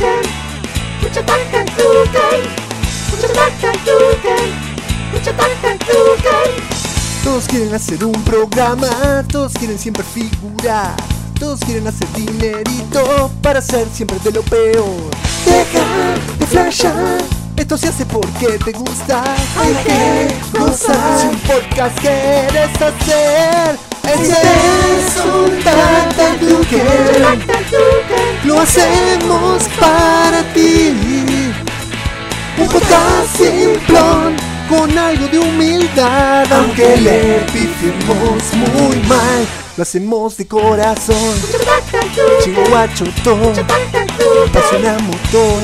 Todos quieren hacer un programa, todos quieren siempre figurar, todos quieren hacer dinerito para ser siempre de lo peor. Deja de flashar, esto se hace porque te gusta, hay que gozar. Si un podcast quieres hacer, ese es un Tactacluken. Lo hacemos para ti. Un podcast simplón con algo de humildad, aunque le pifiemos muy mal, lo hacemos de corazón. Chihuachotón, apasionamos todo.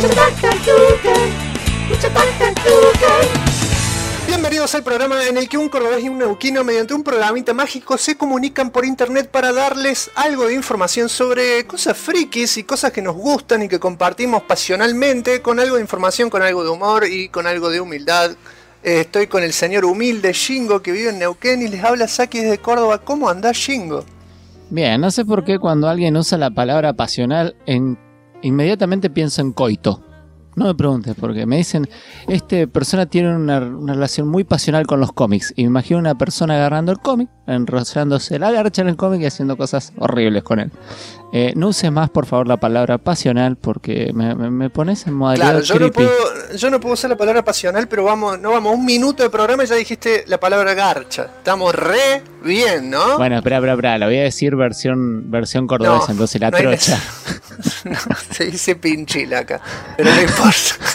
Bienvenidos al programa en el que un cordobés y un neuquino, mediante un programita mágico, se comunican por internet para darles algo de información sobre cosas frikis y cosas que nos gustan y que compartimos pasionalmente, con algo de información, con algo de humor y con algo de humildad. Estoy con el señor humilde Shingo, que vive en Neuquén, y les habla Saki desde Córdoba. ¿Cómo andás, Shingo? Bien, no sé por qué cuando alguien usa la palabra pasional, inmediatamente pienso en coito. No me preguntes, porque me dicen, persona tiene una relación muy pasional con los cómics. Y me imagino una persona agarrando el cómic, enrollándose la garcha en el cómic y haciendo cosas horribles con él. No uses más, por favor, la palabra pasional, porque me pones en modalidad creepy. Yo no puedo usar la palabra pasional, pero vamos un minuto de programa y ya dijiste la palabra garcha. Estamos re bien, ¿no? Bueno, espera, lo voy a decir versión cordobesa, entonces la trocha. No, se dice pinchila acá, pero no importa.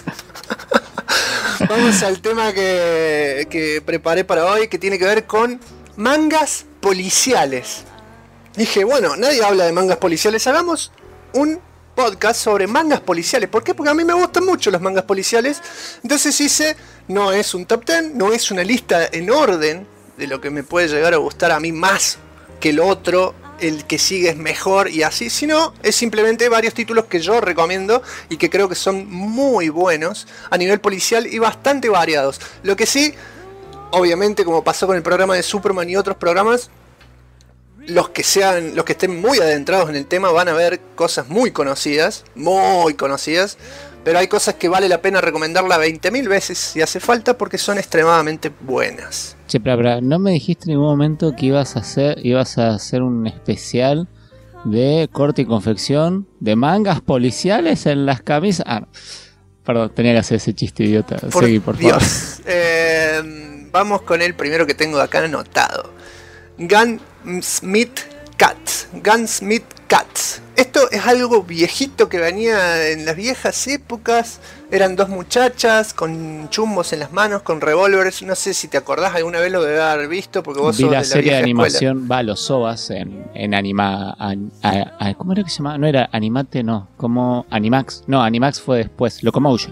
Vamos al tema que preparé para hoy, que tiene que ver con mangas policiales. Dije, bueno, nadie habla de mangas policiales, hagamos un podcast sobre mangas policiales. ¿Por qué? Porque a mí me gustan mucho los mangas policiales. Entonces hice, no es un top 10, no es una lista en orden de lo que me puede llegar a gustar a mí más que el otro, el que sigue es mejor y así, sino es simplemente varios títulos que yo recomiendo y que creo que son muy buenos a nivel policial y bastante variados. Lo que sí, obviamente, como pasó con el programa de Superman y otros programas, los que estén muy adentrados en el tema van a ver cosas muy conocidas, pero hay cosas que vale la pena recomendarla 20.000 veces si hace falta porque son extremadamente buenas. Che, pero no me dijiste en ningún momento que ibas a hacer un especial de corte y confección de mangas policiales en las camisas. No. Perdón, tenía que hacer ese chiste idiota. Seguí, por favor. Vamos con el primero que tengo acá anotado. Gunsmith Cats. Esto es algo viejito que venía en las viejas épocas. Eran dos muchachas con chumbos en las manos, con revólveres. No sé si te acordás, alguna vez lo debes haber visto porque vos sos de la serie de animación, escuela. Los OVAs en Anima. ¿Cómo era que se llamaba? No era Animate, no. Como Animax. No, Animax fue después. Locomotion.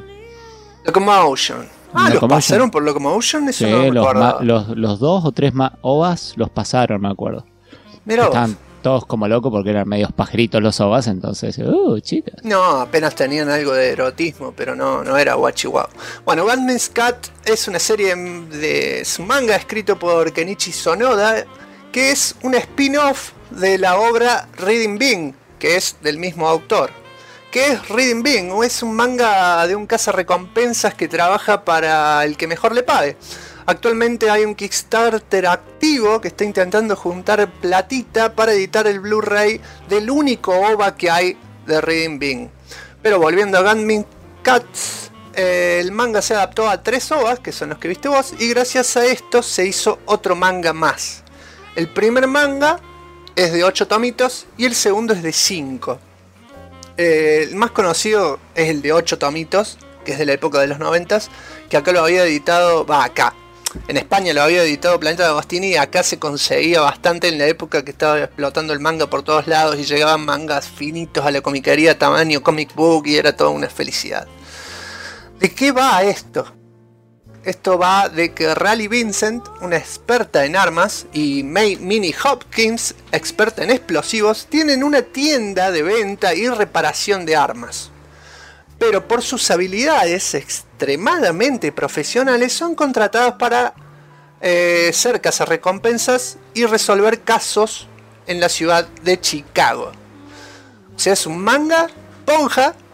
¿Los pasaron por Locomotion? Eso sí, no me acuerdo. Los 2 o 3 OVAs los pasaron, me acuerdo. Mirá, estaban todos como locos porque eran medios pajeritos los OVAs, entonces, chicas. No, apenas tenían algo de erotismo, pero no era guachi guau. Bueno, Gunsmith Cat es una serie de su manga escrito por Kenichi Sonoda, que es un spin-off de la obra Reading Bean, que es del mismo autor. ¿Qué es Reading Bean? Es un manga de un cazarrecompensas que trabaja para el que mejor le pague. Actualmente hay un Kickstarter activo que está intentando juntar platita para editar el Blu-ray del único OVA que hay de Reading Bean. Pero volviendo a Gunsmith Cats, el manga se adaptó a 3 OVAs, que son los que viste vos, y gracias a esto se hizo otro manga más. El primer manga es de 8 tomitos y el segundo es de 5. El más conocido es el de 8 tomitos, que es de la época de los 90s, que acá lo había editado, en España lo había editado Planeta de Agostini, y acá se conseguía bastante en la época que estaba explotando el manga por todos lados y llegaban mangas finitos a la comiquería tamaño comic book y era toda una felicidad. ¿De qué va esto? Esto va de que Riley Vincent, una experta en armas, y May Minnie Hopkins, experta en explosivos, tienen una tienda de venta y reparación de armas. Pero por sus habilidades extremadamente profesionales son contratadas para ser cazarrecompensas y resolver casos en la ciudad de Chicago. O sea, es un manga ponja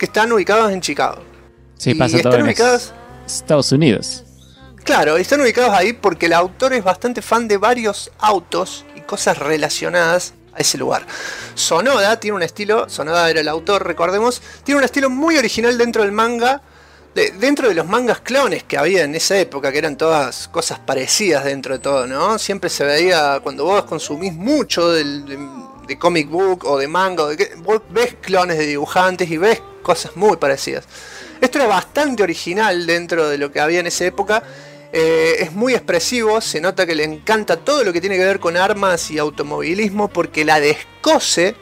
que están ubicados en Chicago. Sí, pasa todo en Estados Unidos. Claro, están ubicados ahí porque el autor es bastante fan de varios autos y cosas relacionadas a ese lugar. Sonoda tiene un estilo, Sonoda era el autor, recordemos, tiene un estilo muy original dentro del manga, dentro de los mangas clones que había en esa época, que eran todas cosas parecidas dentro de todo, ¿no? Siempre se veía, cuando vos consumís mucho de comic book o de manga, vos ves clones de dibujantes y ves cosas muy parecidas. Esto era bastante original dentro de lo que había en esa época. Es muy expresivo, se nota que le encanta todo lo que tiene que ver con armas y automovilismo porque la descose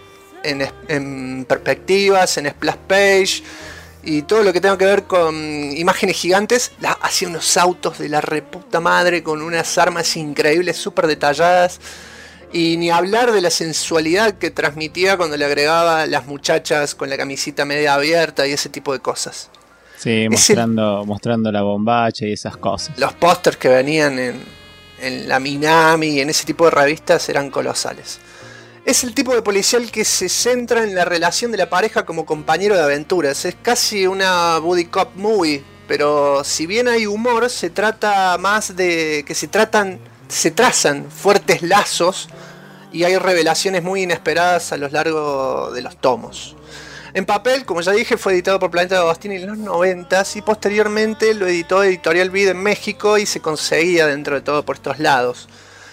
en perspectivas, en splash page y todo lo que tenga que ver con imágenes gigantes. Hacía unos autos de la reputa madre con unas armas increíbles, súper detalladas. Y ni hablar de la sensualidad que transmitía cuando le agregaba las muchachas con la camisita media abierta y ese tipo de cosas. Sí, mostrando la bombacha y esas cosas. Los pósters que venían en la Minami y en ese tipo de revistas eran colosales. Es el tipo de policial que se centra en la relación de la pareja como compañero de aventuras. Es casi una buddy cop movie, pero si bien hay humor, se trata más de que se trazan fuertes lazos y hay revelaciones muy inesperadas a lo largo de los tomos. En papel, como ya dije, fue editado por Planeta de Agostini en los 90s y posteriormente lo editó Editorial Vid en México y se conseguía dentro de todo por estos lados.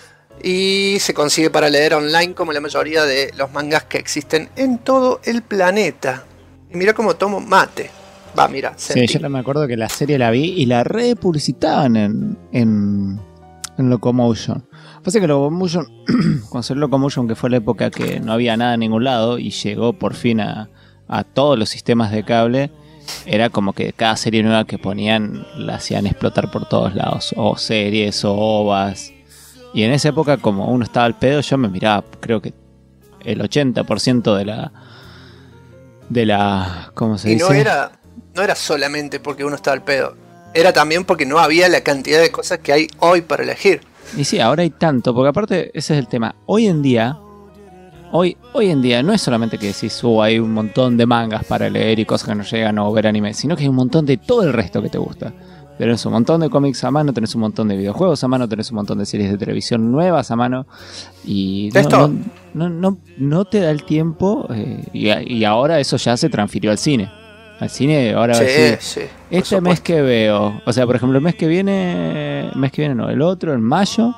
Y se consigue para leer online como la mayoría de los mangas que existen en todo el planeta. Y mira cómo tomo mate. Va, mira. Sí, yo no me acuerdo que la serie la vi y la republicitaban en Locomotion. Pasa que Locomotion, cuando salió Locomotion, que fue la época que no había nada en ningún lado y llegó por fin a todos los sistemas de cable, era como que cada serie nueva que ponían la hacían explotar por todos lados, o series o ovas, y en esa época como uno estaba al pedo, yo me miraba, creo que el 80% de la ¿cómo se dice? Y no era solamente porque uno estaba al pedo, era también porque no había la cantidad de cosas que hay hoy para elegir. Y sí, ahora hay tanto, porque aparte ese es el tema, hoy en día no es solamente que decís, hay un montón de mangas para leer y cosas que no llegan o ver anime, sino que hay un montón de todo el resto que te gusta. Tenés un montón de cómics a mano, tenés un montón de videojuegos a mano, tenés un montón de series de televisión nuevas a mano y no te da el tiempo y ahora eso ya se transfirió al cine. Al cine ahora va a decir, este mes que veo, o sea, por ejemplo, el mes que viene no, el otro, en mayo,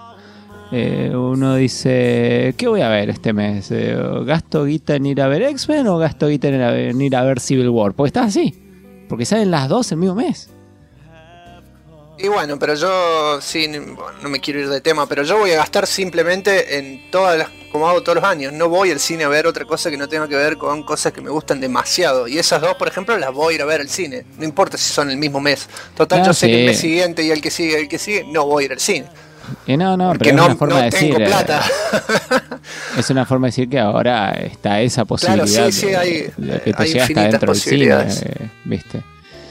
uno dice, ¿qué voy a ver este mes? ¿Gasto guita en ir a ver X-Men o gasto guita en ir a ver Civil War? Porque está así, porque salen las dos el mismo mes. Y bueno, pero yo sí, no me quiero ir de tema, pero yo voy a gastar simplemente en todas las, como hago todos los años. No voy al cine a ver otra cosa que no tenga que ver con cosas que me gustan demasiado. Y esas dos, por ejemplo, las voy a ir a ver al cine. No importa si son el mismo mes. Total, yo sé que el mes siguiente y el que sigue, no voy a ir al cine. No, porque pero no, es una forma de decir, tengo plata. Es una forma de decir que ahora está esa posibilidad, claro, sí, de que te llega hasta dentro del cine, ¿viste?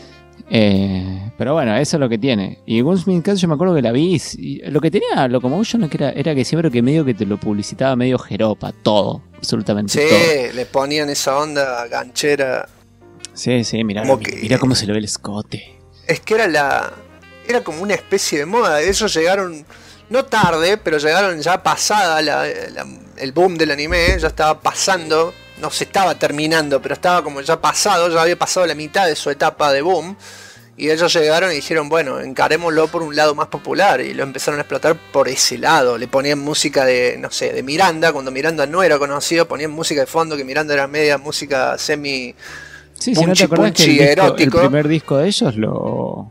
Pero bueno, eso es lo que tiene. Y Gunsmith Cat yo me acuerdo que la vi y lo que tenía Locomotion era que siempre que medio que te lo publicitaba medio jeropa, todo, absolutamente todo. Sí, le ponían esa onda ganchera. Sí, mirá cómo se le ve el escote. Es que era como una especie de moda. Ellos llegaron, no tarde, pero llegaron ya pasada el boom del anime, ya estaba pasando. No se estaba terminando, pero estaba como ya pasado, ya había pasado la mitad de su etapa de boom. Y ellos llegaron y dijeron, bueno, encarémoslo por un lado más popular. Y lo empezaron a explotar por ese lado. Le ponían música de Miranda, cuando Miranda no era conocido, ponían música de fondo, que Miranda era media música semi sí, si no te acordás que el primer disco de ellos lo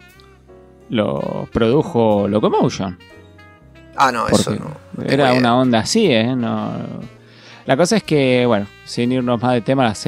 produjo Locomotion. Ah, no, porque eso no. Era una onda así, no. La cosa es que, bueno, sin irnos más de tema, la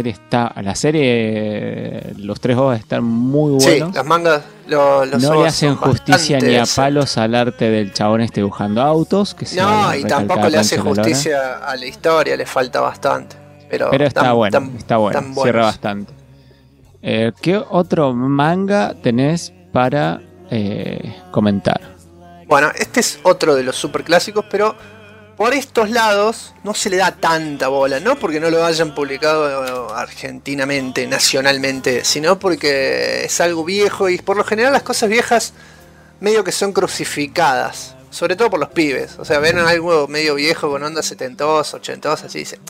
serie, los 3 OVAs están muy buenos. Sí, las mangas, los no le hacen justicia ni a palos al arte del chabón dibujando autos. Que no, y tampoco le hace justicia a la historia, le falta bastante. Pero está bueno, cierra bastante. ¿Qué otro manga tenés para comentar? Bueno, este es otro de los super clásicos, pero por estos lados no se le da tanta bola, no porque no lo hayan publicado argentinamente, nacionalmente, sino porque es algo viejo y por lo general las cosas viejas medio que son crucificadas, sobre todo por los pibes. O sea, ven algo medio viejo con onda 70s, 80s, así dicen,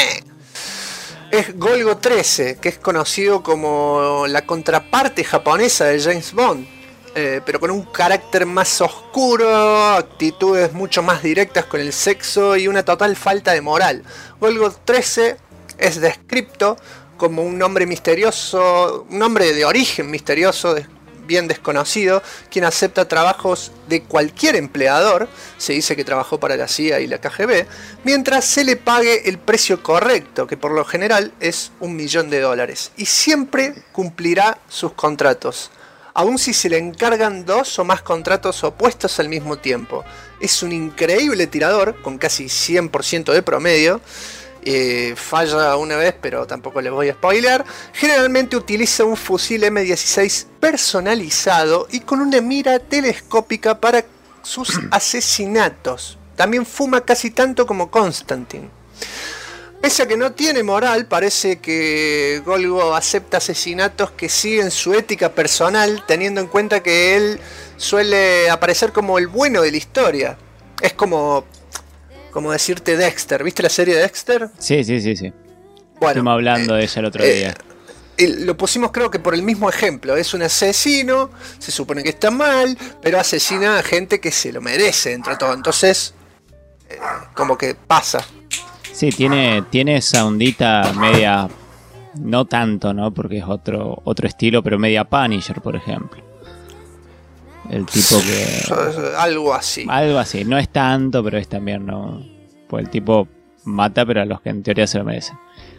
Es Golgo 13, que es conocido como la contraparte japonesa de James Bond. Pero con un carácter más oscuro, actitudes mucho más directas con el sexo y una total falta de moral. Golgo 13 es descrito como un hombre misterioso, un hombre de origen misterioso, bien desconocido, quien acepta trabajos de cualquier empleador, se dice que trabajó para la CIA y la KGB, mientras se le pague el precio correcto, que por lo general es $1.000.000, y siempre cumplirá sus contratos, aun si se le encargan 2 o más contratos opuestos al mismo tiempo. Es un increíble tirador, con casi 100% de promedio. Falla una vez, pero tampoco les voy a spoilear. Generalmente utiliza un fusil M16 personalizado y con una mira telescópica para sus asesinatos. También fuma casi tanto como Constantine. Pese a que no tiene moral, parece que Golgo acepta asesinatos que siguen su ética personal, teniendo en cuenta que él suele aparecer como el bueno de la historia. Es como decirte Dexter. ¿Viste la serie de Dexter? Sí. Bueno, estuvimos hablando de ella el otro día. Lo pusimos creo que por el mismo ejemplo. Es un asesino, se supone que está mal, pero asesina a gente que se lo merece entre todo. Entonces, como que pasa. Sí, tiene esa ondita media, no tanto, ¿no? Porque es otro estilo, pero media Punisher, por ejemplo. El tipo que... Algo así. Algo así, no es tanto, pero es también, ¿no? Pues el tipo mata, pero a los que en teoría se lo merecen.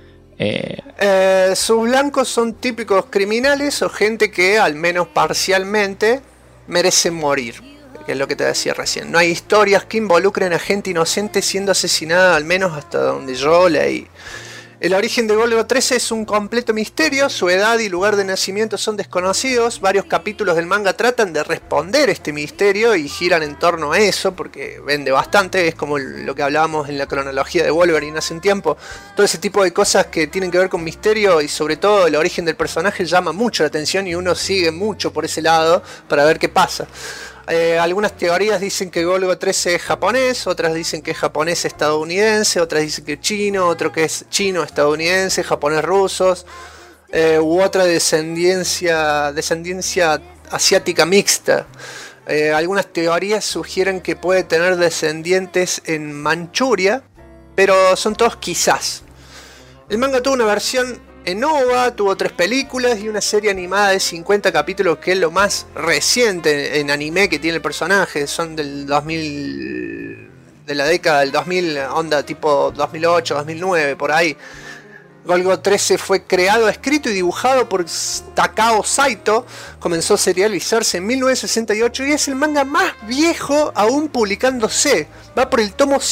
Sus blancos son típicos criminales o gente que, al menos parcialmente, merece morir. Que es lo que te decía recién. No hay historias que involucren a gente inocente siendo asesinada, al menos hasta donde yo leí. El origen de Golgo 13 es un completo misterio, su edad y lugar de nacimiento son desconocidos, varios capítulos del manga tratan de responder este misterio y giran en torno a eso, porque vende bastante, es como lo que hablábamos en la cronología de Wolverine hace un tiempo, todo ese tipo de cosas que tienen que ver con misterio y sobre todo el origen del personaje llama mucho la atención y uno sigue mucho por ese lado para ver qué pasa. Algunas teorías dicen que Golgo 13 es japonés, otras dicen que es japonés estadounidense, otras dicen que es chino, otro que es chino estadounidense, japonés rusos, u otra descendencia asiática mixta. Algunas teorías sugieren que puede tener descendientes en Manchuria, pero son todos quizás. El manga tuvo una versión en OVA, tuvo 3 películas y una serie animada de 50 capítulos, que es lo más reciente en anime que tiene el personaje. Son del 2000, de la década del 2000, onda tipo 2008, 2009, por ahí. Golgo 13 fue creado, escrito y dibujado por Takao Saito. Comenzó a serializarse en 1968 y es el manga más viejo aún publicándose. Va por el tomo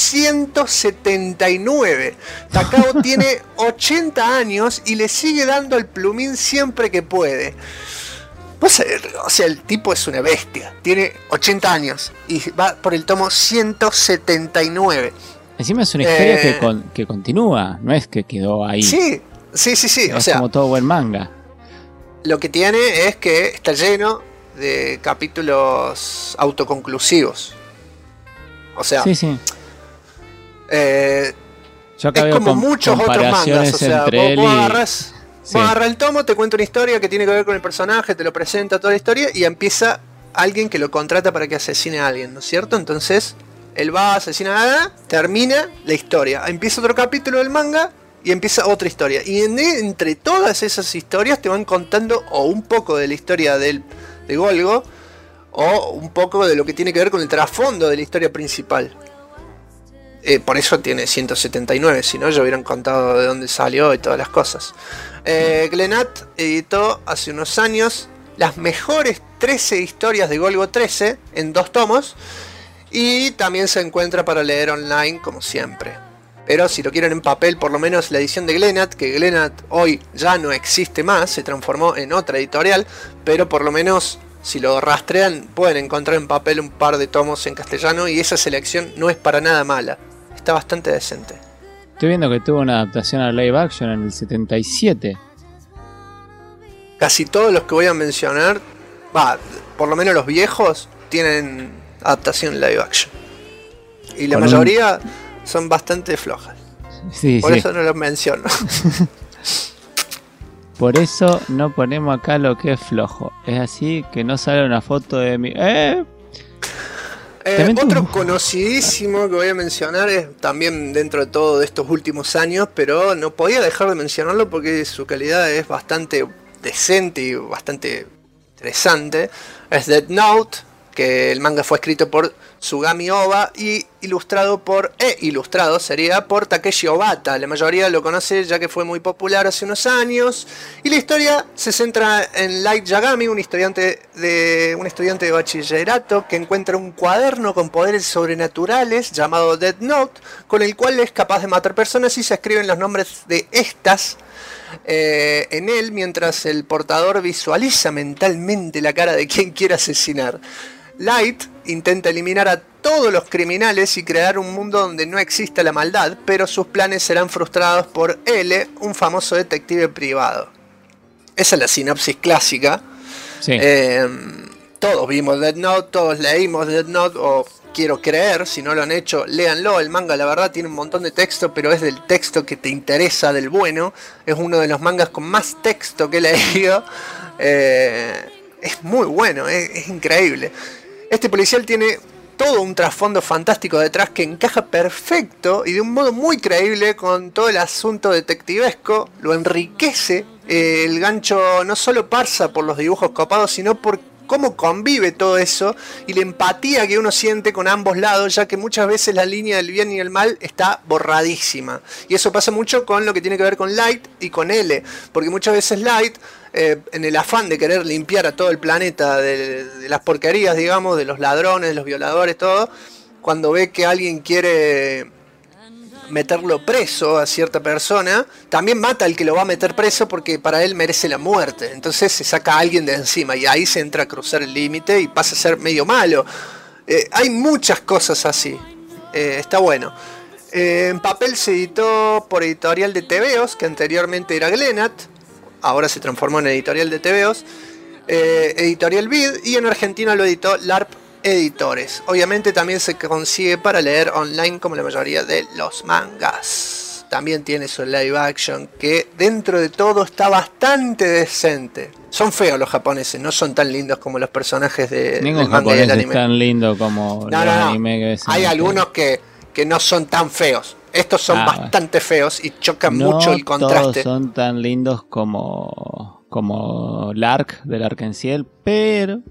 179. Takao tiene 80 años y le sigue dando al plumín siempre que puede. O sea, el tipo es una bestia. Tiene 80 años y va por el tomo 179. Encima es una historia que continúa, no es que quedó ahí. Sí. Es o sea, como todo buen manga. Lo que tiene es que está lleno de capítulos autoconclusivos. O sea, sí. Yo acá es como muchos otros mangas. O sea, vos agarrás el tomo, te cuenta una historia que tiene que ver con el personaje, te lo presenta toda la historia y empieza alguien que lo contrata para que asesine a alguien, ¿no es cierto? Entonces él va a asesinar, termina la historia, empieza otro capítulo del manga y empieza otra historia. Y entre todas esas historias te van contando o un poco de la historia de Golgo o un poco de lo que tiene que ver con el trasfondo de la historia principal. Por eso tiene 179, si no ya hubieran contado de dónde salió y todas las cosas. Glenat editó hace unos años las mejores 13 historias de Golgo 13 en 2 tomos. Y también se encuentra para leer online como siempre. Pero si lo quieren en papel, por lo menos la edición de Glenat, que Glenat hoy ya no existe más, se transformó en otra editorial, pero por lo menos si lo rastrean pueden encontrar en papel un par de tomos en castellano y esa selección no es para nada mala. está bastante decente. Estoy viendo que tuvo una adaptación a live action en el 77. Casi todos los que voy a mencionar, por lo menos los viejos, tienen adaptación live action. Y la mayoría son bastante flojas. Sí, por eso no los menciono. Por eso no ponemos acá lo que es flojo. Es así que no sale una foto de mi... Otro conocidísimo que voy a mencionar es también dentro de todo de estos últimos años, pero no podía dejar de mencionarlo porque su calidad es bastante decente y bastante interesante. Es Death Note, que el manga fue escrito por Tsugami Oba y ilustrado por Takeshi Obata. La mayoría lo conoce ya que fue muy popular hace unos años. Y la historia se centra en Light Yagami, un estudiante de bachillerato que encuentra un cuaderno con poderes sobrenaturales llamado Death Note, con el cual es capaz de matar personas y se escriben los nombres de estas en él, mientras el portador visualiza mentalmente la cara de quien quiere asesinar. Light intenta eliminar a todos los criminales y crear un mundo donde no exista la maldad, pero sus planes serán frustrados por L, un famoso detective privado. Esa es la sinopsis clásica. Sí. Todos vimos Death Note, todos leímos Death Note, o quiero creer, si no lo han hecho, léanlo. El manga, la verdad, tiene un montón de texto, pero es del texto que te interesa, del bueno. Es uno de los mangas con más texto que he leído. Es muy bueno, es increíble. Este policial tiene todo un trasfondo fantástico detrás que encaja perfecto y de un modo muy creíble con todo el asunto detectivesco. Lo enriquece. El gancho no solo pasa por los dibujos copados, sino por cómo convive todo eso y la empatía que uno siente con ambos lados, ya que muchas veces la línea del bien y el mal está borradísima. Y eso pasa mucho con lo que tiene que ver con Light y con L, porque muchas veces Light, en el afán de querer limpiar a todo el planeta de las porquerías, digamos, de los ladrones, de los violadores, todo, cuando ve que alguien quiere meterlo preso a cierta persona, también mata al que lo va a meter preso porque para él merece la muerte. Entonces se saca a alguien de encima y ahí se entra a cruzar el límite y pasa a ser medio malo. Hay muchas cosas así. Está bueno. En papel se editó por editorial de TVOs, que anteriormente era Glenat, ahora se transformó en editorial de TVOs, editorial Vid, y en Argentina lo editó LARP Editores. Obviamente también se consigue para leer online como la mayoría de los mangas. También tiene su live action que dentro de todo está bastante decente. Son feos los japoneses, no son tan lindos como los personajes del manga y del anime. Es tan lindo como los anime que ves. Hay algunos que no son tan feos. Estos son bastante feos y chocan mucho el contraste. No todos son tan lindos como Lark del Arkenciel, pero...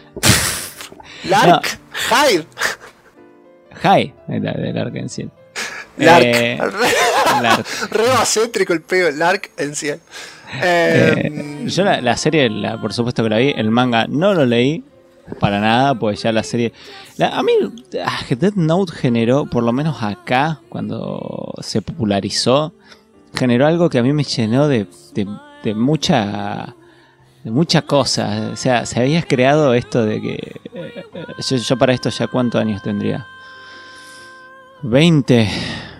Lark, Hyde. Hyde del Arkenciel. Lark. Lark. Re egocéntrico el pego, Lark en ciel. Yo la serie, por supuesto que la vi. El manga no lo leí para nada, pues ya la serie... a mí Death Note generó, por lo menos acá, cuando se popularizó, generó algo que a mí me llenó de mucha cosa. O sea, se había creado esto de que... yo para esto ya ¿cuántos años tendría? 20.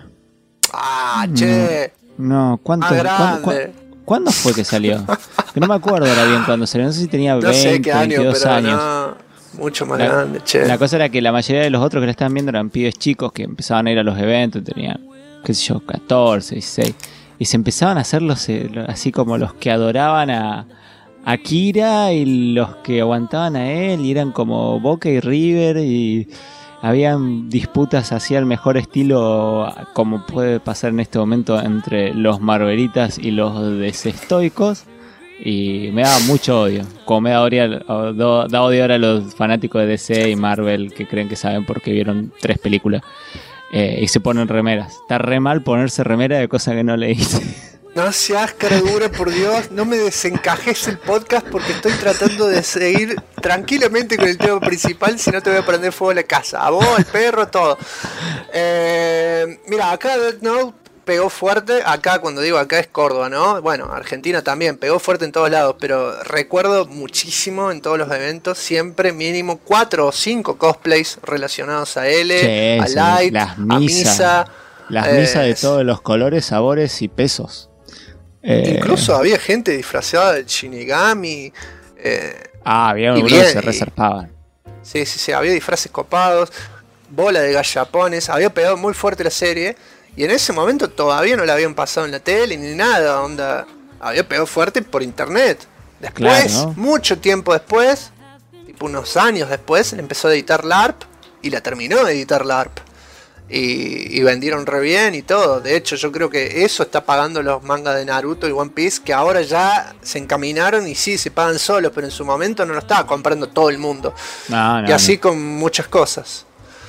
Che. No, ¿cuándo fue que salió? Que no me acuerdo ahora bien cuándo salió. No sé si tenía 20, sé qué año, 22 pero años. No, mucho más grande, che. La cosa era que la mayoría de los otros que la estaban viendo eran pibes chicos que empezaban a ir a los eventos, tenían, qué sé yo, 14, 16. Y se empezaban a hacer así como los que adoraban a Akira y los que aguantaban a él, y eran como Boca y River, y habían disputas así al mejor estilo, como puede pasar en este momento entre los marvelitas y los desestoicos, y me daba mucho odio, como me da odio ahora a los fanáticos de DC y Marvel que creen que saben porque vieron 3 películas y se ponen remeras. Está re mal ponerse remera de cosas que no leíste. No seas cara dura, por Dios, no me desencajes el podcast porque estoy tratando de seguir tranquilamente con el tema principal, si no te voy a prender fuego a la casa, a vos, al perro, todo. Mira, acá Death Note pegó fuerte, acá cuando digo acá es Córdoba, ¿no? Bueno, Argentina también, pegó fuerte en todos lados, pero recuerdo muchísimo en todos los eventos, siempre mínimo 4 o 5 cosplays relacionados a L, a Light, las a Misa. Las misas de todos los colores, sabores y pesos. Incluso había gente disfrazada de Shinigami. Había unos que se reservaban. Sí, había disfraces copados, bola de gallapones, había pegado muy fuerte la serie. Y en ese momento todavía no la habían pasado en la tele ni nada, onda. Había pegado fuerte por internet. Después, claro, ¿no? Mucho tiempo después, tipo unos años después, le empezó a editar LARP y la terminó de editar LARP. Y vendieron re bien y todo. De hecho, yo creo que eso está pagando los mangas de Naruto y One Piece, que ahora ya se encaminaron y sí, se pagan solos, pero en su momento no lo estaba comprando todo el mundo. Y así con muchas cosas.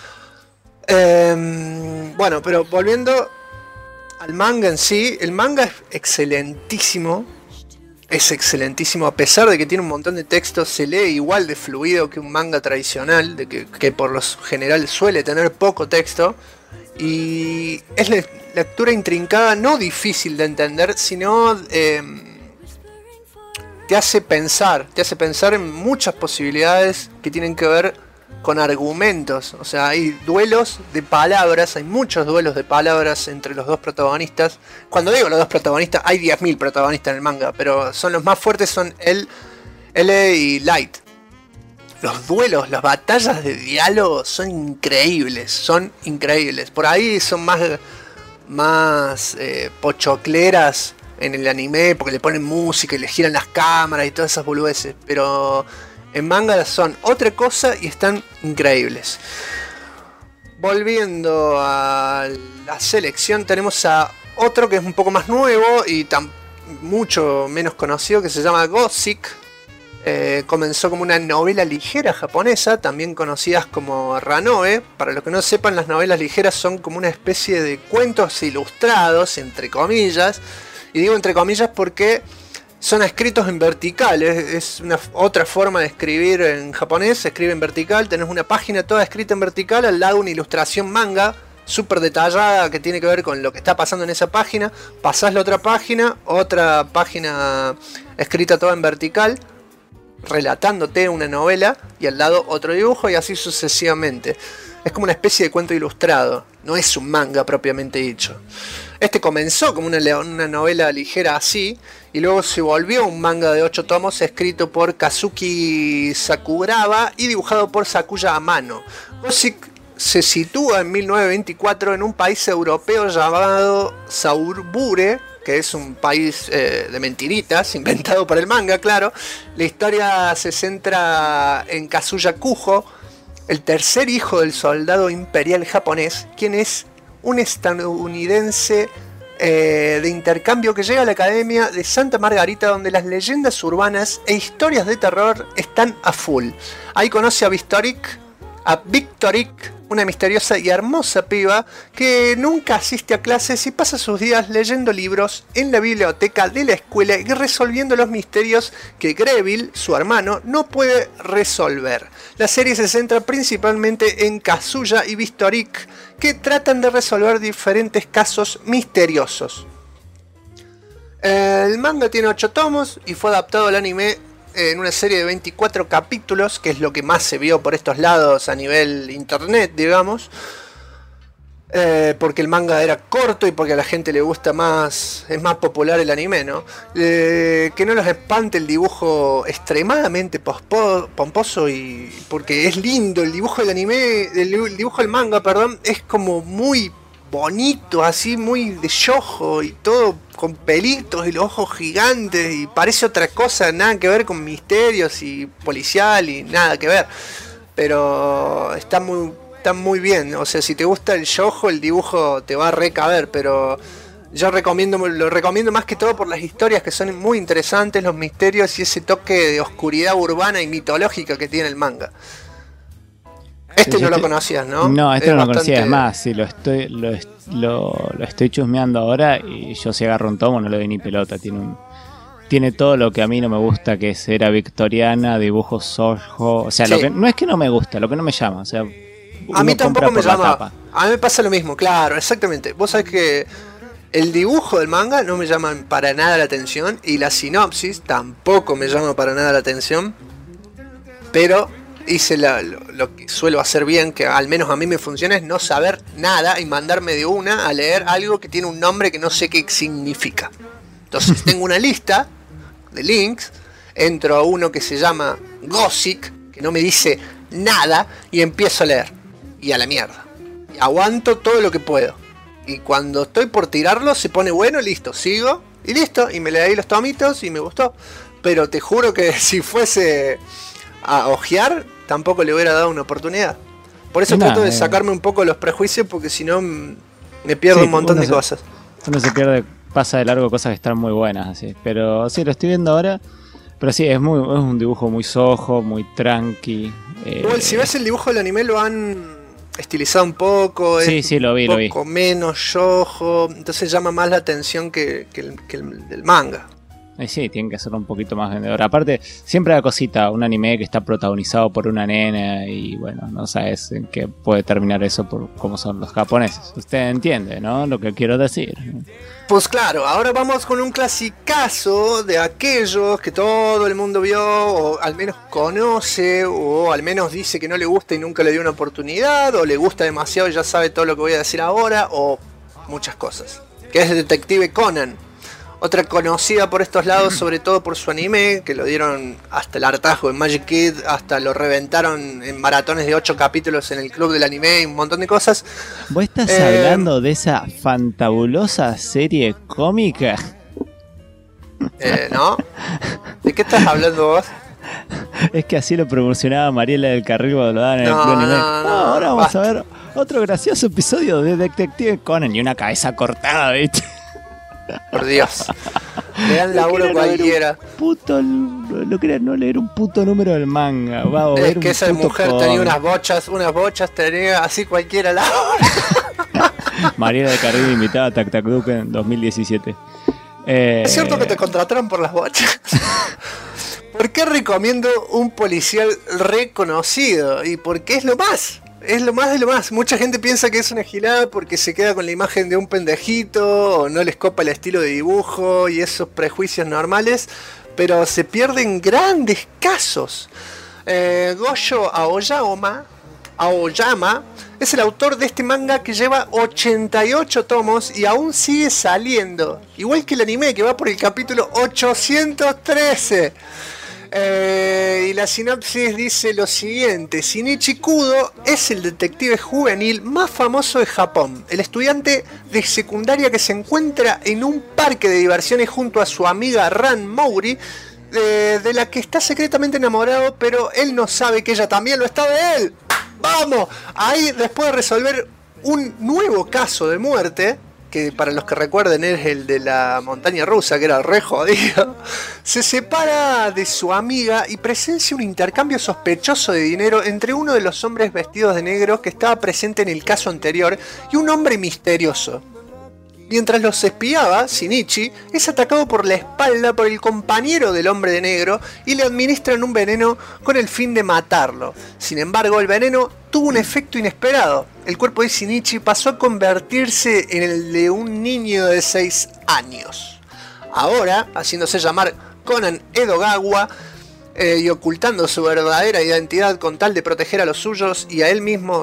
Bueno, pero volviendo al manga en sí, el manga es excelentísimo. Es excelentísimo, a pesar de que tiene un montón de textos, se lee igual de fluido que un manga tradicional, de que por lo general suele tener poco texto. Y es lectura intrincada, no difícil de entender, sino te hace pensar en muchas posibilidades que tienen que ver con argumentos. O sea, hay duelos de palabras, hay muchos duelos de palabras entre los dos protagonistas. Cuando digo los dos protagonistas, hay 10.000 protagonistas en el manga, pero son los más fuertes, son L y Light. Los duelos, las batallas de diálogo son increíbles, Por ahí son más pochocleras en el anime, porque le ponen música y le giran las cámaras y todas esas boludeces, pero en manga son otra cosa y están increíbles. Volviendo a la selección, tenemos a otro que es un poco más nuevo y mucho menos conocido, que se llama Gothic. Comenzó como una novela ligera japonesa, también conocidas como Ranoe. Para los que no sepan, las novelas ligeras son como una especie de cuentos ilustrados, entre comillas. Y digo entre comillas porque son escritos en vertical, es otra forma de escribir en japonés, se escribe en vertical, tenés una página toda escrita en vertical, al lado una ilustración manga, súper detallada, que tiene que ver con lo que está pasando en esa página, pasás la otra página escrita toda en vertical, relatándote una novela, y al lado otro dibujo, y así sucesivamente. Es como una especie de cuento ilustrado, no es un manga propiamente dicho. Este comenzó como una novela ligera así, y luego se volvió un manga de 8 tomos escrito por Kazuki Sakuraba y dibujado por Sakuya Amano. Gothic se sitúa en 1924 en un país europeo llamado Saurbure, que es un país de mentiritas, inventado por el manga, claro. La historia se centra en Kazuya Kujo, el tercer hijo del soldado imperial japonés, quien es un estadounidense de intercambio que llega a la Academia de Santa Margarita, donde las leyendas urbanas e historias de terror están a full. Ahí conoce a Victoric, una misteriosa y hermosa piba que nunca asiste a clases y pasa sus días leyendo libros en la biblioteca de la escuela y resolviendo los misterios que Greville, su hermano, no puede resolver. La serie se centra principalmente en Kazuya y Victoric, que tratan de resolver diferentes casos misteriosos. El manga tiene 8 tomos y fue adaptado al anime en una serie de 24 capítulos, que es lo que más se vio por estos lados a nivel internet, digamos, porque el manga era corto y porque a la gente le gusta más, es más popular el anime, ¿no? Que no los espante el dibujo extremadamente pomposo, y porque es lindo el dibujo del anime, el dibujo del manga, perdón, es como muy bonito, así muy de yojo y todo con pelitos y los ojos gigantes, y parece otra cosa, nada que ver con misterios y policial y nada que ver, pero está muy bien. O sea, si te gusta el yojo, el dibujo te va a recaber, pero yo lo recomiendo más que todo por las historias, que son muy interesantes, los misterios y ese toque de oscuridad urbana y mitológica que tiene el manga. No lo conocías, ¿no? No, no lo conocía. Es más, sí, lo estoy chusmeando ahora y yo si agarro un tomo no le doy ni pelota. Tiene todo lo que a mí no me gusta, que es era victoriana, dibujos sojo. O sea, sí. No es que no me gusta, lo que no me llama. O sea, a mí tampoco me llama. A mí me pasa lo mismo, claro, exactamente. Vos sabés que El dibujo del manga no me llama para nada la atención y la sinopsis tampoco me llama para nada la atención, pero hice lo que suelo hacer bien, que al menos a mí me funciona, es no saber nada y mandarme de una a leer algo que tiene un nombre que no sé qué significa. Entonces tengo una lista de links, entro a uno que se llama Gothic, que no me dice nada, y empiezo a leer. Y a la mierda. Y aguanto todo lo que puedo. Y cuando estoy por tirarlo, se pone bueno, listo, sigo, y listo, y me leí los tomitos y me gustó. Pero te juro que si fuese a ojear, tampoco le hubiera dado una oportunidad. Por eso trato de sacarme un poco los prejuicios, porque si no me pierdo un montón de cosas. Uno se pierde, pasa de largo cosas que están muy buenas, así. Pero sí, lo estoy viendo ahora. Pero sí, es un dibujo muy sojo, muy tranqui. Igual, si ves el dibujo del anime, lo han estilizado un poco. Sí, lo vi. Un poco menos yojo. Entonces llama más la atención que el del manga. Sí, tienen que hacerlo un poquito más vendedor. Aparte, siempre da cosita un anime que está protagonizado por una nena y bueno, no sabes en qué puede terminar eso por cómo son los japoneses. Usted entiende, ¿no? Lo que quiero decir. Pues claro, ahora vamos con un clasicazo de aquellos que todo el mundo vio, o al menos conoce, o al menos dice que no le gusta y nunca le dio una oportunidad, o le gusta demasiado y ya sabe todo lo que voy a decir ahora, o muchas cosas. Que es Detective Conan. Otra conocida por estos lados, sobre todo por su anime, que lo dieron hasta el hartazgo en Magic Kid, hasta lo reventaron en maratones de 8 capítulos en el club del anime y un montón de cosas. ¿Vos estás hablando de esa fantabulosa serie cómica? ¿No? ¿De qué estás hablando vos? Es que así lo promocionaba Mariela del Carril cuando lo daban en el club anime. Ahora vamos a ver otro gracioso episodio de Detective Conan y una cabeza cortada, ¿viste? Por Dios. Le dan laburo cualquiera. No quería no leer un puto número del manga. Es que esa mujer tenía unas bochas tenía así cualquiera la hora. Mariela de Carril invitada a Tac Tac Duke en 2017. ¿Es cierto que te contrataron por las bochas? ¿Por qué recomiendo un policial reconocido? Y porque es lo más. Es lo más de lo más. Mucha gente piensa que es una gilada porque se queda con la imagen de un pendejito o no les copa el estilo de dibujo y esos prejuicios normales, pero se pierden grandes casos. Goyo Aoyama es el autor de este manga que lleva 88 tomos y aún sigue saliendo, igual que el anime que va por el capítulo 813. Y la sinopsis dice lo siguiente: Shinichi Kudo es el detective juvenil más famoso de Japón, el estudiante de secundaria que se encuentra en un parque de diversiones junto a su amiga Ran Mouri, de la que está secretamente enamorado, pero él no sabe que ella también lo está de él. ¡Vamos! Ahí, después de resolver un nuevo caso de muerte, que para los que recuerden es el de la montaña rusa, que era re jodido, se separa de su amiga y presencia un intercambio sospechoso de dinero entre uno de los hombres vestidos de negro que estaba presente en el caso anterior y un hombre misterioso. Mientras los espiaba, Shinichi es atacado por la espalda por el compañero del hombre de negro y le administran un veneno con el fin de matarlo. Sin embargo, el veneno tuvo un efecto inesperado. El cuerpo de Shinichi pasó a convertirse en el de un niño de 6 años. Ahora, haciéndose llamar Conan Edogawa y ocultando su verdadera identidad con tal de proteger a los suyos y a él mismo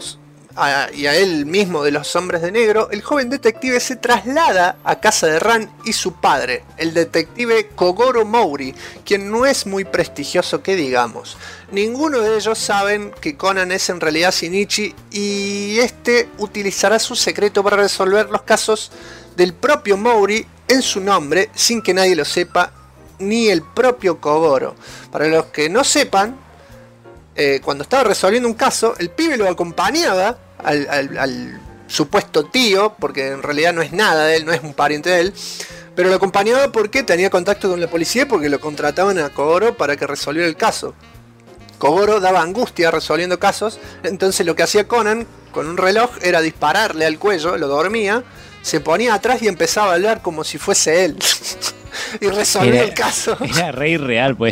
de los hombres de negro, el joven detective se traslada a casa de Ran y su padre, el detective Kogoro Mouri, quien no es muy prestigioso que digamos. Ninguno de ellos saben que Conan es en realidad Shinichi y este utilizará su secreto para resolver los casos del propio Mouri en su nombre sin que nadie lo sepa, ni el propio Kogoro. Para los que no sepan, cuando estaba resolviendo un caso, el pibe lo acompañaba al supuesto tío, porque en realidad no es nada de él, no es un pariente de él, pero lo acompañaba porque tenía contacto con la policía, porque lo contrataban a Kogoro para que resolviera el caso. Kogoro daba angustia resolviendo casos, entonces lo que hacía Conan con un reloj era dispararle al cuello, lo dormía, se ponía atrás y empezaba a hablar como si fuese él. Y resolvía el caso. Era re irreal, pues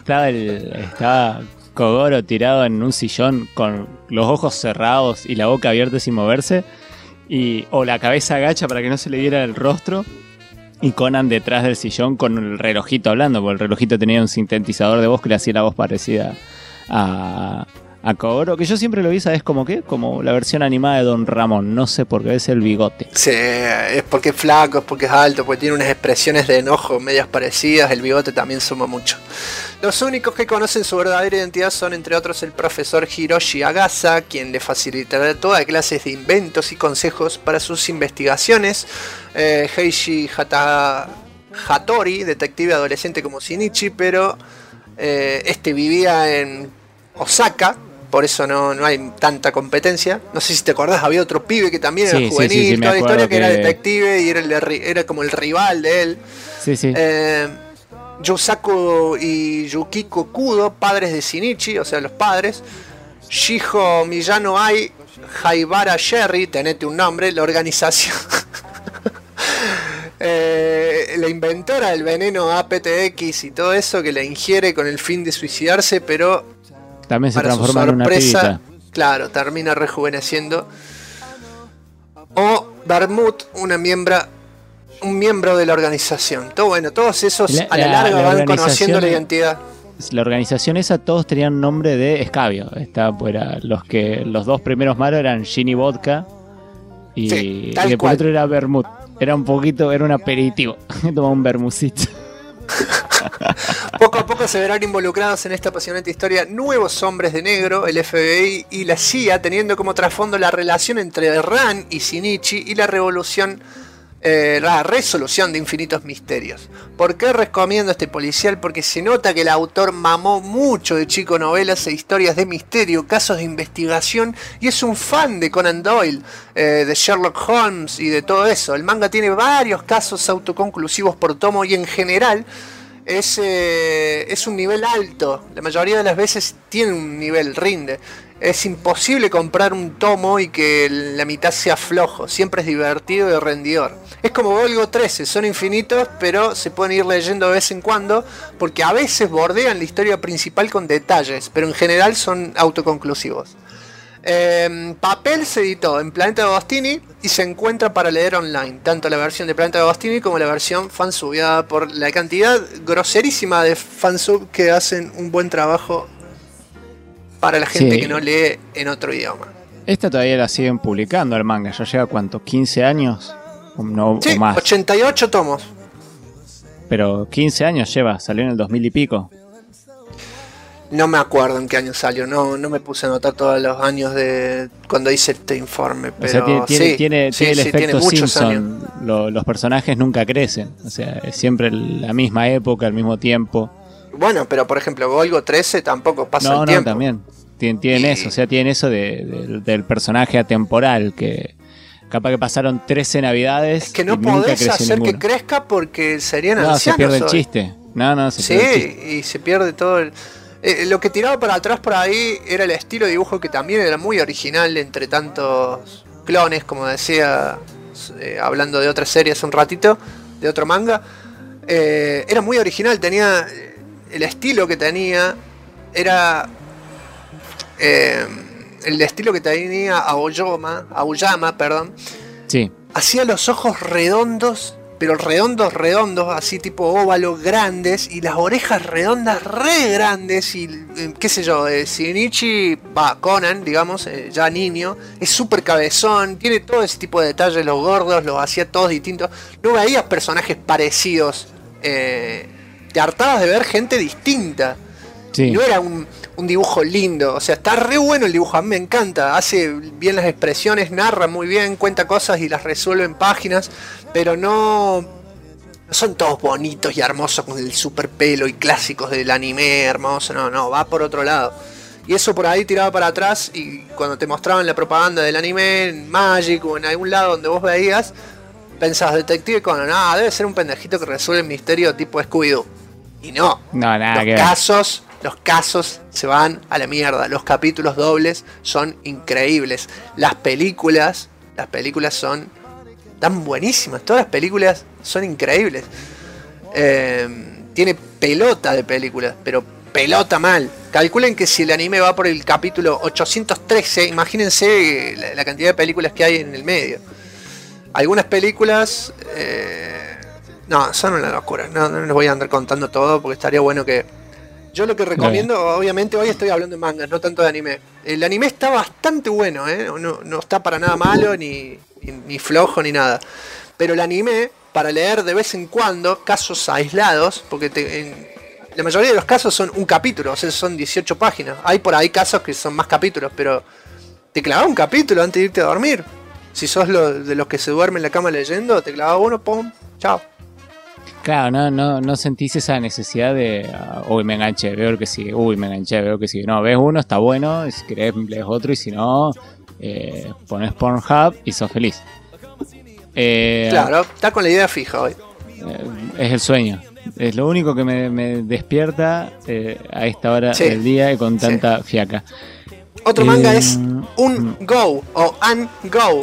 estaba Kogoro tirado en un sillón con los ojos cerrados y la boca abierta sin moverse, o la cabeza agacha para que no se le viera el rostro. Y Conan detrás del sillón con el relojito hablando, porque el relojito tenía un sintetizador de voz que le hacía la voz parecida a Kogoro, que yo siempre lo vi, ¿sabes como qué? Como la versión animada de Don Ramón, no sé por qué, es el bigote. Sí, es porque es flaco, es porque es alto, porque tiene unas expresiones de enojo medias parecidas, el bigote también suma mucho. Los únicos que conocen su verdadera identidad son, entre otros, el profesor Hiroshi Agasa, quien le facilitará toda clase de inventos y consejos para sus investigaciones. Heishi Hattori, detective adolescente como Shinichi, pero este vivía en Osaka, por eso no hay tanta competencia. No sé si te acordás, había otro pibe que también era juvenil, toda la historia, que era detective y era como el rival de él. Sí. Yusaku y Yukiko Kudo, padres de Shinichi, o sea, los padres. Shiho Miyano Ai, Haibara Sherry, tenete un nombre, la organización. La inventora del veneno APTX y todo eso, que la ingiere con el fin de suicidarse, pero también se transforma en una pibita. Claro, termina rejuveneciendo. O Vermouth, un miembro de la organización. Todos esos a la larga van conociendo la identidad. La organización esa, todos tenían nombre de escabio. Los dos primeros malos eran Gin y Vodka. Y después el otro era Vermouth. Era un aperitivo. Tomaba un vermucito. Poco a poco se verán involucrados en esta apasionante historia nuevos hombres de negro, el FBI y la CIA, teniendo como trasfondo la relación entre Ran y Shinichi y la resolución de infinitos misterios. ¿Por qué recomiendo este policial? Porque se nota que el autor mamó mucho de chico novelas e historias de misterio, casos de investigación, y es un fan de Conan Doyle, de Sherlock Holmes y de todo eso. El manga tiene varios casos autoconclusivos por tomo y en general es un nivel alto. La mayoría de las veces tiene un nivel, rinde. Es imposible comprar un tomo y que la mitad sea flojo. Siempre es divertido y rendidor. Es como Golgo 13, son infinitos, pero se pueden ir leyendo de vez en cuando, porque a veces bordean la historia principal con detalles, pero en general son autoconclusivos. Papel se editó en Planeta de Agostini y se encuentra para leer online, tanto la versión de Planeta de Agostini como la versión fansub, por la cantidad groserísima de fansub que hacen un buen trabajo para la gente que no lee en otro idioma. Esta todavía la siguen publicando el manga, ya lleva ¿cuánto? ¿15 años? No, sí, o más. 88 tomos. Pero 15 años lleva, salió en el 2000 y pico. No me acuerdo en qué año salió, no me puse a anotar todos los años de cuando hice este informe, pero o sea, tiene el efecto Simpson. Los personajes nunca crecen, o sea, es siempre la misma época, el mismo tiempo. Bueno, pero por ejemplo, Golgo 13 tampoco pasa el tiempo. No, también. Tienen eso, o sea, tienen eso del personaje atemporal, que capaz que pasaron 13 navidades. Es que no podés hacer que crezca porque serían ancianos. No, se pierde el chiste. Se pierde el chiste. Y se pierde todo el... lo que tiraba para atrás por ahí era el estilo de dibujo, que también era muy original entre tantos clones, como decía, hablando de otra serie hace un ratito, de otro manga. Era muy original, tenía... El estilo que tenía era... el estilo que tenía Aoyama, perdón. Sí. Hacía los ojos redondos, pero redondos, así tipo óvalo, grandes, y las orejas redondas, re grandes, y qué sé yo, Shinichi, Conan, digamos, ya niño, es súper cabezón, tiene todo ese tipo de detalles, los gordos, los hacía todos distintos. No veías personajes parecidos, te hartabas de ver gente distinta. Sí. No era un dibujo lindo, o sea, está re bueno el dibujo, a mí me encanta, hace bien las expresiones, narra muy bien, cuenta cosas y las resuelve en páginas, pero no son todos bonitos y hermosos con el super pelo y clásicos del anime hermoso, no, va por otro lado. Y eso por ahí tiraba para atrás, y cuando te mostraban la propaganda del anime en Magic o en algún lado donde vos veías, pensabas, Detective Conan, debe ser un pendejito que resuelve el misterio tipo Scooby-Doo. Y no, nada los casos se van a la mierda. Los capítulos dobles son increíbles. Las películas son tan buenísimas. Todas las películas son increíbles. Tiene pelota de películas, pero pelota mal. Calculen que si el anime va por el capítulo 813, imagínense la cantidad de películas que hay en el medio. Algunas películas... no, son una locura. No les voy a andar contando todo porque estaría bueno que... Yo lo que recomiendo, obviamente hoy estoy hablando de mangas, no tanto de anime. El anime está bastante bueno, no está para nada malo, ni flojo, ni nada. Pero el anime, para leer de vez en cuando, casos aislados, porque la mayoría de los casos son un capítulo, o sea, son 18 páginas. Hay por ahí casos que son más capítulos, pero te clavas un capítulo antes de irte a dormir. Si sos de los que se duermen en la cama leyendo, te clavas uno, pum, chao. Claro, no sentís esa necesidad de uy, me enganché, veo el que sigue, uy, me enganché, veo el que sigue. No, ves uno, está bueno, y si querés lees otro, y si no, pones Pornhub y sos feliz. Claro, está con la idea fija hoy. Es el sueño. Es lo único que me despierta a esta hora del día y con tanta fiaca. Otro manga es un Go o An Go.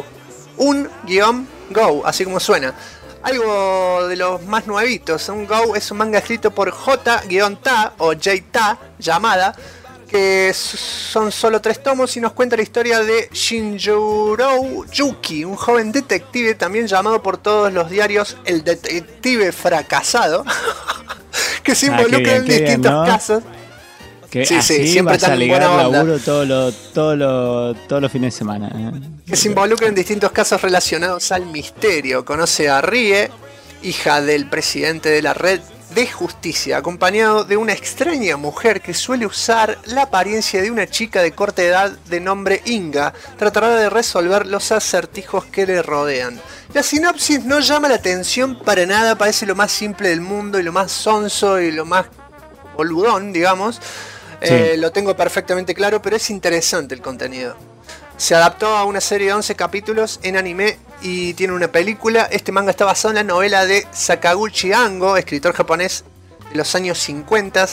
Un-Go, así como suena. Algo de los más nuevitos. Un Go es un manga escrito por J-Ta o J-Ta, llamada, que son solo 3 tomos y nos cuenta la historia de Shinjiro Yuki, un joven detective también llamado por todos los diarios el detective fracasado, que se involucra en distintos casos. Que sí, siempre vas a ligar laburo todos los fines de semana. Que se involucra en distintos casos relacionados al misterio. Conoce a Rie, hija del presidente de la red de justicia, acompañado de una extraña mujer que suele usar la apariencia de una chica de corta edad de nombre Inga. Tratará de resolver los acertijos que le rodean. La sinopsis no llama la atención para nada, parece lo más simple del mundo y lo más sonso y lo más boludón, digamos. Lo tengo perfectamente claro, pero es interesante el contenido. Se adaptó a una serie de 11 capítulos en anime y tiene una película. Este manga está basado en la novela de Sakaguchi Ango, escritor japonés de los años 50,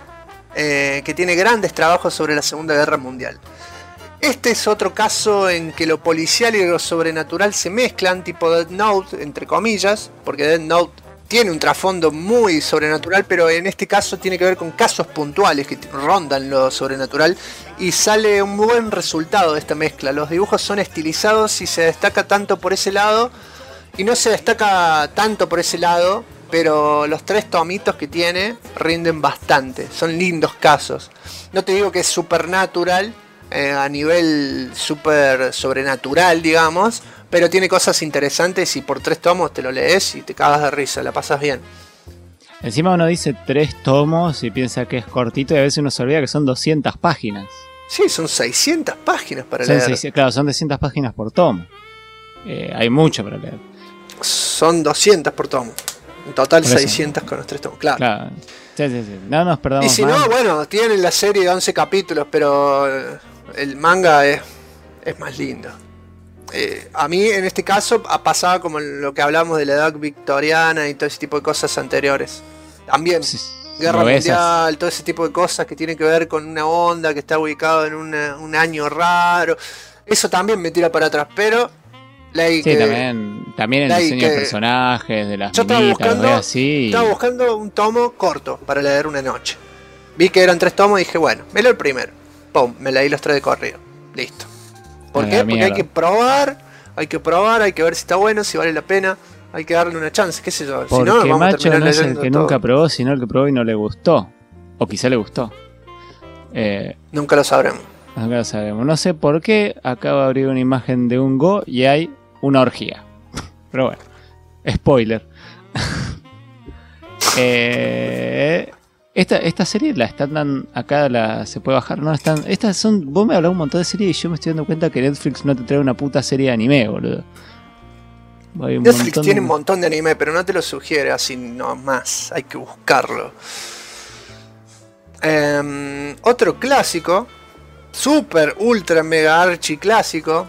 que tiene grandes trabajos sobre la Segunda Guerra Mundial. Este es otro caso en que lo policial y lo sobrenatural se mezclan, tipo Death Note, entre comillas, porque Death Note tiene un trasfondo muy sobrenatural, pero en este caso tiene que ver con casos puntuales que rondan lo sobrenatural y sale un buen resultado de esta mezcla. Los dibujos son estilizados y se destaca tanto por ese lado y no se destaca tanto por ese lado, pero los 3 tomitos que tiene rinden bastante, son lindos casos. No te digo que es supernatural, a nivel super sobrenatural, digamos, pero tiene cosas interesantes y por 3 tomos te lo lees y te cagas de risa, la pasas bien. Encima uno dice 3 tomos y piensa que es cortito y a veces uno se olvida que son 200 páginas. Sí, son 600 páginas para leer. Claro, son 200 páginas por tomo. Hay mucho para leer. Son 200 por tomo. En total 600 con los 3 tomos, claro. Sí. No nos perdamos. Y si no, bueno, tienen la serie de 11 capítulos, pero el manga es más lindo. A mí en este caso pasaba como lo que hablamos de la edad victoriana y todo ese tipo de cosas anteriores. También Guerra Mundial, todo ese tipo de cosas que tienen que ver con una onda que está ubicado en un año raro. Eso también me tira para atrás, pero también el diseño de personajes, de las estaba buscando un tomo corto para leer una noche. Vi que eran 3 tomos y dije, bueno, me leo el primero. Pum, me leí los 3 de corrido. Listo. ¿Por qué? Porque hay que probar, hay que ver si está bueno, si vale la pena, hay que darle una chance, qué sé yo. Porque si no, vamos a terminar no es el que todo. Nunca probó, sino el que probó y no le gustó. O quizá le gustó. Nunca lo sabremos. Nunca lo sabremos. No sé por qué acabo de abrir una imagen de un Go y hay una orgía. Pero bueno, spoiler. Esta serie la están dando acá, se puede bajar. No están. Estas son. Vos me hablás un montón de series y yo me estoy dando cuenta que Netflix no te trae una puta serie de anime, boludo. Netflix tiene un montón de anime, pero no te lo sugiere así nomás. Hay que buscarlo. Otro clásico, super, ultra, mega archi clásico.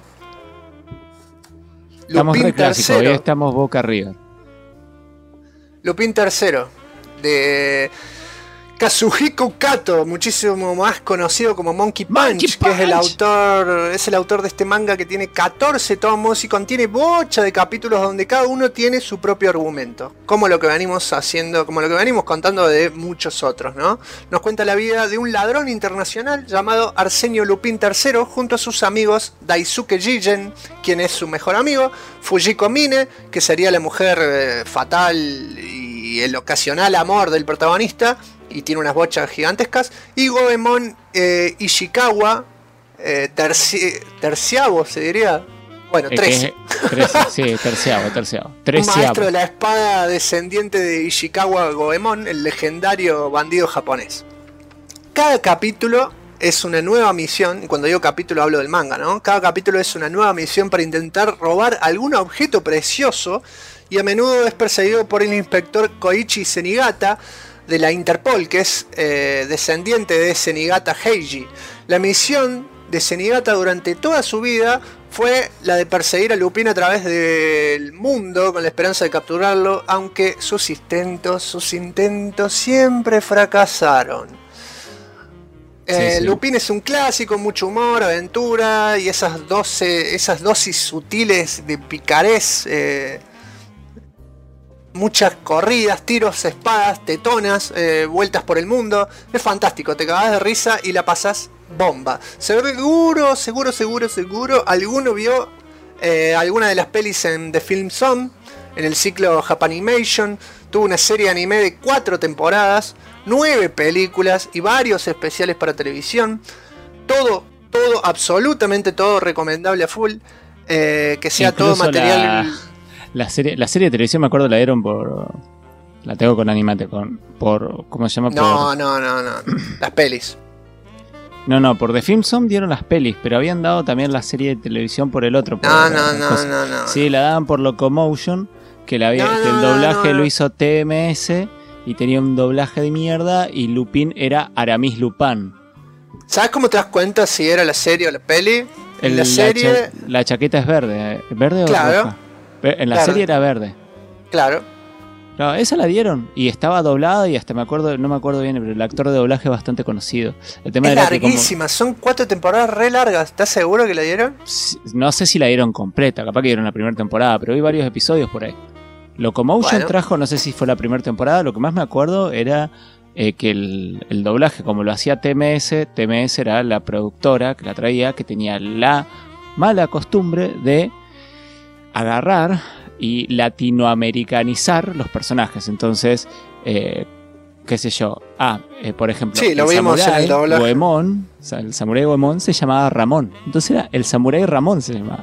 Estamos re clásicos, hoy estamos boca arriba. Lupin III, Kazuhiko Kato, muchísimo más conocido como Monkey Punch, Monkey que es el Punch. autor de este manga que tiene 14 tomos y contiene bocha de capítulos donde cada uno tiene su propio argumento, como lo que venimos haciendo, como lo que venimos contando de muchos otros, ¿no? Nos cuenta la vida de un ladrón internacional llamado Arsenio Lupin III junto a sus amigos Daisuke Jigen, quien es su mejor amigo, Fujiko Mine, que sería la mujer fatal y el ocasional amor del protagonista, y tiene unas bochas gigantescas, y Goemon Ishikawa, terciavo se diría, bueno, 13. Sí, terciavo. Un maestro de la espada descendiente de Ishikawa Goemon, el legendario bandido japonés. Cada capítulo es una nueva misión, y cuando digo capítulo hablo del manga, ¿no? Cada capítulo es una nueva misión para intentar robar algún objeto precioso, y a menudo es perseguido por el inspector Koichi Senigata de la Interpol, que es descendiente de Senigata Heiji. La misión de Senigata durante toda su vida fue la de perseguir a Lupin a través del mundo con la esperanza de capturarlo, aunque sus intentos siempre fracasaron. Sí. Lupin es un clásico, mucho humor, aventura y esas dosis sutiles de picarés. Muchas corridas, tiros, espadas, tetonas, vueltas por el mundo. Es fantástico, te cagás de risa y la pasás bomba. Seguro alguno vio alguna de las pelis en The Film Zone, en el ciclo Japanimation. Tuvo una serie de anime de 4 temporadas, 9 películas y varios especiales para televisión. Todo, absolutamente todo recomendable a full. Que sea incluso todo material... La serie de televisión, me acuerdo, la dieron por... La tengo con Animate, ¿cómo se llama? No. Las pelis. No, por The Film Zone dieron las pelis, pero habían dado también la serie de televisión por el otro. No. Sí, la daban por Locomotion, que el doblaje lo hizo TMS y tenía un doblaje de mierda, y Lupin era Aramis Lupin. ¿Sabes cómo te das cuenta si era la serie o la peli? En la serie... La chaqueta es verde. ¿Verde o roja? En la serie era verde. Claro. No, esa la dieron y estaba doblada y hasta no me acuerdo bien, pero el actor de doblaje es bastante conocido. El tema es era larguísima, son 4 temporadas re largas. ¿Estás seguro que la dieron? No sé si la dieron completa, capaz que dieron la primera temporada, pero vi varios episodios por ahí. Locomotion trajo, no sé si fue la primera temporada, lo que más me acuerdo era que el doblaje, como lo hacía TMS era la productora que la traía, que tenía la mala costumbre de agarrar y latinoamericanizar los personajes. Entonces, qué sé yo, por ejemplo, sí, lo vimos en el doblaje. Goemon, o sea, el samurái Goemon se llamaba Ramón, entonces era el samurái Ramón, se llamaba.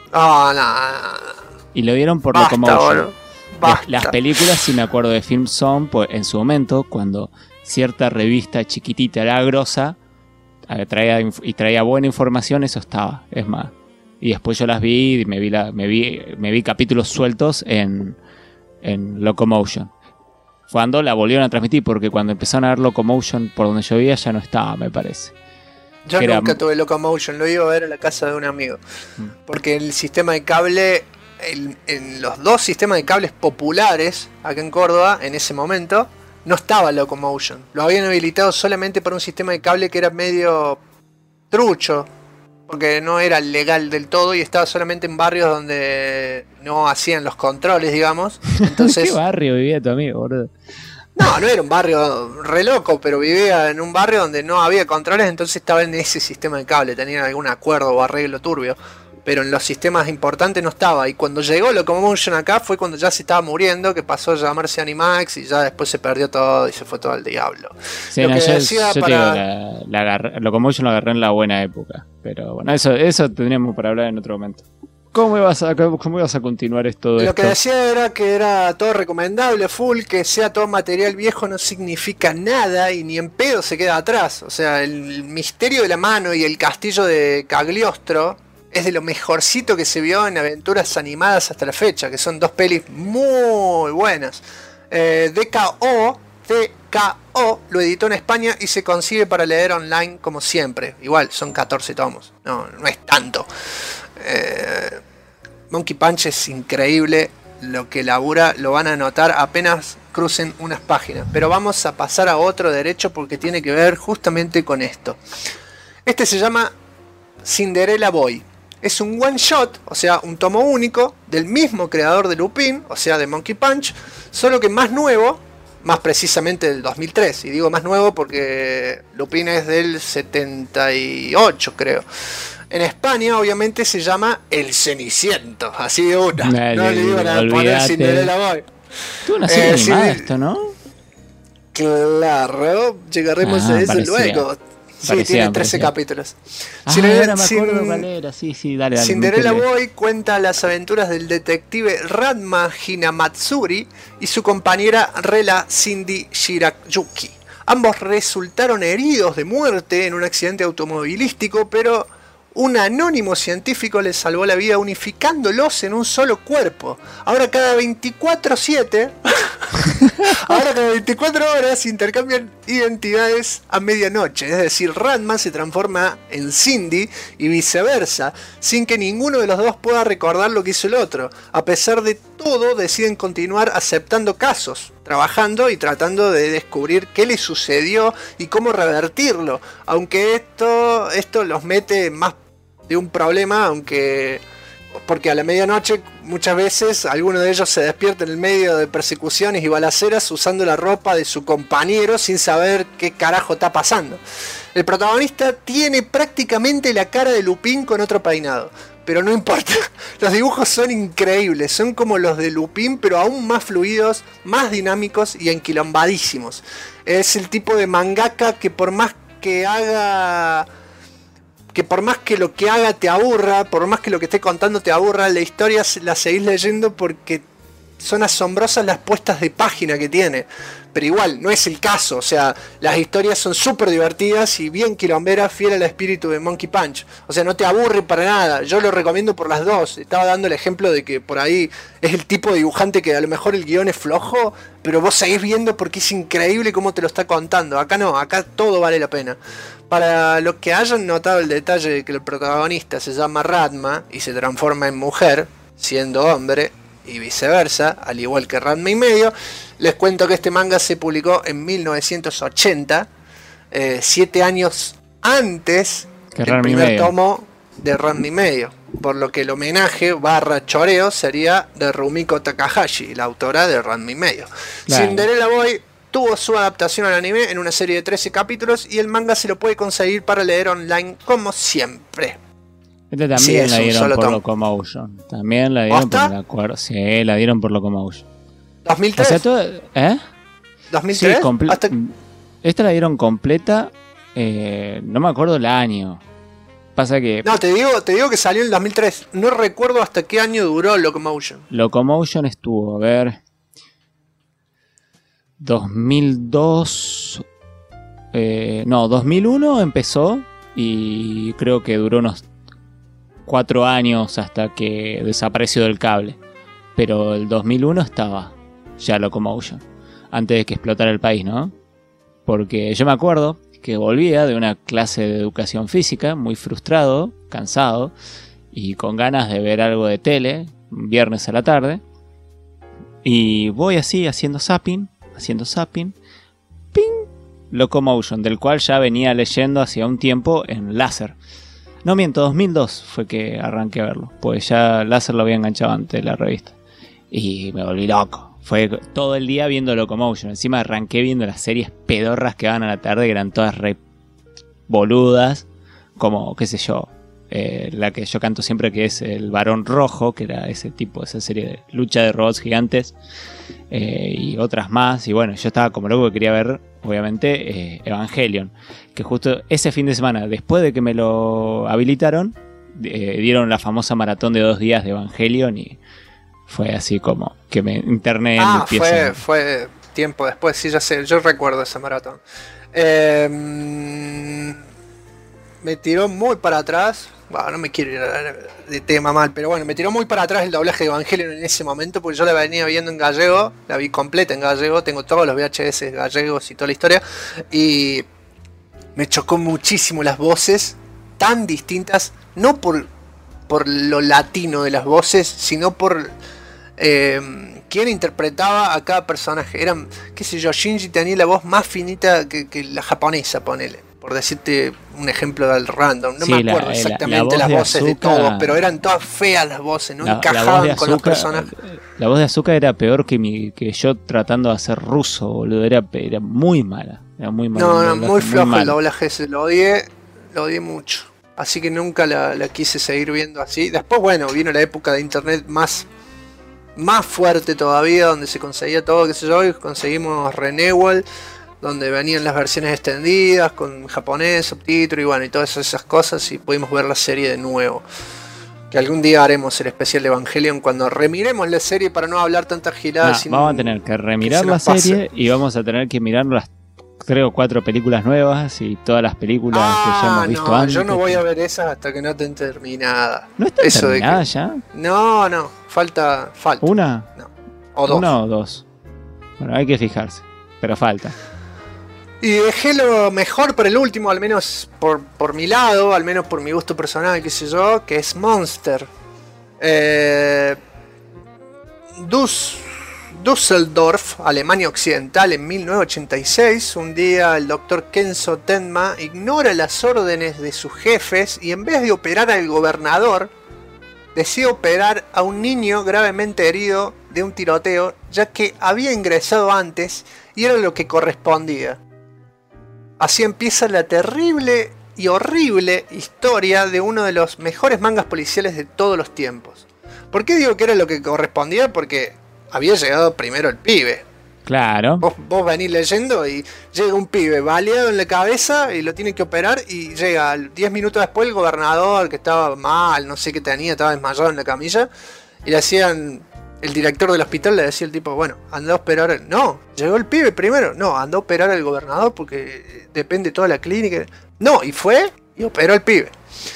Y lo dieron por Locomotion. Las películas, sí me acuerdo de Film Zone, pues en su momento, cuando cierta revista chiquitita era grosa, traía buena información, eso estaba, es más. Y después yo las vi y me vi capítulos sueltos en Locomotion. Cuando la volvieron a transmitir, porque cuando empezaron a ver Locomotion por donde yo vivía ya no estaba, me parece. Yo nunca tuve Locomotion, lo iba a ver a la casa de un amigo. Porque el sistema de cable, en los 2 sistemas de cables populares acá en Córdoba, en ese momento, no estaba Locomotion. Lo habían habilitado solamente para un sistema de cable que era medio trucho, porque no era legal del todo y estaba solamente en barrios donde no hacían los controles, digamos. Entonces, ¿qué barrio vivía tu amigo, boludo? No era un barrio re loco, pero vivía en un barrio donde no había controles, entonces estaba en ese sistema de cable, tenían algún acuerdo o arreglo turbio, pero en los sistemas importantes no estaba. Y cuando llegó Locomotion acá fue cuando ya se estaba muriendo, que pasó a llamarse Animax y ya después se perdió todo y se fue todo al diablo. Sí, lo que decía yo para... Locomotion lo agarré en la buena época, pero bueno, eso tendríamos para hablar en otro momento. ¿Cómo ibas a continuar esto? Lo que decía era que era todo recomendable, full, que sea todo material viejo no significa nada y ni en pedo se queda atrás. O sea, el misterio de la mano y el castillo de Cagliostro es de lo mejorcito que se vio en aventuras animadas hasta la fecha, que son 2 pelis muy buenas. DKO lo editó en España y se consigue para leer online como siempre. Igual, son 14 tomos, no es tanto. Monkey Punch es increíble, lo que labura lo van a notar apenas crucen unas páginas. Pero vamos a pasar a otro derecho porque tiene que ver justamente con esto. Este se llama Cinderella Boy. Es un one shot, o sea, un tomo único del mismo creador de Lupin, o sea, de Monkey Punch, solo que más nuevo, más precisamente del 2003. Y digo más nuevo porque Lupin es del 78, creo. En España, obviamente, se llama El Ceniciento, así de una. No le iban a poner Cinderella Boy. Tuvo una serie animada esto, ¿no? Claro, llegaremos a eso luego. Sí, tiene 13 capítulos. Ahora me acuerdo cuál era. Sí, dale. Cinderella Boy cuenta las aventuras del detective Ranma Hinamatsuri y su compañera Rela Cindy Shirayuki. Ambos resultaron heridos de muerte en un accidente automovilístico, pero un anónimo científico les salvó la vida unificándolos en un solo cuerpo. Ahora cada 24/7, ahora cada 24 horas intercambian identidades a medianoche. Es decir, Ranma se transforma en Cindy y viceversa, sin que ninguno de los dos pueda recordar lo que hizo el otro. A pesar de todo, deciden continuar aceptando casos, trabajando y tratando de descubrir qué le sucedió y cómo revertirlo. Aunque esto los mete más de un problema, porque a la medianoche muchas veces alguno de ellos se despierta en el medio de persecuciones y balaceras usando la ropa de su compañero sin saber qué carajo está pasando. El protagonista tiene prácticamente la cara de Lupin con otro peinado, pero no importa, los dibujos son increíbles, son como los de Lupin pero aún más fluidos, más dinámicos y enquilombadísimos. Es el tipo de mangaka que por más que lo que haga te aburra, por más que lo que esté contando te aburra, la historia la seguís leyendo porque son asombrosas las puestas de página que tiene. Pero igual, no es el caso, o sea, las historias son súper divertidas y bien quilomberas, fiel al espíritu de Monkey Punch. O sea, no te aburre para nada, yo lo recomiendo por las dos. Estaba dando el ejemplo de que por ahí es el tipo de dibujante que a lo mejor el guión es flojo, pero vos seguís viendo porque es increíble cómo te lo está contando. Acá no, acá todo vale la pena. Para los que hayan notado el detalle de que el protagonista se llama Ranma y se transforma en mujer, siendo hombre, y viceversa, al igual que Ranma y medio, les cuento que este manga se publicó en 1980, 7 años antes del primer tomo de Ranma y medio, por lo que el homenaje / choreo sería de Rumiko Takahashi, la autora de Ranma y medio. Claro. Cinderella Boy tuvo su adaptación al anime en una serie de 13 capítulos y el manga se lo puede conseguir para leer online como siempre. Este también la dieron por Locomotion. También la dieron por la acuerdo. Sí, la dieron por Locomotion. ¿2003? O sea, todo, ¿eh? ¿2003? Sí, esta la dieron completa. No me acuerdo el año. Pasa que... No, te digo que salió en el 2003. No recuerdo hasta qué año duró Locomotion. Locomotion estuvo, a ver... 2002... no, 2001 empezó y creo que duró unos 4 años hasta que desapareció del cable. Pero el 2001 estaba ya Locomotion, antes de que explotara el país, ¿no? Porque yo me acuerdo que volvía de una clase de educación física, muy frustrado, cansado y con ganas de ver algo de tele, un viernes a la tarde. Y voy así haciendo zapping, ¡ping! Locomotion, del cual ya venía leyendo hacía un tiempo en Láser. No miento, 2002 fue que arranqué a verlo, pues ya Láser lo había enganchado antes de la revista. Y me volví loco. Fue todo el día viendo Locomotion. Encima arranqué viendo las series pedorras que van a la tarde, que eran todas re boludas. Como, qué sé yo, la que yo canto siempre, que es El Varón Rojo, que era esa serie de lucha de robots gigantes. Y otras más. Y bueno, yo estaba como loco que quería ver, obviamente, Evangelion. Que justo ese fin de semana, después de que me lo habilitaron, dieron la famosa maratón de 2 días de Evangelion y fue así como que me interné en el pie. Fue tiempo después, sí, ya sé, yo recuerdo esa maratón. Me tiró muy para atrás. Bueno, no me quiero ir de tema mal, pero bueno, me tiró muy para atrás el doblaje de Evangelion en ese momento, porque yo la venía viendo en gallego, la vi completa en gallego, tengo todos los VHS gallegos y toda la historia, y me chocó muchísimo las voces tan distintas, no por lo latino de las voces, sino por quién interpretaba a cada personaje. Eran, qué sé yo, Shinji tenía la voz más finita que la japonesa, ponele. Por decirte un ejemplo del random. No Sí, me acuerdo exactamente las voces de todos, pero eran todas feas las voces, no encajaban con los personajes. La voz de Asuka era peor que yo tratando de hacer ruso, boludo. Era muy mala. Era muy mala. No, muy flojo el doblaje ese, lo odié mucho. Así que nunca la quise seguir viendo así. Después, bueno, vino la época de internet más fuerte todavía, donde se conseguía todo, qué sé yo, y conseguimos Renewal, donde venían las versiones extendidas con japonés, subtítulo y bueno, y todas esas cosas, y pudimos ver la serie de nuevo. Que algún día haremos el especial de Evangelion cuando remiremos la serie para no hablar tantas giladas. Vamos a tener que remirar la serie y vamos a tener que mirar las 3 o 4 películas nuevas y todas las películas que ya hemos visto antes. Yo no voy a ver esas hasta que no estén terminadas. ¿No están terminadas ya? No, falta. ¿Una? No. O dos. ¿Una o dos? Bueno, hay que fijarse, pero falta. Y dejé lo mejor para el último, al menos por mi lado, al menos por mi gusto personal, qué sé yo, que es Monster. Düsseldorf, Alemania Occidental, en 1986, un día el doctor Kenzo Tenma ignora las órdenes de sus jefes y en vez de operar al gobernador, decide operar a un niño gravemente herido de un tiroteo, ya que había ingresado antes y era lo que correspondía. Así empieza la terrible y horrible historia de uno de los mejores mangas policiales de todos los tiempos. ¿Por qué digo que era lo que correspondía? Porque había llegado primero el pibe. Claro. Vos venís leyendo y llega un pibe baleado en la cabeza y lo tienen que operar y llega 10 minutos después el gobernador que estaba mal, no sé qué tenía, estaba desmayado en la camilla y le hacían... El director del hospital le decía al tipo, bueno, anda a operar... No, llegó el pibe primero. No, anda a operar al gobernador porque depende toda la clínica. No, y fue y operó al pibe.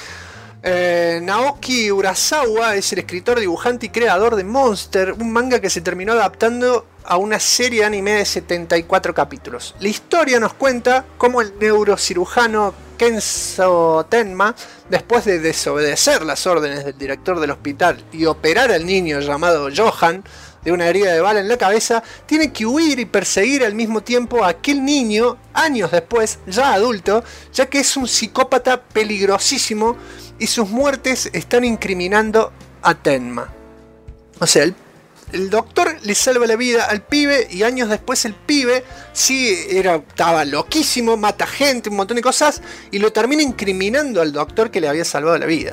Naoki Urasawa es el escritor, dibujante y creador de Monster, un manga que se terminó adaptando a una serie de anime de 74 capítulos. La historia nos cuenta cómo el neurocirujano Kenzo Tenma, después de desobedecer las órdenes del director del hospital y operar al niño llamado Johan de una herida de bala en la cabeza, tiene que huir y perseguir al mismo tiempo a aquel niño años después, ya adulto, ya que es un psicópata peligrosísimo y sus muertes están incriminando a Tenma. O sea, el doctor le salva la vida al pibe y años después el pibe estaba loquísimo, mata gente, un montón de cosas y lo termina incriminando al doctor que le había salvado la vida.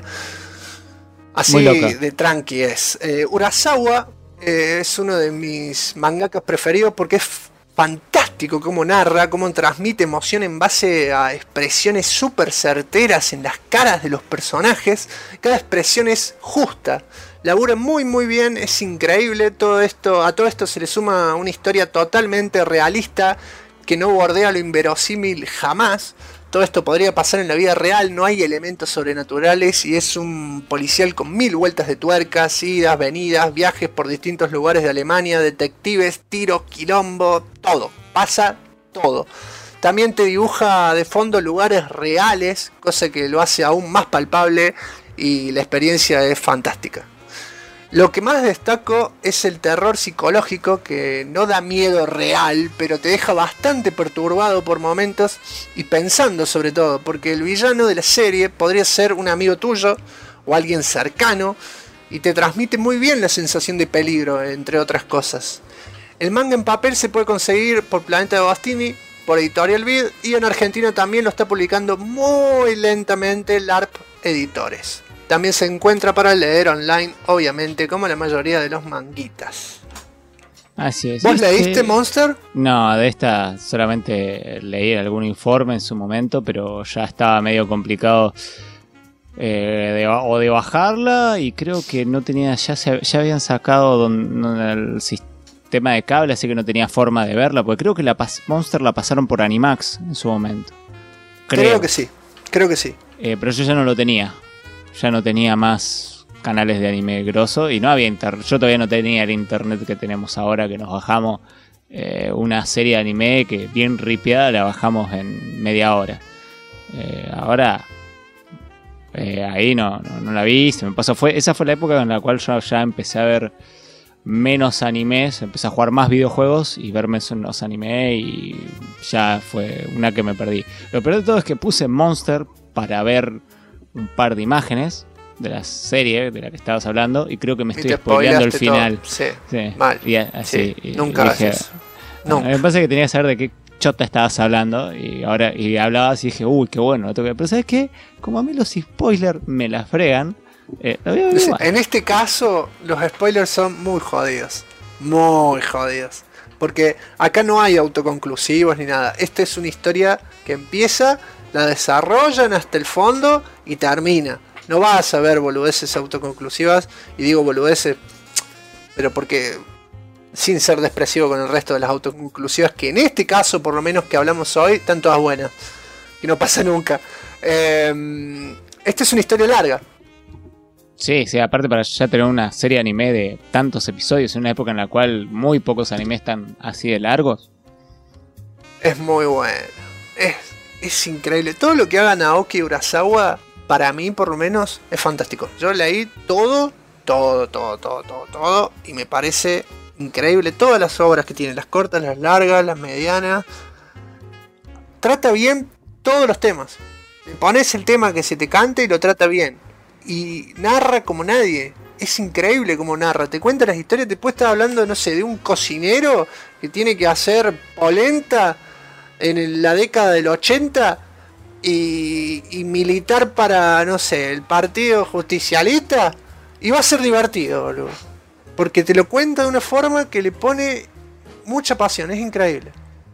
Así de tranqui es. Urasawa es uno de mis mangakas preferidos porque es fantástico cómo narra, cómo transmite emoción en base a expresiones súper certeras en las caras de los personajes. Cada expresión es justa. Labura muy bien, es increíble a todo esto se le suma una historia totalmente realista que no bordea lo inverosímil jamás. Todo esto podría pasar en la vida real, no hay elementos sobrenaturales y es un policial con 1000 vueltas de tuercas, idas, venidas, viajes por distintos lugares de Alemania, detectives, tiros, quilombo, todo, pasa todo. También te dibuja de fondo lugares reales, cosa que lo hace aún más palpable y la experiencia es fantástica. Lo que más destaco es el terror psicológico que no da miedo real, pero te deja bastante perturbado por momentos y pensando sobre todo, porque el villano de la serie podría ser un amigo tuyo o alguien cercano y te transmite muy bien la sensación de peligro, entre otras cosas. El manga en papel se puede conseguir por Planeta de Agostini, por Editorial Vid y en Argentina también lo está publicando muy lentamente LARP Editores. También se encuentra para leer online, obviamente, como la mayoría de los manguitas. Así es. ¿Vos leíste Monster? No, de esta solamente leí algún informe en su momento, pero ya estaba medio complicado de bajarla y creo que no tenía, ya habían sacado el sistema de cable, así que no tenía forma de verla, porque creo que Monster la pasaron por Animax en su momento. Creo que sí. Pero yo ya no lo tenía. Ya no tenía más canales de anime grosso y no había internet. Yo todavía no tenía el internet que tenemos ahora, que nos bajamos una serie de anime que bien ripeada la bajamos en media hora. Ahora ahí no la vi, se me pasó. Esa fue la época en la cual yo ya empecé a ver menos animes, empecé a jugar más videojuegos y verme unos anime y ya fue una que me perdí. Lo peor de todo es que puse Monster para ver un par de imágenes de la serie de la que estabas hablando y creo que me estoy spoileando el final. Sí, sí. Mal. Y así, sí. Nunca hagas eso. Nunca. Me parece que tenía que saber de qué chota estabas hablando y ahora hablabas y dije, uy, qué bueno. Pero ¿sabes qué? Como a mí los spoilers me la fregan, lo voy a ver igual. En este caso, los spoilers son muy jodidos. Muy jodidos. Porque acá no hay autoconclusivos ni nada. Esta es una historia que empieza, la desarrollan hasta el fondo y termina. No vas a ver boludeces autoconclusivas. Y digo boludeces, pero porque, sin ser despreciativo con el resto de las autoconclusivas, que en este caso, por lo menos que hablamos hoy, están todas buenas. Que no pasa nunca. Esta es una historia larga. Sí, aparte para ya tener una serie de anime de tantos episodios en una época en la cual muy pocos animes están así de largos. Es muy bueno. Es increíble. Todo lo que haga Naoki Urasawa, para mí por lo menos, es fantástico. Yo leí todo y me parece increíble. Todas las obras que tiene, las cortas, las largas, las medianas. Trata bien todos los temas. Le pones el tema que se te cante y lo trata bien. Y narra como nadie. Es increíble como narra. Te cuenta las historias. Te puede estar hablando, no sé, de un cocinero que tiene que hacer polenta en la década del 80 y militar para, no sé, el partido justicialista. Y va a ser divertido, boludo. Porque te lo cuenta de una forma que le pone mucha pasión. Es increíble.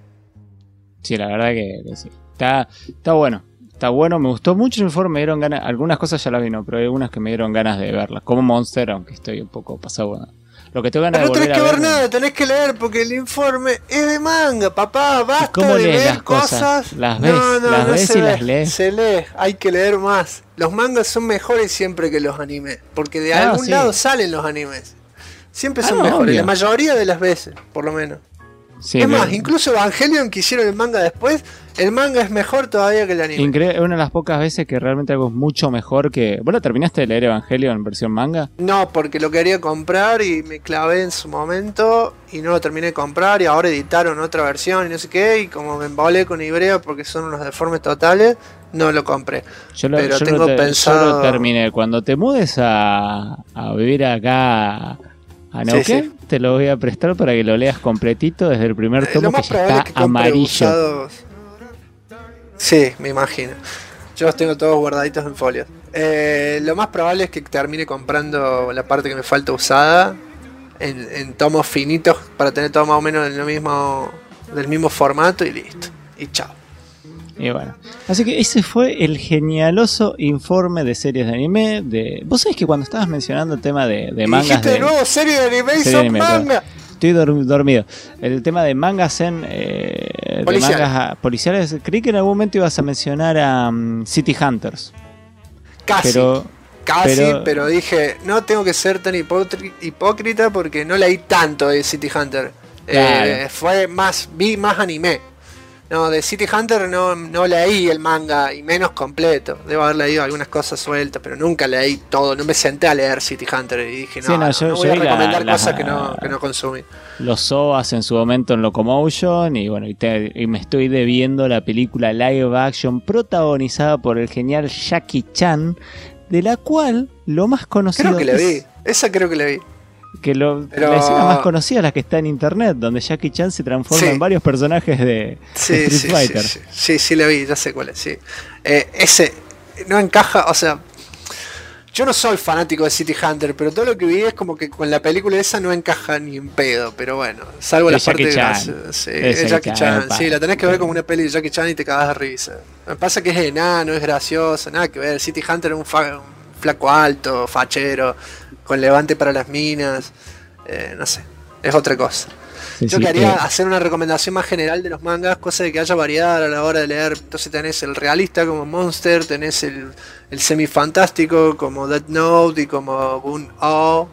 Sí, la verdad que sí. Está bueno. Está bueno, me gustó mucho el informe, me dieron ganas, algunas cosas ya las vi, ¿no? Pero hay algunas que me dieron ganas de verlas, como Monster, aunque estoy un poco pasado. Bueno. Lo que tengo ganas de volver a ver. No tenés que ver nada, tenés que leer porque el informe es de manga, papá, basta. ¿Cómo de lees ver las cosas? ¿Las ves? No, ¿Las ves y ve, las lees? Se lee, hay que leer más. Los mangas son mejores siempre que los animes, porque de algún lado salen los animes. Siempre son mejores, obvio. La mayoría de las veces, por lo menos. Sí, es más, incluso Evangelion que hicieron el manga después, el manga es mejor todavía que el anime. Es una de las pocas veces que realmente algo es mucho mejor que... ¿Vos la terminaste de leer Evangelion en versión manga? No, porque lo quería comprar y me clavé en su momento y no lo terminé de comprar y ahora editaron otra versión y no sé qué, y como me embolé con Ibrea porque son unos deformes totales, no lo compré. Pero tengo pensado... Yo lo terminé. Cuando te mudes a vivir acá... ¿A Neuquén? Sí. Te lo voy a prestar para que lo leas completito desde el primer tomo que ya está amarillo. Usados. Sí, me imagino. Yo los tengo todos guardaditos en folios. Lo más probable es que termine comprando la parte que me falta usada en tomos finitos para tener todo más o menos del mismo formato y listo. Y chao. Y bueno, así que ese fue el genialoso informe de series de anime. Vos sabés que cuando estabas mencionando el tema de mangas. Dijiste de nuevo serie de anime y son manga. Estoy dormido. El tema de mangas de mangas policiales. Creí que en algún momento ibas a mencionar a City Hunters. Casi, pero dije, no tengo que ser tan hipócrita porque no leí tanto de City Hunter. Claro. Vi más anime. No, de City Hunter no leí el manga y menos completo. Debo haber leído algunas cosas sueltas, pero nunca leí todo. No me senté a leer City Hunter y dije, no voy a recomendar cosas que no consumí. Los OVAs en su momento en Locomotion y bueno, y me estoy debiendo la película live action protagonizada por el genial Jackie Chan, de la cual lo más conocido creo que la vi. La escena más conocida es la que está en internet, donde Jackie Chan se transforma en varios personajes de Street Fighter. Sí, la vi, ya sé cuál es. Sí. Ese no encaja, o sea, yo no soy fanático de City Hunter, pero todo lo que vi es como que con la película esa no encaja ni en pedo, pero bueno, salvo la parte de Jackie Chan. Sí, la tenés que ver como una peli de Jackie Chan y te cagas de risa. Me pasa que es enano, es gracioso, nada que ver. City Hunter es un flaco alto, fachero, con levante para las minas, no sé, es otra cosa. Yo quería hacer una recomendación más general de los mangas, cosa de que haya variedad a la hora de leer. Entonces tenés el realista como Monster, tenés el semi-fantástico como Death Note y como Gun-Oh,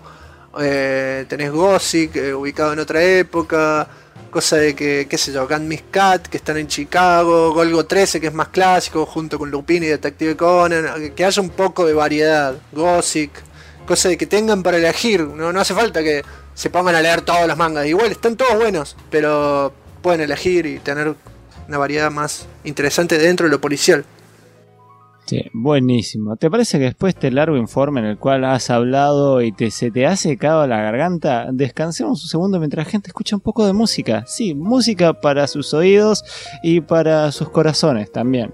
tenés Gothic, ubicado en otra época, cosa de que, qué sé yo, Canmis Cat, que están en Chicago, Golgo 13, que es más clásico, junto con Lupin y Detective Conan, que haya un poco de variedad, Gothic, cosa de que tengan para elegir, no hace falta que se pongan a leer todos los mangas. Igual están todos buenos, pero pueden elegir y tener una variedad más interesante dentro de lo policial. Sí, buenísimo. ¿Te parece que después de este largo informe en el cual has hablado y se te ha secado la garganta, descansemos un segundo mientras la gente escucha un poco de música? Sí, música para sus oídos y para sus corazones también.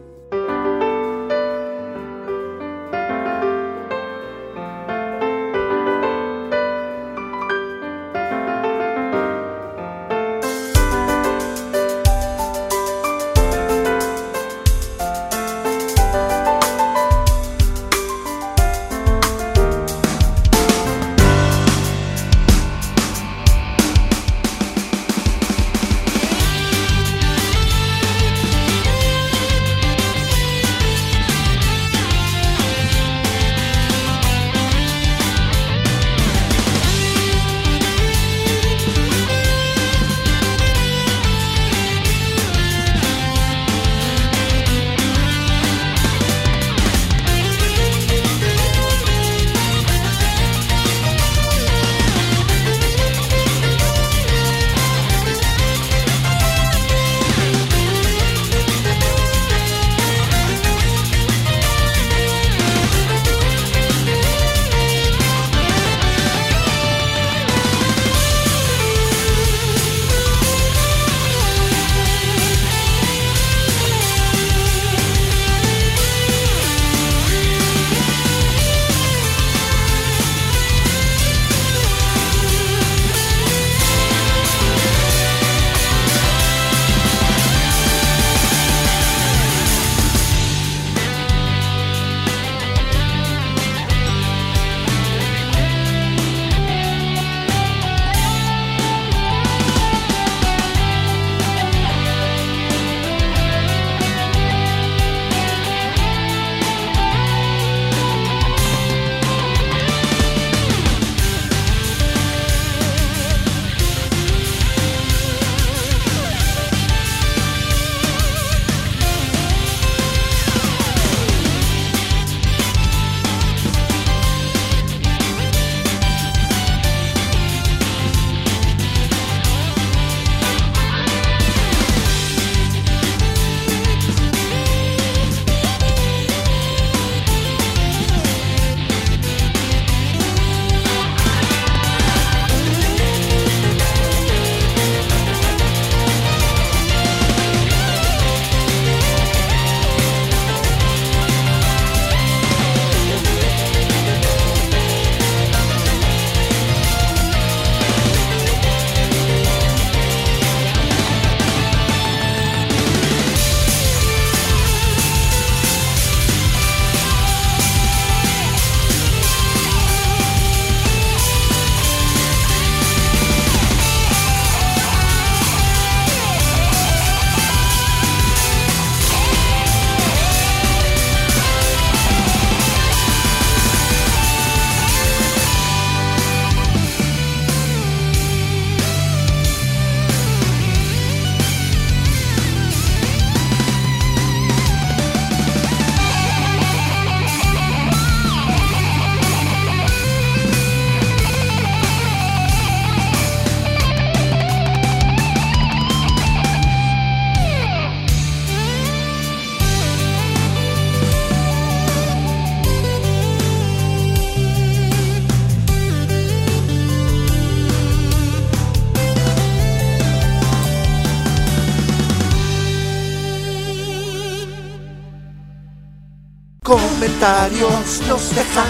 Comentarios nos dejan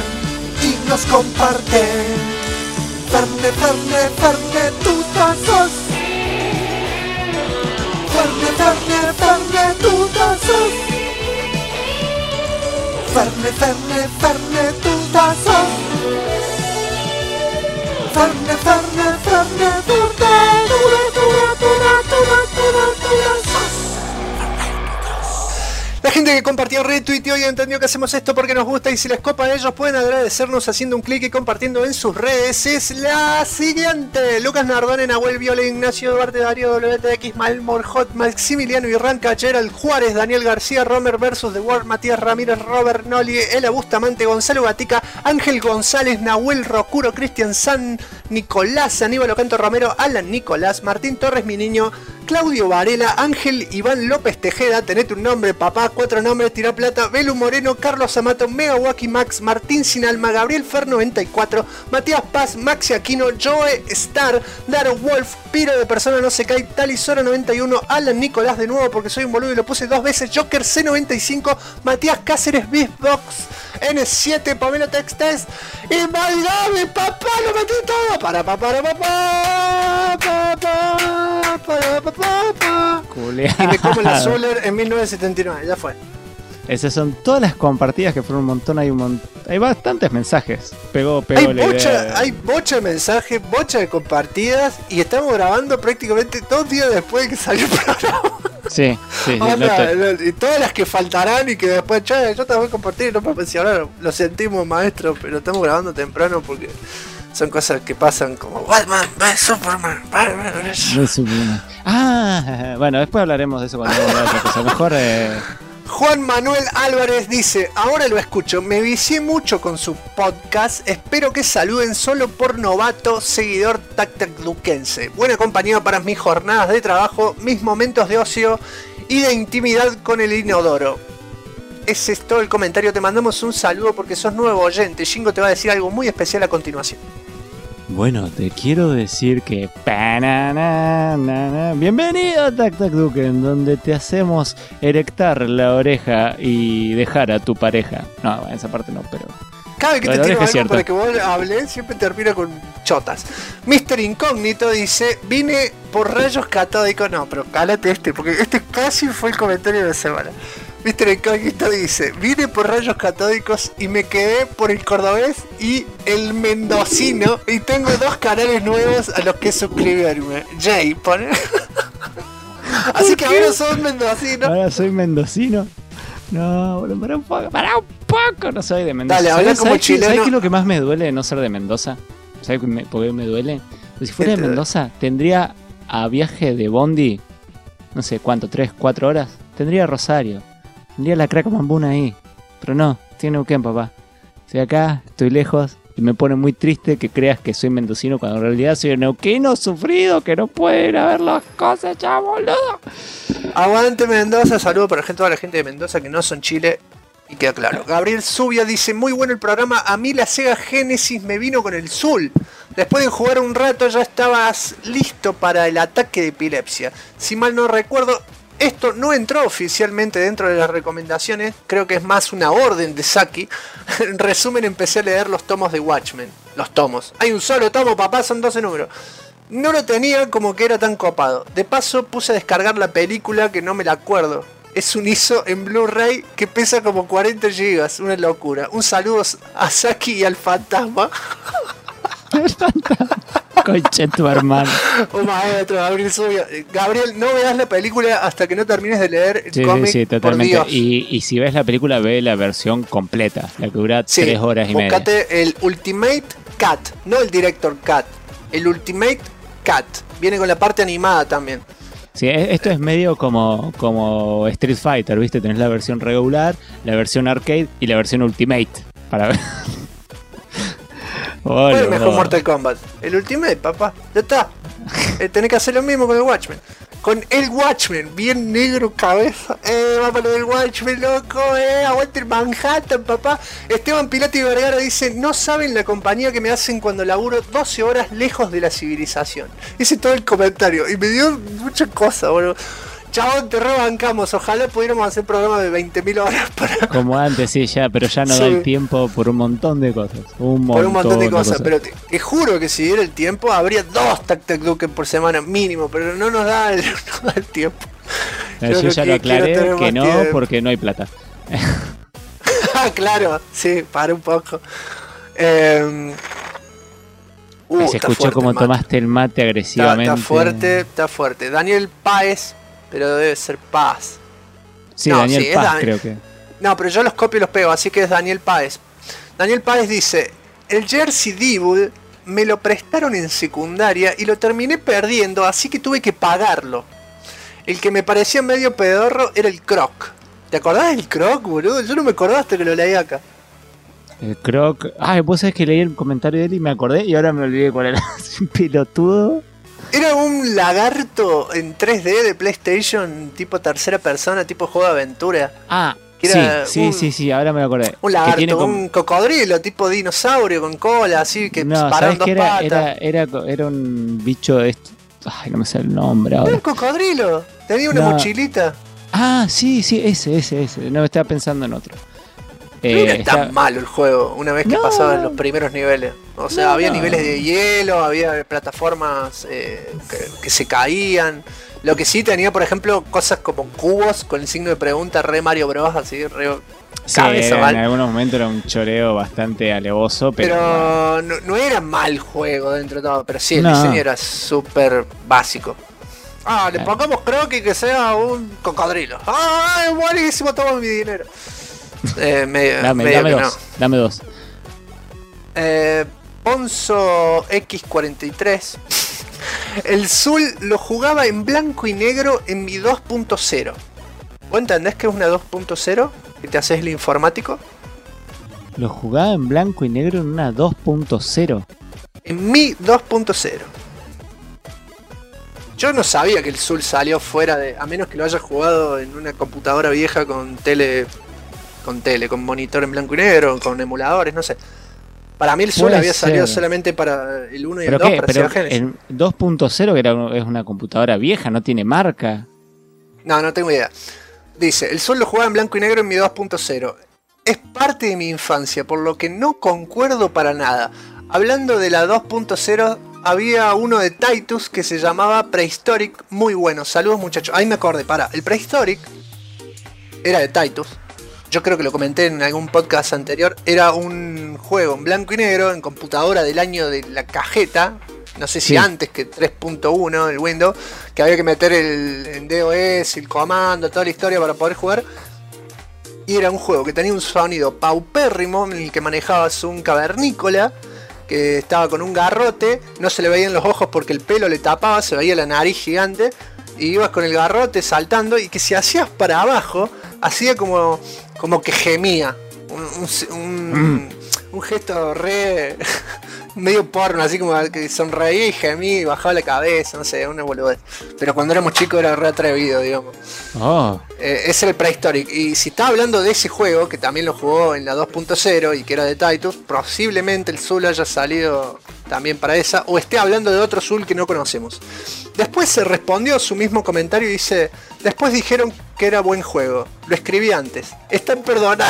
y nos comparten. Ferne, Ferne, Ferne, tutazos. Ferne, Ferne, Ferne, tutazos. Ferne, Ferne, Ferne, tutazos. Ferne, Ferne, Ferne, tutazos. La gente que compartió retuiteó y entendió que hacemos esto porque nos gusta y si les copa a ellos pueden agradecernos haciendo un clic y compartiendo en sus redes. Es la siguiente: Lucas Nardone, Nahuel Viola, Ignacio Duarte, Darío WTX, Malmor Hot, Maximiliano Irranca, Gerald Juárez, Daniel García, Romer vs The World, Matías Ramírez, Robert Noli, Ela Bustamante, Gonzalo Gatica, Ángel González, Nahuel Rocuro, Cristian San Nicolás, Aníbal Ocanto Romero, Alan Nicolás, Martín Torres, mi niño, Claudio Varela, Ángel Iván López Tejeda, tenete un nombre, papá, 4 nombres, tira plata, Belu Moreno, Carlos Amato, Megawaki Max, Martín Sinalma, Gabriel Fer 94, Matías Paz, Maxi Aquino, Joe Star, Daro Wolf, Piro de Persona No Se Cae, Talisora 91, Alan Nicolás de nuevo porque soy un boludo y lo puse 2 veces, Joker C95, Matías Cáceres, Beatbox, N7, Pamela Textes y Malgabe, papá, lo metí todo para y me como la Solar en 1979, ya fue. Esas son todas las compartidas que fueron un montón. Hay bastantes mensajes. Pegó hay bocha de mensajes, bocha de compartidas. Y estamos grabando prácticamente 2 días después de que salió el programa. Sí. Y todas las que faltarán y que después, che, yo te voy a compartir. No puedo decir, ahora lo sentimos, maestro, pero estamos grabando temprano porque son cosas que pasan como Batman, Superman. Bueno, después hablaremos de eso cuando hagamos otra cosa. Mejor. Juan Manuel Álvarez dice: ahora lo escucho, me vicié mucho con su podcast, espero que saluden solo por novato, seguidor tactacduquense. Buena compañía para mis jornadas de trabajo, mis momentos de ocio y de intimidad con el inodoro. Ese es todo el comentario, te mandamos un saludo porque sos nuevo oyente. Jingo te va a decir algo muy especial a continuación. Bueno, te quiero decir que bienvenido a Tac Tac Duken, donde te hacemos erectar la oreja y dejar a tu pareja. No, esa parte no, pero cada vez que te tiro algo para que vos hables, siempre termina con chotas. Mr. Incógnito dice: vine por rayos catódicos. No, pero cálate porque este casi fue el comentario de la semana. Mr. Incógnito dice: vine por rayos catódicos y me quedé por el cordobés y el mendocino y tengo 2 canales nuevos a los que suscribirme. Jay, pone. Así que ahora sos mendocino. Ahora soy mendocino. No, para un poco, no soy de Mendoza. Dale, habla como chileno. ¿Sabes qué es lo que más me duele de no ser de Mendoza? ¿Sabes por qué me duele? Pues si fuera de Mendoza, tendría a viaje de bondi, no sé cuánto, 3, 4 horas, tendría Rosario. Tendría la crack mambuna ahí. Pero no, estoy en Neuquén, papá. Estoy acá, estoy lejos. Y me pone muy triste que creas que soy mendocino cuando en realidad soy un neuquino sufrido que no puede ir a ver las cosas ya, boludo. Aguante Mendoza, saludo para toda la gente de Mendoza que no son Chile. Y queda claro. Gabriel Zubia dice: muy bueno el programa. A mí la Sega Genesis me vino con el Zul. Después de jugar un rato ya estabas listo para el ataque de epilepsia. Si mal no recuerdo, esto no entró oficialmente dentro de las recomendaciones, creo que es más una orden de Saki. En resumen, empecé a leer los tomos de Watchmen. Los tomos. Hay un solo tomo, papá, son 12 números. No lo tenía como que era tan copado. De paso puse a descargar la película que no me la acuerdo. Es un ISO en Blu-ray que pesa como 40 GB, una locura. Un saludo a Saki y al fantasma. El fantasma. Conche tu hermano. Maestro, Gabriel, no veas la película hasta que no termines de leer el cómic. Sí, totalmente. Y si ves la película, ve la versión completa, la que dura 3 horas y media. Buscate el Ultimate Cut, no el Director Cut. El Ultimate Cut. Viene con la parte animada también. Sí, esto es medio como Street Fighter, ¿viste? Tenés la versión regular, la versión arcade y la versión Ultimate. Para ver. Fue el mejor Mortal Kombat. El Ultimate, papá. Ya está. Tenés que hacer lo mismo con el Watchmen. Con el Watchmen, bien negro cabeza. Vamos a lo del Watchmen, loco. Aguante el Manhattan, papá. Esteban Pilati Vergara dice: no saben la compañía que me hacen cuando laburo 12 horas lejos de la civilización. Hice todo el comentario y me dio muchas cosas, boludo. Chabón, te rebancamos. Ojalá pudiéramos hacer programas de 20.000 horas para... Como antes, sí, ya, pero ya no da el tiempo por un montón de cosas. Por un montón de cosas. Pero te juro que si diera el tiempo, habría 2 Tac Tac Duken por semana mínimo, pero no nos da el tiempo. Yo ya lo aclaré que no, tiempo. Porque no hay plata. Claro, sí, para un poco. Se escuchó como tomaste el mate agresivamente. Está fuerte. Daniel Páez, pero debe ser Paz. Sí, No, Daniel sí, es Paz, Dan- creo que. No, pero yo los copio y los pego, así que es Daniel Páez. Daniel Páez dice: el Jersey Devil me lo prestaron en secundaria y lo terminé perdiendo, así que tuve que pagarlo. El que me parecía medio pedorro era el Croc. ¿Te acordás del Croc, boludo? Yo no me acordaba hasta que lo leí acá. El Croc. Ah, vos sabés que leí el comentario de él y me acordé y ahora me olvidé cuál era. Un pelotudo. Era un lagarto en 3D de PlayStation, tipo tercera persona, tipo juego de aventura. Ah, Que era sí, ahora me lo acordé. Un Que lagarto, tiene un cocodrilo, tipo dinosaurio con cola, así que No, paran ¿sabés dos qué era? patas. Era un bicho de esto. Ay, no me sale el nombre Era ahora. un cocodrilo, tenía una No. mochilita. Ah, sí, ese. No, estaba pensando en otro. No era Está- tan malo el juego una vez que No. pasabas los primeros niveles. O sea, No, había no. niveles de hielo, había plataformas que se caían. Lo que sí tenía, por ejemplo, cosas como cubos con el signo de pregunta, re Mario Bros. Así, re Sí, cabeza en mal. algunos momentos era un choreo bastante alevoso, pero. Pero no era mal juego dentro de todo. Pero sí, el No. diseño era súper básico. Ah, le Claro. pongamos croquis que sea un cocodrilo. ¡Ah, buenísimo! Toma mi dinero. Dame medio que dos. no. Dame dos. Ponzo X43. El Zul lo jugaba en blanco y negro en mi 2.0. ¿Vos entendés que es una 2.0? ¿Que te haces el informático? Lo jugaba en blanco y negro en una 2.0. En mi 2.0. Yo no sabía que el Zul salió fuera de... A menos que lo haya jugado en una computadora vieja con con monitor en blanco y negro, con emuladores, no sé. Para mí el Zul Puede había salido ser. solamente para el 1 y el ¿Pero 2, qué? para Pero Sega Genesis. el 2.0, que es una computadora vieja, no tiene marca. No tengo idea. Dice, el Sol lo jugaba en blanco y negro en mi 2.0. Es parte de mi infancia, por lo que no concuerdo para nada. Hablando de la 2.0, había uno de Titus que se llamaba Prehistoric, muy bueno. Saludos muchachos. Ahí me acordé, el Prehistoric era de Titus. Yo creo que lo comenté en algún podcast anterior. Era un juego en blanco y negro, en computadora del año de la cajeta. No sé si Sí. antes que 3.1 el Windows, que había que meter en DOS, el comando, toda la historia para poder jugar. Y era un juego que tenía un sonido paupérrimo, en el que manejabas un cavernícola que estaba con un garrote, no se le veían los ojos porque el pelo le tapaba, se veía la nariz gigante, y ibas con el garrote saltando, y que si hacías para abajo, hacía como que gemía. Un gesto re medio porno, así como que sonreía y gemía y bajaba la cabeza, no sé, una boludez. Pero cuando éramos chicos era re atrevido, digamos. Oh, Ese era el Prehistoric. Y si está hablando de ese juego, que también lo jugó en la 2.0 y que era de Titus, posiblemente el Zul haya salido también para esa, o esté hablando de otro Zul que no conocemos. Después se respondió su mismo comentario y dice: después dijeron que era buen juego, lo escribí antes, están perdonados.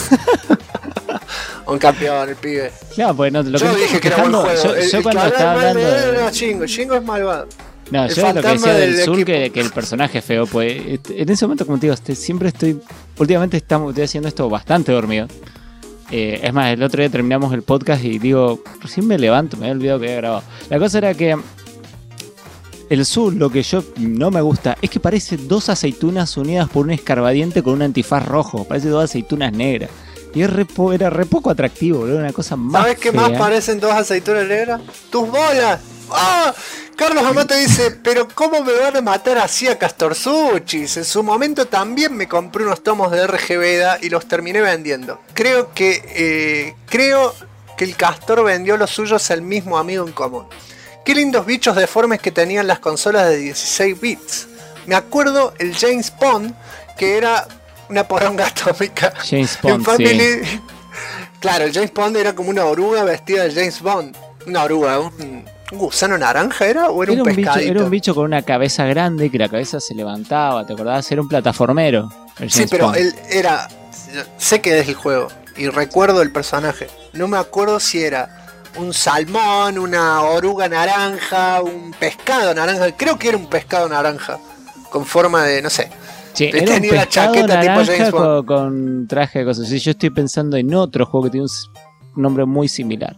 Un campeón, el pibe. claro, pues no, lo Yo que dije que era buen quejando- juego. Yo El cuando que estaba habla mal hablando. de él, de- no, Chingo es malvado. No, El yo lo que fantasma decía del del Zul, equipo. que el personaje es feo, pues en ese momento, como te digo, últimamente estoy haciendo esto bastante dormido. Es más, el otro día terminamos el podcast y digo, recién me levanto, me había olvidado que había grabado. La cosa era que el Zul, lo que yo no me gusta, es que parece dos aceitunas unidas por un escarbadiente con un antifaz rojo, parece dos aceitunas negras. Y era re poco atractivo, boludo, una cosa más ¿Sabes qué fea. más parecen dos aceitunas negras? ¡Tus bolas! ¡Ah! Carlos Amato dice: pero ¿cómo me van a matar así a Castorzuchis? En su momento también me compré unos tomos de RG Veda y los terminé vendiendo. Creo que el Castor vendió los suyos al mismo amigo en común. Qué lindos bichos deformes que tenían las consolas de 16 bits. Me acuerdo el James Bond, que era una poronga atómica. James En Bond, Family- sí. Claro, el James Bond era como una oruga vestida de James Bond. Una oruga, un gusano naranja era o era un pescadito. Era un bicho con una cabeza grande, que la cabeza se levantaba, ¿te acordás? Era un plataformero. el Sí, James pero Bond. él era... Sé que es el juego y recuerdo el personaje. No me acuerdo si era un salmón, una oruga naranja, un pescado naranja. Creo que era un pescado naranja. Con forma de, no sé. Sí, Tenía era un una pescado chaqueta tipo naranja James Bond. con traje de cosas. Sí, yo estoy pensando en otro juego que tiene un nombre muy similar.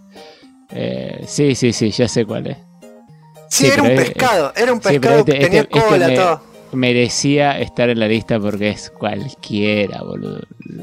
Sí, ya sé cuál es. Sí, Sí, era un pero pescado. Era un sí, pero pescado que tenía cola, todo. merecía estar en la lista porque es cualquiera, boludo.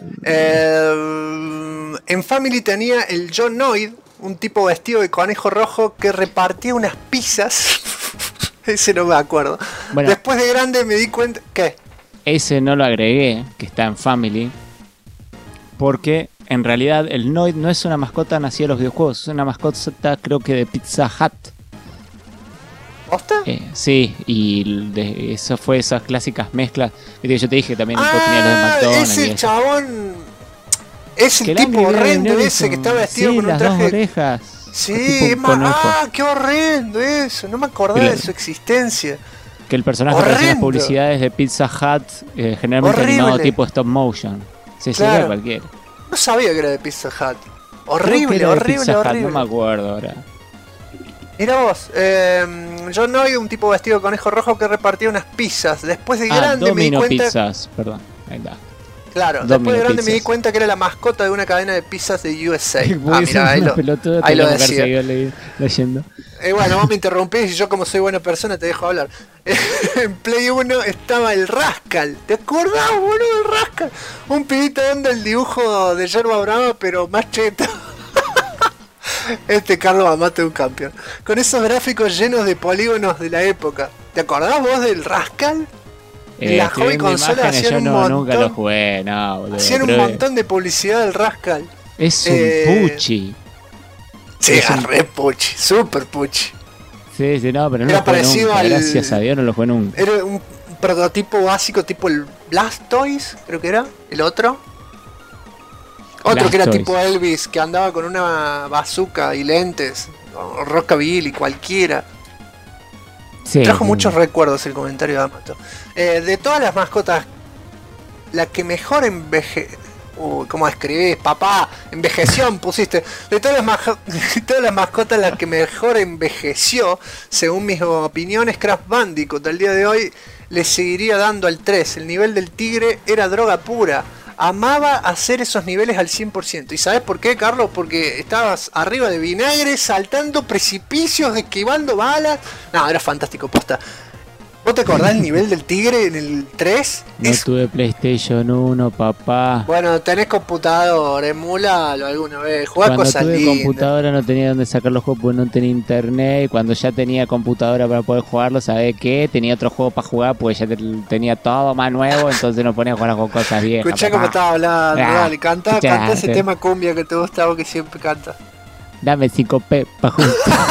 En Family tenía el John Noyd, un tipo vestido de conejo rojo que repartía unas pizzas. Ese no me acuerdo. Bueno, después de grande me di cuenta... ¿Qué? Ese no lo agregué, que está en Family, porque en realidad el Noid no es una mascota nacida de los videojuegos, es una mascota creo que de Pizza Hut. ¿Posta? Sí, y eso fue esas clásicas mezclas. Viste que yo te dije también tenía los de McDonald's. Ese chabón... Es el tipo horrendo ese que está vestido con un traje... las dos orejas. Sí, qué horrendo eso. No me acordaba de su existencia. Que el personaje aparece en las publicidades de Pizza Hut, generalmente animado tipo stop motion. Sí, claro. Sería cualquiera. No sabía que era de Pizza Hut. Horrible. No me acuerdo ahora. Mira vos, John Noyd, un tipo vestido de conejo rojo que repartía unas pizzas. Después de grande me di cuenta... pizzas, perdón. Ahí está. Claro, después de grande me di cuenta que era la mascota de una cadena de pizzas de USA. Mira, ahí lo decía. Leyendo. Bueno, vos me interrumpís y yo como soy buena persona te dejo hablar. En Play 1 estaba el Rascal. ¿Te acordás, boludo, el Rascal? Un pibito dando el dibujo de Yerba Brava, pero más cheto. Carlos Amato es un campeón. Con esos gráficos llenos de polígonos de la época. ¿Te acordás vos del Rascal? En la hobby consola hacían un montón. Nunca lo jugué, no, boludo. Hacían un montón de publicidad del Rascal. Es un puchi. Sí, es re puchi, super puchi. Sí, no, pero no lo jugué nunca. Gracias a Dios no lo jugué nunca. Era un prototipo básico, tipo el Blastoise, creo que era, el otro. Otro que era tipo Elvis, que andaba con una bazooka y lentes, o Rockabilly, cualquiera. Sí, trajo muchos recuerdos el comentario de Amato. De todas las mascotas, la que mejor ¿cómo escribís, papá? Envejeció, pusiste. De todas las mascotas, la que mejor envejeció, según mis opiniones, Crash Bandicoot. Al día de hoy le seguiría dando al 3. El nivel del tigre era droga pura. Amaba hacer esos niveles al 100%. ¿Y sabes por qué, Carlos? Porque estabas arriba de vinagre, saltando precipicios, esquivando balas. No, era fantástico, posta. ¿Vos te acordás el nivel del tigre en el 3? No tuve PlayStation 1, papá. Bueno, tenés computador, emulalo alguna vez, jugá cosas lindas. Cuando tuve computadora no tenía dónde sacar los juegos porque no tenía internet. Y cuando ya tenía computadora para poder jugarlo, ¿sabés qué? Tenía otro juego para jugar porque ya tenía todo más nuevo, entonces no ponía a jugar con cosas viejas. Escuchá cómo estaba hablando, dale, cantá ese tema cumbia que te gusta, vos que siempre cantas. Dame 5p pa' juntar.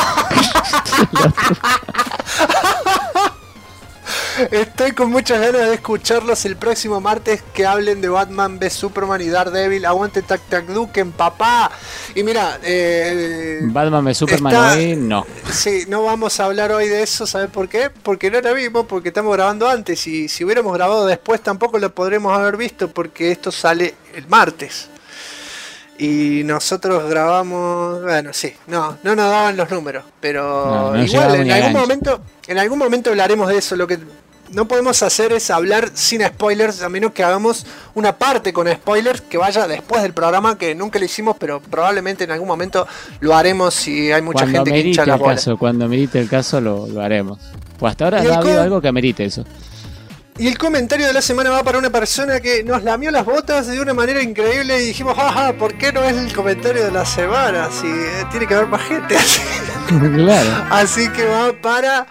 Estoy con muchas ganas de escucharlos el próximo martes que hablen de Batman v Superman y Daredevil. Aguante Tac Tac Duken, papá. Y mira, Batman v Superman hoy no. Sí, no vamos a hablar hoy de eso, ¿sabes por qué? Porque no la vimos, porque estamos grabando antes y si hubiéramos grabado después tampoco lo podremos haber visto porque esto sale el martes. Y nosotros grabamos, bueno, sí, no nos daban los números, pero no igual en algún momento hablaremos de eso. Lo que no podemos hacer es hablar sin spoilers, a menos que hagamos una parte con spoilers que vaya después del programa, que nunca lo hicimos, pero probablemente en algún momento lo haremos si hay mucha gente que hincha las bolas. Cuando amerite el caso lo haremos. O hasta ahora no ha habido algo que amerite eso. Y el comentario de la semana va para una persona que nos lamió las botas de una manera increíble y dijimos, jaja, ¿por qué no es el comentario de la semana? Si tiene que haber más gente así. Claro. Así que va para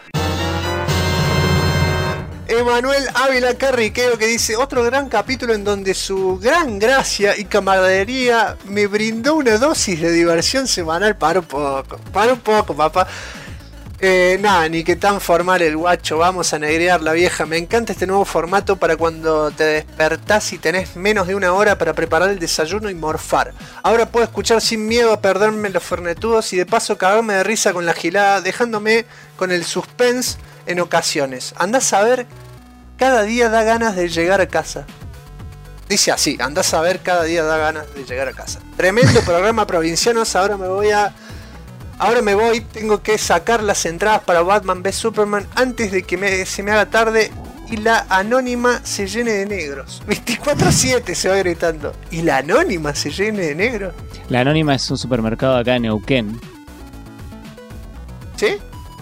Emanuel Ávila Carriqueo, que dice: otro gran capítulo en donde su gran gracia y camaradería me brindó una dosis de diversión semanal. Para un poco, papá. Nada, ni que tan formal el guacho, vamos a negrear la vieja. Me encanta este nuevo formato para cuando te despertás y tenés menos de una hora para preparar el desayuno y morfar. Ahora puedo escuchar sin miedo a perderme los fernetudos y de paso cagarme de risa con la gilada, dejándome con el suspense en ocasiones. Andás a ver, cada día da ganas de llegar a casa. Dice así, andás a ver, cada día da ganas de llegar a casa. Tremendo programa provincianos, ahora me voy, tengo que sacar las entradas para Batman v Superman antes de que se me haga tarde y la anónima se llene de negros. 24/7 se va gritando. ¿Y la anónima se llene de negros? La anónima es un supermercado acá en Neuquén. ¿Sí?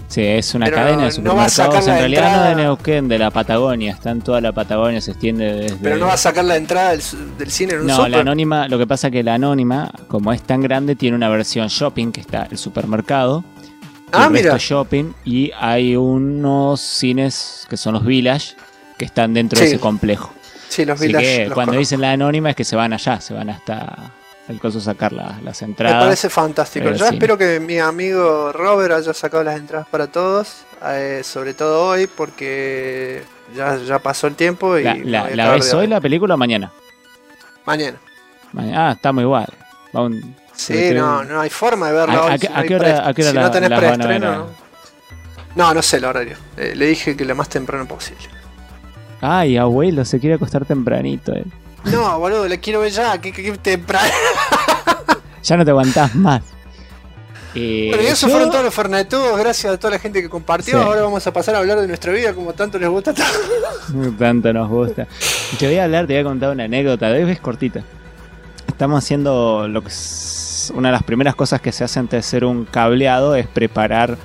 Sí, es una Pero cadena de no va a sacar supermercados, la en realidad entrada. no de Neuquén, de la Patagonia, está en toda la Patagonia, se extiende desde... Pero no va a sacar la entrada del cine en un No, súper. la Anónima, lo que pasa es que la Anónima, como es tan grande, tiene una versión shopping, que está el supermercado, el Mira. resto shopping, y hay unos cines que son los Village, que están dentro de Sí. ese complejo. Sí, los Así Village. que los cuando conozco. dicen la Anónima es que se van allá, se van hasta el coso a sacar las Me entradas. parece fantástico. Pero Yo sí. espero que mi amigo Robert haya sacado las entradas para todos, sobre todo hoy, porque ya pasó el tiempo y me voy a ¿La acabar ves de hoy ver. la película o mañana? Mañana. Estamos igual. Sí, no hay forma de verla hoy. ¿A qué hora Si no tenés las van a ver? preestreno, no sé el horario. Le dije que lo más temprano posible. Ay, abuelo, se quiere acostar tempranito. No, boludo, le quiero ver ya. Que temprano. Ya no te aguantás más. Bueno, y eso fueron todos los Fernetudos. Gracias a toda la gente que compartió. Sí. Ahora vamos a pasar a hablar de nuestra vida como tanto les gusta. Tanto nos gusta. Te voy a contar una anécdota, es cortita. Estamos haciendo lo que es una de las primeras cosas que se hace antes de hacer un cableado, es preparar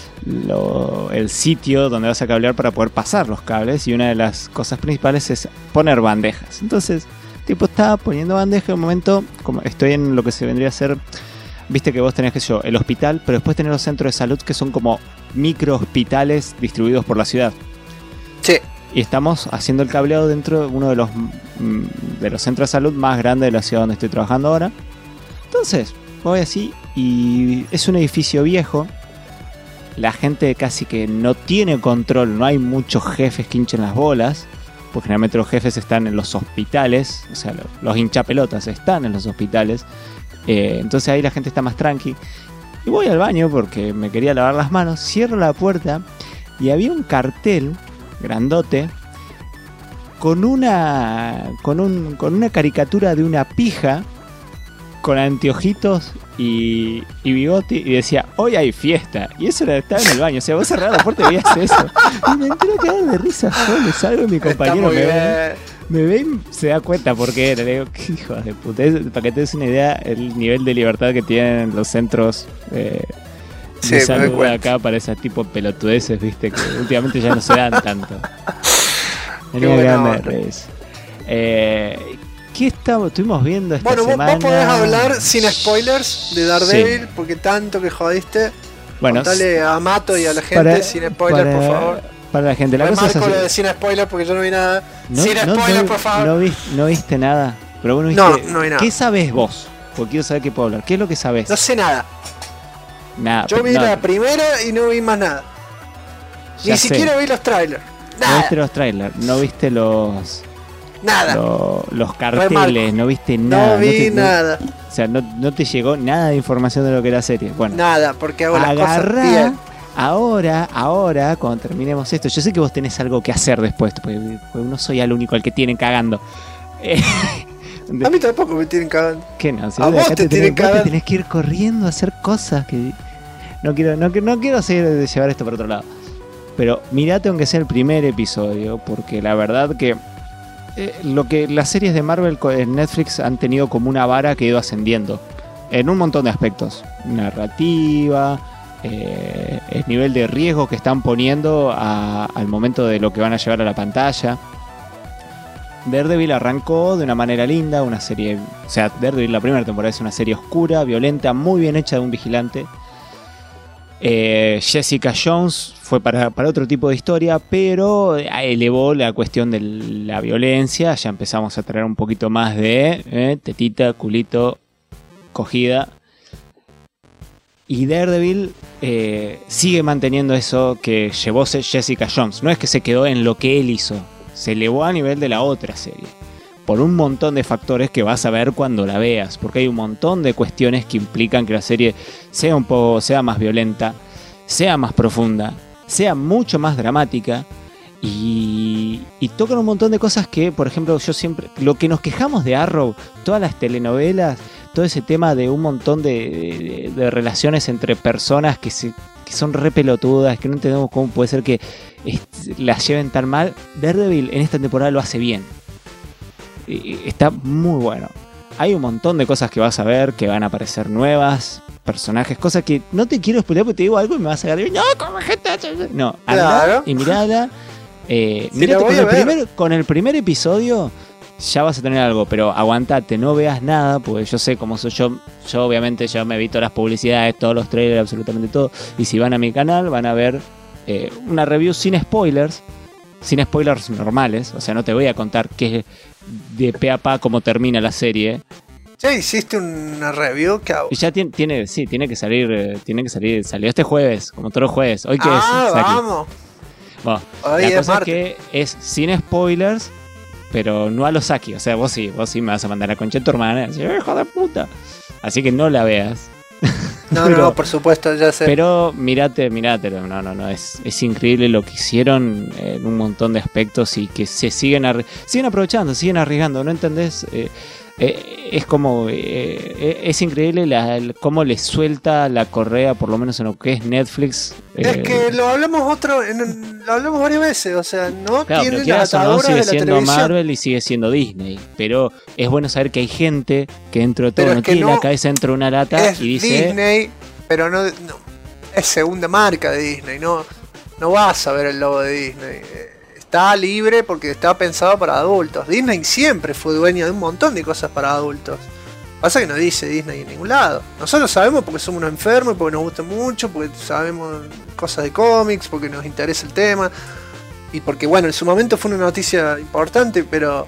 el sitio donde vas a cablear para poder pasar los cables, y una de las cosas principales es poner bandejas. Entonces, tipo, estaba poniendo bandejas en un momento, como estoy en lo que se vendría a ser, viste que vos tenés, qué sé yo, el hospital, pero después tenés los centros de salud que son como micro hospitales distribuidos por la ciudad. Sí. Y estamos haciendo el cableado dentro de uno de los centros de salud más grandes de la ciudad donde estoy trabajando ahora. Entonces, voy así y es un edificio viejo. La gente casi que no tiene control, no hay muchos jefes que hinchen las bolas, porque generalmente los jefes están en los hospitales, o sea, los hinchapelotas están en los hospitales. Entonces ahí la gente está más tranqui. Y voy al baño porque me quería lavar las manos, cierro la puerta y había un cartel grandote con una caricatura de una pija con anteojitos y bigote, y decía: hoy hay fiesta. Y eso estaba en el baño, o sea, vos cerrabas la puerta y veías eso, y me entero que de risa solo. Salgo y mi compañero me ve y se da cuenta porque era. Le digo: qué hijos de puta. Para que te des una idea el nivel de libertad que tienen los centros de salud acá para ese tipo de pelotudeces, viste, que últimamente ya no se dan tanto. Tenía ganas de eso. ¿Qué estuvimos viendo esta semana? Vos podés hablar sin spoilers de Daredevil, porque tanto que jodiste. Bueno, contale a Mato y a la gente sin spoilers, por favor. Para la gente, la cosa es así. Lo de sin spoilers porque yo no vi nada. Sin spoilers, por favor. No viste nada. Pero bueno, no vi nada. ¿Qué sabés vos? Porque quiero saber qué puedo hablar. ¿Qué es lo que sabés? No sé nada. Nada. Yo vi la primera y no vi más nada. Ni siquiera vi los trailers. Nada. No viste los trailers, no viste los carteles, no viste nada. No vi nada. O sea, no te llegó nada de información de lo que era la serie. Bueno, nada, porque hago las cosas bien. Ahora, cuando terminemos esto, yo sé que vos tenés algo que hacer después, porque no soy el único al que tienen cagando. A mí tampoco me tienen cagando. ¿Qué no? Si a vos te tienen cagando. Tenés que ir corriendo a hacer cosas que... No quiero seguir de llevar esto para otro lado. Pero mirate aunque sea el primer episodio, porque la verdad que lo que las series de Marvel en Netflix han tenido como una vara que ha ido ascendiendo en un montón de aspectos. Narrativa, el nivel de riesgo que están poniendo al momento de lo que van a llevar a la pantalla. Daredevil arrancó de una manera linda, una serie... O sea, Daredevil la primera temporada es una serie oscura, violenta, muy bien hecha de un vigilante. Jessica Jones fue para otro tipo de historia, pero elevó la cuestión de la violencia. Ya empezamos a traer un poquito más de tetita, culito, cogida. Y Daredevil sigue manteniendo eso que llevó Jessica Jones. No es que se quedó en lo que él hizo, se elevó a nivel de la otra serie. Por un montón de factores que vas a ver cuando la veas, porque hay un montón de cuestiones que implican que la serie sea más violenta, sea más profunda, sea mucho más dramática y tocan un montón de cosas que, por ejemplo, yo siempre, lo que nos quejamos de Arrow, todas las telenovelas, todo ese tema de un montón de relaciones entre personas que son re pelotudas, que no entendemos cómo puede ser que las lleven tan mal. Daredevil en esta temporada lo hace bien. Está muy bueno. Hay un montón de cosas que vas a ver que van a aparecer nuevas. personajes, cosa que no te quiero spoiler porque te digo algo y me vas a agarrar. No, como gente hace. No, anda Claro. y mirala. Sí, Mírate la voy a ver. con el primer episodio. Ya vas a tener algo, pero aguantate, no veas nada, porque yo sé cómo soy yo. Yo obviamente ya me vi todas las publicidades, todos los trailers, absolutamente todo. Y si van a mi canal van a ver una review sin spoilers normales. O sea, no te voy a contar qué de pe a pa cómo termina la serie. Ya hiciste una review que hago. Y ya tiene que salir, salió este jueves, como todos los jueves. ¿Hoy qué es? Saki? Vamos. Bueno, Hoy la es cosa es martes. que es sin spoilers, pero no a los Saki. O sea, vos sí me vas a mandar a concha de tu hermana y decir, hijo de puta. Así que no la veas. No, Pero- no, por supuesto, ya sé. Pero mirátelo. No, es increíble lo que hicieron en un montón de aspectos y que se siguen aprovechando, siguen arriesgando, ¿no entendés? Es como es increíble cómo le suelta la correa, por lo menos en lo que es Netflix. Es que lo hablamos lo hablamos varias veces, o sea, no Claro, tiene pero quieras las o no, ataduras sigue de la siendo televisión. Marvel y sigue siendo Disney. Pero es bueno saber que hay gente que dentro de todo Pero no es que tiene no la cabeza dentro de una lata Es y dice... Disney, pero no es segunda marca de Disney, no vas a ver el logo de Disney. Está libre porque está pensado para adultos. Disney siempre fue dueña de un montón de cosas para adultos. Pasa que no dice Disney en ningún lado. Nosotros sabemos porque somos unos enfermos, porque nos gusta mucho, porque sabemos cosas de cómics, porque nos interesa el tema. Y porque bueno, en su momento fue una noticia importante, pero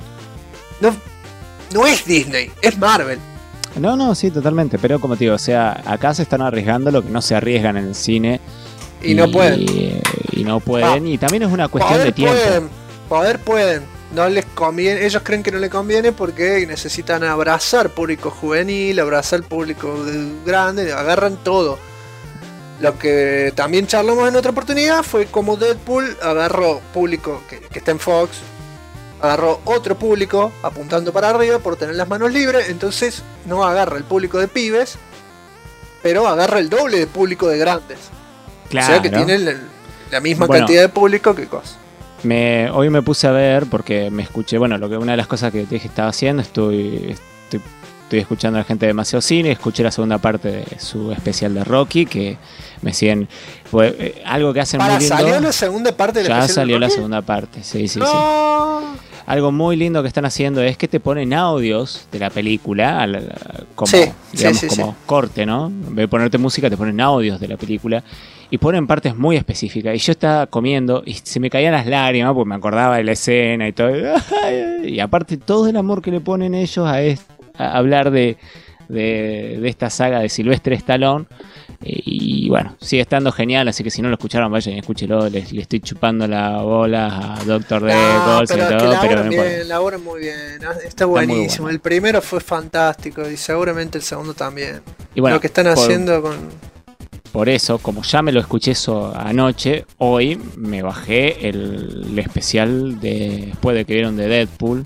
no es Disney, es Marvel. No, sí, totalmente. Pero como te digo, o sea, acá se están arriesgando lo que no se arriesgan en el cine. Y no pueden. Y no pueden. Y también es una cuestión de tiempo. Pueden. No les conviene, ellos creen que no les conviene porque necesitan abrazar público juvenil, abrazar público grande, agarran todo. Lo que también charlamos en otra oportunidad fue como Deadpool agarró público que está en Fox, agarró otro público apuntando para arriba por tener las manos libres, entonces no agarra el público de pibes, pero agarra el doble de público de grandes. Claro. O sea que tienen la misma Bueno. cantidad de público que cosas. Hoy me puse a ver porque me escuché, bueno, una de las cosas que te dije que estaba haciendo, estoy escuchando a la gente de Demasiado Cine, escuché la segunda parte de su especial de Rocky, que me siguen, algo que hacen muy lindo. ¿Salió la segunda parte de la Ya especial de salió la Rocky? segunda parte, sí. No. Algo muy lindo que están haciendo es que te ponen audios de la película, como, Sí, digamos, sí. como corte, ¿no? En vez de ponerte música, te ponen audios de la película y ponen partes muy específicas. Y yo estaba comiendo y se me caían las lágrimas porque me acordaba de la escena y todo. Y aparte, todo el amor que le ponen ellos a hablar de esta saga de Sylvester Stallone. Y bueno, sigue estando genial, así que si no lo escucharon, vayan y escúchelo. Le estoy chupando la bola a Doctor D, Golds y pero todo, la pero obra no importa. la obra muy bien, ¿no? Está buenísimo. bueno. El primero fue fantástico y seguramente el segundo también. Y bueno, Lo que están haciendo con... por eso, como ya me lo escuché eso anoche, hoy me bajé el especial después de que vieron de Deadpool.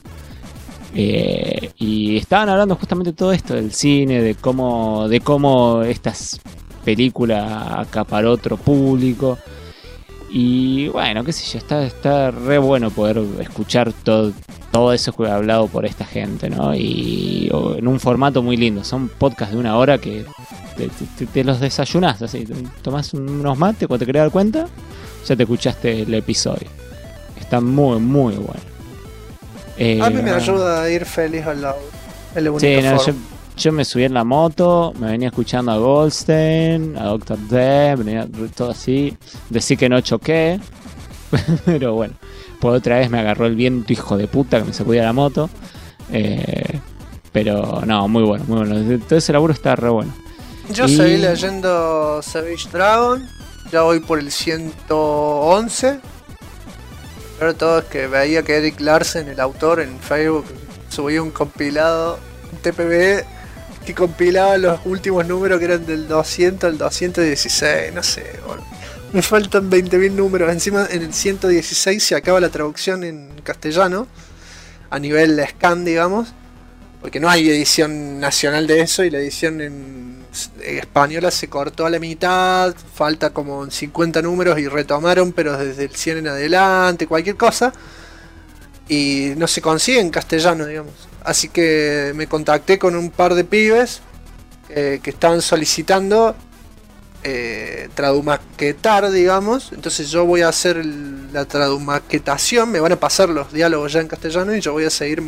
Y estaban hablando justamente de todo esto, del cine, de cómo estas películas acaparó otro público. Y bueno, qué sé yo, está re bueno poder escuchar todo eso que he hablado por esta gente, ¿no? Y en un formato muy lindo. Son podcasts de 1 hora que te los desayunás, así, tomás unos mates, cuando te querés dar cuenta, ya te escuchaste el episodio. Está muy, muy bueno. A mí me ayuda a ir feliz al lado. Es la única Sí, no, forma. yo me subí en la moto, me venía escuchando a Goldstein, a Dr. D, venía todo así. Decir que no choqué, pero bueno, pues otra vez me agarró el viento, hijo de puta, que me sacudía la moto. Pero no, muy bueno, muy bueno. Todo ese laburo está re bueno. Yo Y- seguí leyendo Savage Dragon, ya voy por el 111. Pero todo es que veía que Eric Larsen, el autor, en Facebook subía un compilado, un TPB, que compilaba los últimos números que eran del 200 al 216, no sé, bueno. Me faltan 20.000 números, encima en el 116 se acaba la traducción en castellano, a nivel scan, digamos, porque no hay edición nacional de eso y la edición en española se cortó a la mitad, falta como 50 números y retomaron, pero desde el 100 en adelante, cualquier cosa, y no se consigue en castellano, digamos. Así que me contacté con un par de pibes que estaban solicitando tradumaquetar, digamos. Entonces yo voy a hacer la tradumaquetación, me van a pasar los diálogos ya en castellano y yo voy a seguir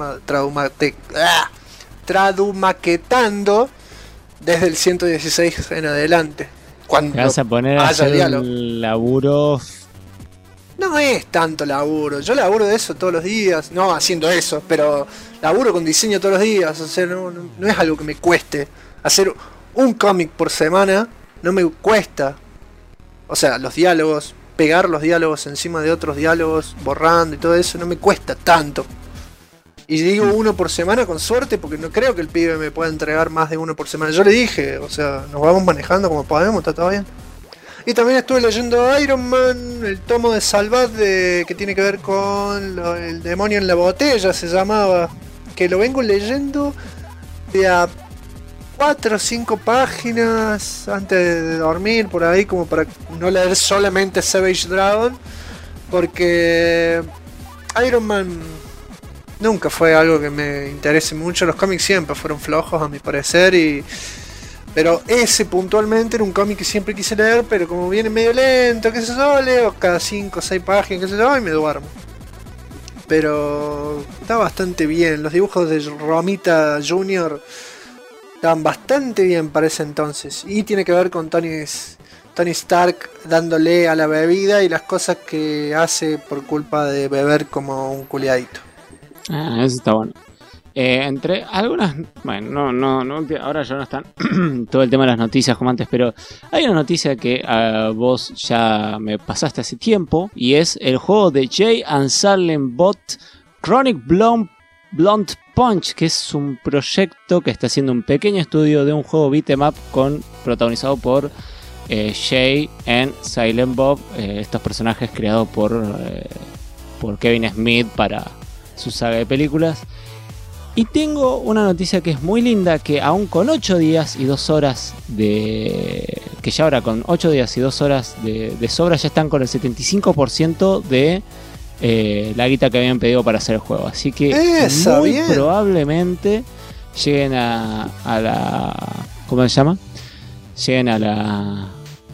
tradumaquetando desde el 116 en adelante. Cuando Te vas a poner a hacer diálogo. un laburo. No es tanto laburo, yo laburo de eso todos los días, no haciendo eso, pero laburo con diseño todos los días, o sea, no es algo que me cueste. Hacer un cómic por semana no me cuesta. O sea, los diálogos, pegar los diálogos encima de otros diálogos, borrando y todo eso, no me cuesta tanto. Y digo uno por semana con suerte, porque no creo que el pibe me pueda entregar más de uno por semana. Yo le dije, o sea, nos vamos manejando como podemos, está todo bien. Y también estuve leyendo Iron Man, el tomo de Salvat que tiene que ver con el demonio en la botella, se llamaba. Que lo vengo leyendo de a 4 o 5 páginas antes de dormir, por ahí, como para no leer solamente Savage Dragon. Porque Iron Man nunca fue algo que me interese mucho. Los cómics siempre fueron flojos a mi parecer, pero ese puntualmente era un cómic que siempre quise leer, pero como viene medio lento, qué sé yo, leo cada 5 o 6 páginas, qué sé yo, y me duermo. Pero está bastante bien. Los dibujos de Romita Jr. estaban bastante bien para ese entonces. Y tiene que ver con Tony Stark dándole a la bebida y las cosas que hace por culpa de beber como un culiadito. Ah, eso está bueno. Entre algunas, bueno, no, ahora ya no están todo el tema de las noticias como antes, pero hay una noticia que vos ya me pasaste hace tiempo y es el juego de Jay and Silent Bot Chronic Blunt Punch, que es un proyecto que está haciendo un pequeño estudio de un juego beat'em up protagonizado por Jay and Silent Bob, estos personajes creados por Kevin Smith para su saga de películas. Y tengo una noticia que es muy linda, que aún con 8 días y 2 horas de... que ya ahora con 8 días y 2 horas de sobra ya están con el 75% de la guita que habían pedido para hacer el juego. Así que muy bien. Probablemente lleguen a la... ¿cómo se llama? Lleguen a la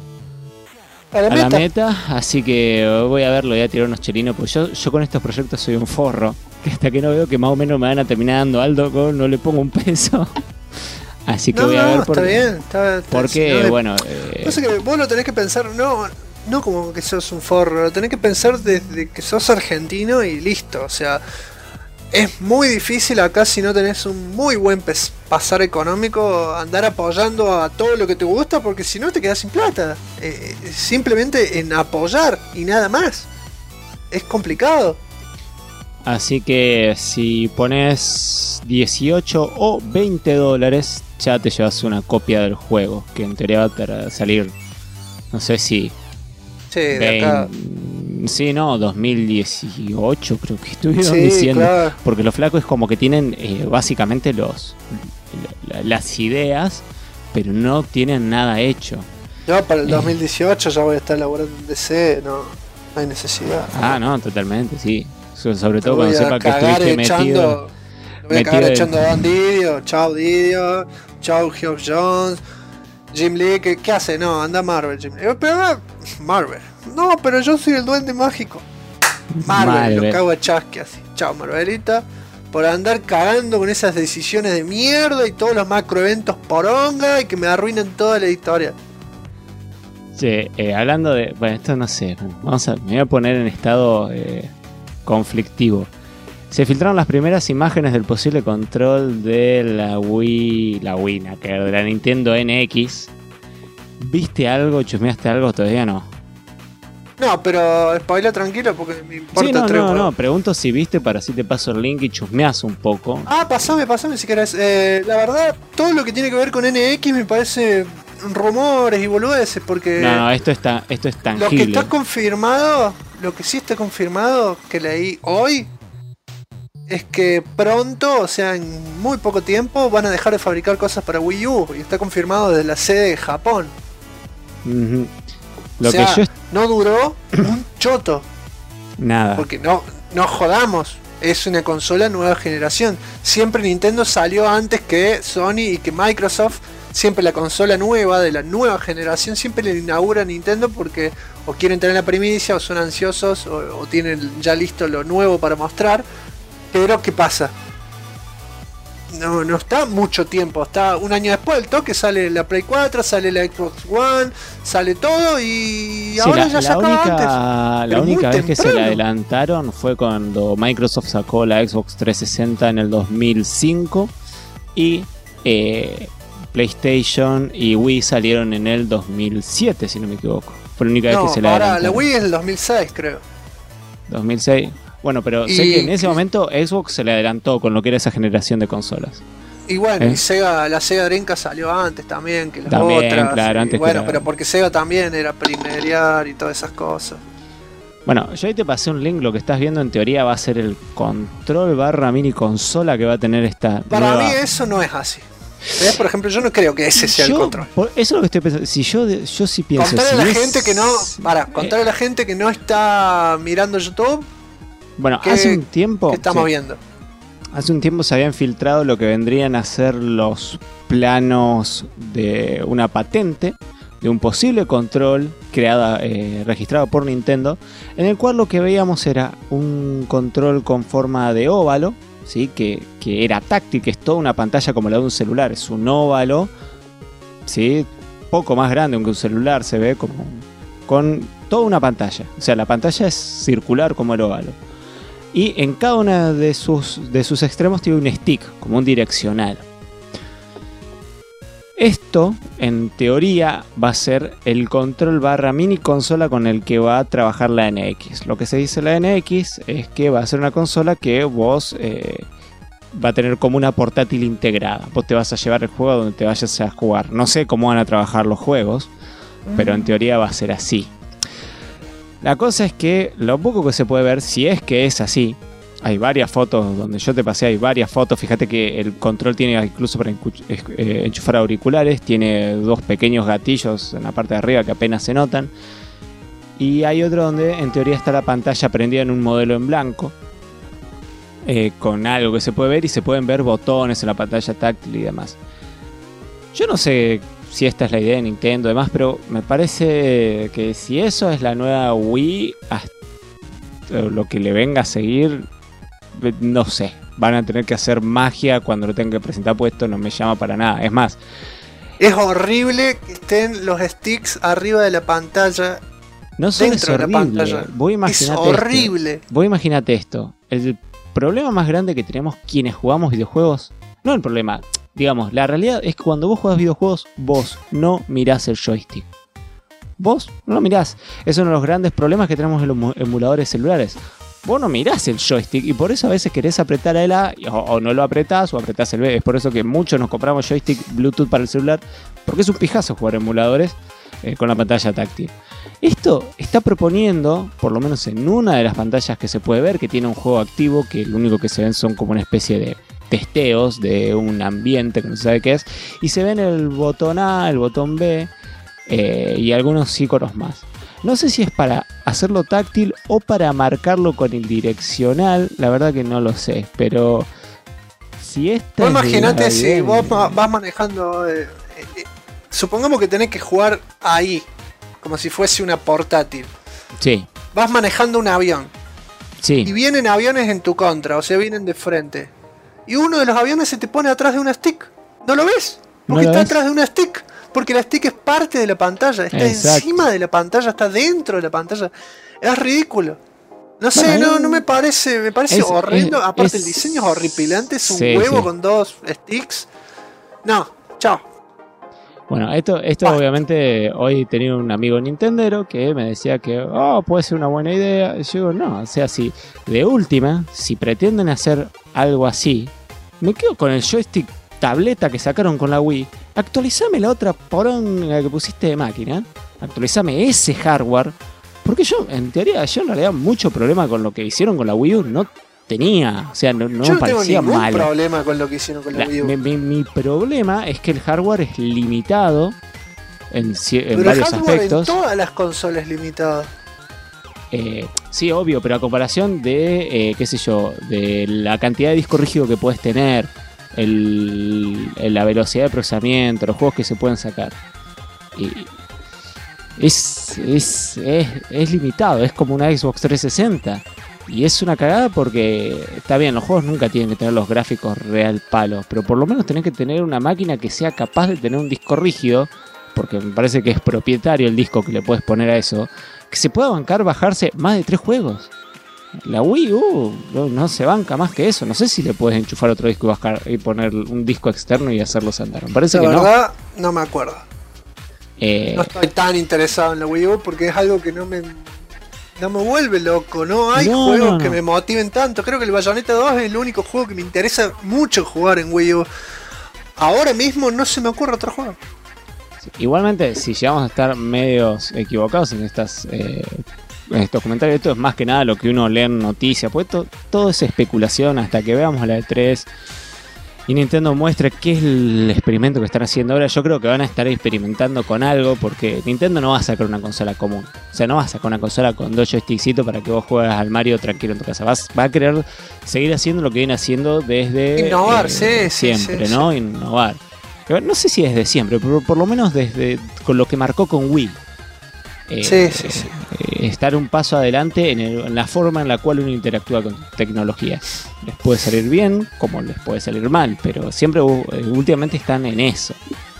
meta, así que voy a verlo, voy a tirar unos chelinos, porque yo con estos proyectos soy un forro, que hasta que no veo que más o menos me van a terminar dando algo, no le pongo un peso. Así que voy a ver está bien, porque, no, bueno... no sé, que vos lo tenés que pensar, no como que sos un forro, lo tenés que pensar desde que sos argentino y listo, o sea... Es muy difícil acá, si no tenés un muy buen pasar económico, andar apoyando a todo lo que te gusta, porque si no te quedás sin plata. Simplemente en apoyar y nada más. Es complicado. Así que si pones 18 o 20 dólares, ya te llevas una copia del juego, que en teoría va a salir, no sé si... Sí, de acá... Sí, no, 2018 creo que estuvieron diciendo. Claro. Porque los flacos es como que tienen básicamente las ideas, pero no tienen nada hecho. Yo para el 2018 ya voy a estar laburando en DC, no hay necesidad. Ah, no, totalmente, sí. Sobre todo cuando sepa que estuviste metido. Voy a cagar echando a Don Didio, chau Geoff Jones, Jim Lee, ¿qué hace? No, anda Marvel, Jim Lee. Pero Marvel. No, pero yo soy el duende mágico. Marvel. Lo cago a chasque así. Chao, Marvelita. Por andar cagando con esas decisiones de mierda y todos los macroeventos poronga y que me arruinan toda la historia. Sí, hablando de... Bueno, esto no sé. Me voy a poner en estado conflictivo. Se filtraron las primeras imágenes del posible control de la Wii... de la Nintendo NX. ¿Viste algo? ¿Chusmeaste algo? Todavía no. No, pero spoiler tranquilo porque me importa. Sí, no, pregunto si viste para así te paso el link y chusmeas un poco. Ah, pasame si querés. La verdad, todo lo que tiene que ver con NX me parece rumores y boludeces porque... No, esto es tangible. Lo que está confirmado, lo que sí está confirmado, que leí hoy, es que pronto, o sea, en muy poco tiempo, van a dejar de fabricar cosas para Wii U. Y está confirmado desde la sede de Japón. Uh-huh. No duró un choto. Nada. Porque no jodamos. Es una consola nueva generación. Siempre Nintendo salió antes que Sony y que Microsoft siempre la consola nueva, de la nueva generación, siempre le inaugura a Nintendo porque o quieren tener la primicia, o son ansiosos, o tienen ya listo lo nuevo para mostrar. Pero ¿qué pasa? No está mucho tiempo, está un año después del toque, sale la Play 4, sale la Xbox One, sale todo y Sí, ahora ya se acaba antes. La Pero única muy vez que se temprano. le adelantaron fue cuando Microsoft sacó la Xbox 360 en el 2005 y PlayStation y Wii salieron en el 2007, si no me equivoco. Fue la única vez que se le ahora la adelantaron. Wii es el 2006, creo. 2006. Bueno, pero sé que en ese momento Xbox se le adelantó con lo que era esa generación de consolas. Y bueno, ¿Eh? y la Sega Dreamcast salió antes también que las También, otras. claro, y antes que bueno, la- pero porque Sega también era primerear y todas esas cosas. Bueno, yo ahí te pasé un link, lo que estás viendo en teoría va a ser el control barra mini consola que va a tener esta Para nueva... mí eso no es así. ¿Ves? Por ejemplo, yo no creo que ese sea el control. Eso es lo que estoy pensando. Si yo sí pienso... Contarle a si la es- gente que no. Contarle a la gente que no está mirando YouTube. Bueno, ¿Qué- hace un tiempo... ¿Qué estamos sí, viendo? hace un tiempo se habían filtrado lo que vendrían a ser los planos de una patente de un posible control registrado por Nintendo, en el cual lo que veíamos era un control con forma de óvalo, ¿sí? que era táctil, que es toda una pantalla como la de un celular, es un óvalo, ¿sí? Poco más grande que un celular, se ve como con toda una pantalla, o sea, la pantalla es circular como el óvalo. Y en cada uno de sus extremos tiene un stick, como un direccional. Esto, en teoría, va a ser el control barra mini consola con el que va a trabajar la NX. Lo que se dice la NX es que va a ser una consola que vos va a tener como una portátil integrada. Vos te vas a llevar el juego a donde te vayas a jugar. No sé cómo van a trabajar los juegos, pero en teoría va a ser así. La cosa es que lo poco que se puede ver, si es que es así, hay varias fotos donde yo te pasé, hay varias fotos. Fíjate que el control tiene incluso para enchufar auriculares, tiene dos pequeños gatillos en la parte de arriba que apenas se notan. Y hay otro donde en teoría está la pantalla prendida en un modelo en blanco, con algo que se puede ver y se pueden ver botones en la pantalla táctil y demás. Yo no sé si esta es la idea de Nintendo y demás, pero me parece que si eso es la nueva Wii, hasta lo que le venga a seguir, no sé, van a tener que hacer magia cuando lo tengan que presentar puesto, no me llama para nada. Es más, Es horrible que estén los sticks arriba de la pantalla. no solo es Dentro de la horrible, pantalla. vos Es imaginate horrible. esto. Vos imaginate esto. El problema más grande que tenemos quienes jugamos videojuegos, no el problema, digamos, la realidad es que cuando vos jugás videojuegos, vos no mirás el joystick. Vos no lo mirás. Es uno de los grandes problemas que tenemos en los emuladores celulares. Vos no mirás el joystick y por eso a veces querés apretar el A o no lo apretás o apretás el B. Es por eso que muchos nos compramos joystick Bluetooth para el celular, porque es un pijazo jugar emuladores con la pantalla táctil. Esto está proponiendo, por lo menos en una de las pantallas que se puede ver, que tiene un juego activo, que lo único que se ven son como una especie de testeos de un ambiente que no se sabe qué es, y se ven el botón A, el botón B y algunos iconos más. No sé si es para hacerlo táctil o para marcarlo con el direccional, la verdad que no lo sé, pero si esta Vos es la imaginate si idea- vos vas manejando. Supongamos que tenés que jugar ahí, como si fuese una portátil. Sí, Vas manejando un avión y sí, vienen aviones en tu contra, o sea, vienen de frente. Y uno de los aviones se te pone atrás de una stick. ¿No lo ves? ¿No Porque lo está ves? atrás de una stick. Porque la stick es parte de la pantalla, está Exacto. encima de la pantalla, está dentro de la pantalla. Es ridículo. No sé, Bueno, no me parece, me parece es- horrendo. es- Aparte es- el diseño es horripilante, es un Sí, huevo sí. con dos sticks. No, chao. Bueno, esto Ah. obviamente hoy tenía un amigo nintendero que me decía que puede ser una buena idea. Y yo digo, no, o sea, si de última, si pretenden hacer algo así, me quedo con el joystick tableta que sacaron con la Wii. Actualizame la otra poronga que pusiste de máquina. Actualizame ese hardware. Porque yo, en teoría, yo en realidad mucho problema con lo que hicieron con la Wii U no tenía. O sea, no Yo me no tengo parecía ningún mal. problema con lo que hicieron con la Wii U. Mi problema es que el hardware es limitado en Pero el varios hardware aspectos. en todas las consolas limitadas. Sí, obvio, pero a comparación de, qué sé yo, de la cantidad de disco rígido que puedes tener, la velocidad de procesamiento, los juegos que se pueden sacar. Y es limitado, es como una Xbox 360. Y es una cagada porque está bien, los juegos nunca tienen que tener los gráficos real palos, pero por lo menos tenés que tener una máquina que sea capaz de tener un disco rígido, porque me parece que es propietario el disco que le puedes poner a eso, que se pueda bancar bajarse más de 3 juegos. La Wii U no se banca más que eso. No sé si le puedes enchufar otro disco y bajar y poner un disco externo y hacerlo andar. Me parece que no. La verdad, no me acuerdo. No estoy tan interesado en la Wii U porque es algo que no me vuelve loco. No hay juegos que me motiven tanto. Creo que el Bayonetta 2 es el único juego que me interesa mucho jugar en Wii U. Ahora mismo no se me ocurre otro juego. Sí, igualmente, si llegamos a estar medios equivocados en estos comentarios, esto es más que nada lo que uno lee en noticias, pues todo es especulación hasta que veamos la E3 y Nintendo muestre qué es el experimento que están haciendo ahora. Yo creo que van a estar experimentando con algo, porque Nintendo no va a sacar una consola común. O sea, no va a sacar una consola con 2 joystickcitos para que vos juegues al Mario tranquilo en tu casa. Va a querer seguir haciendo lo que viene haciendo desde innovar, siempre, sí. ¿no? Innovar. No sé si desde siempre, pero por lo menos desde con lo que marcó con Wii. Sí. Estar un paso adelante en la forma en la cual uno interactúa con tecnología. Les puede salir bien como les puede salir mal, pero siempre últimamente están en eso.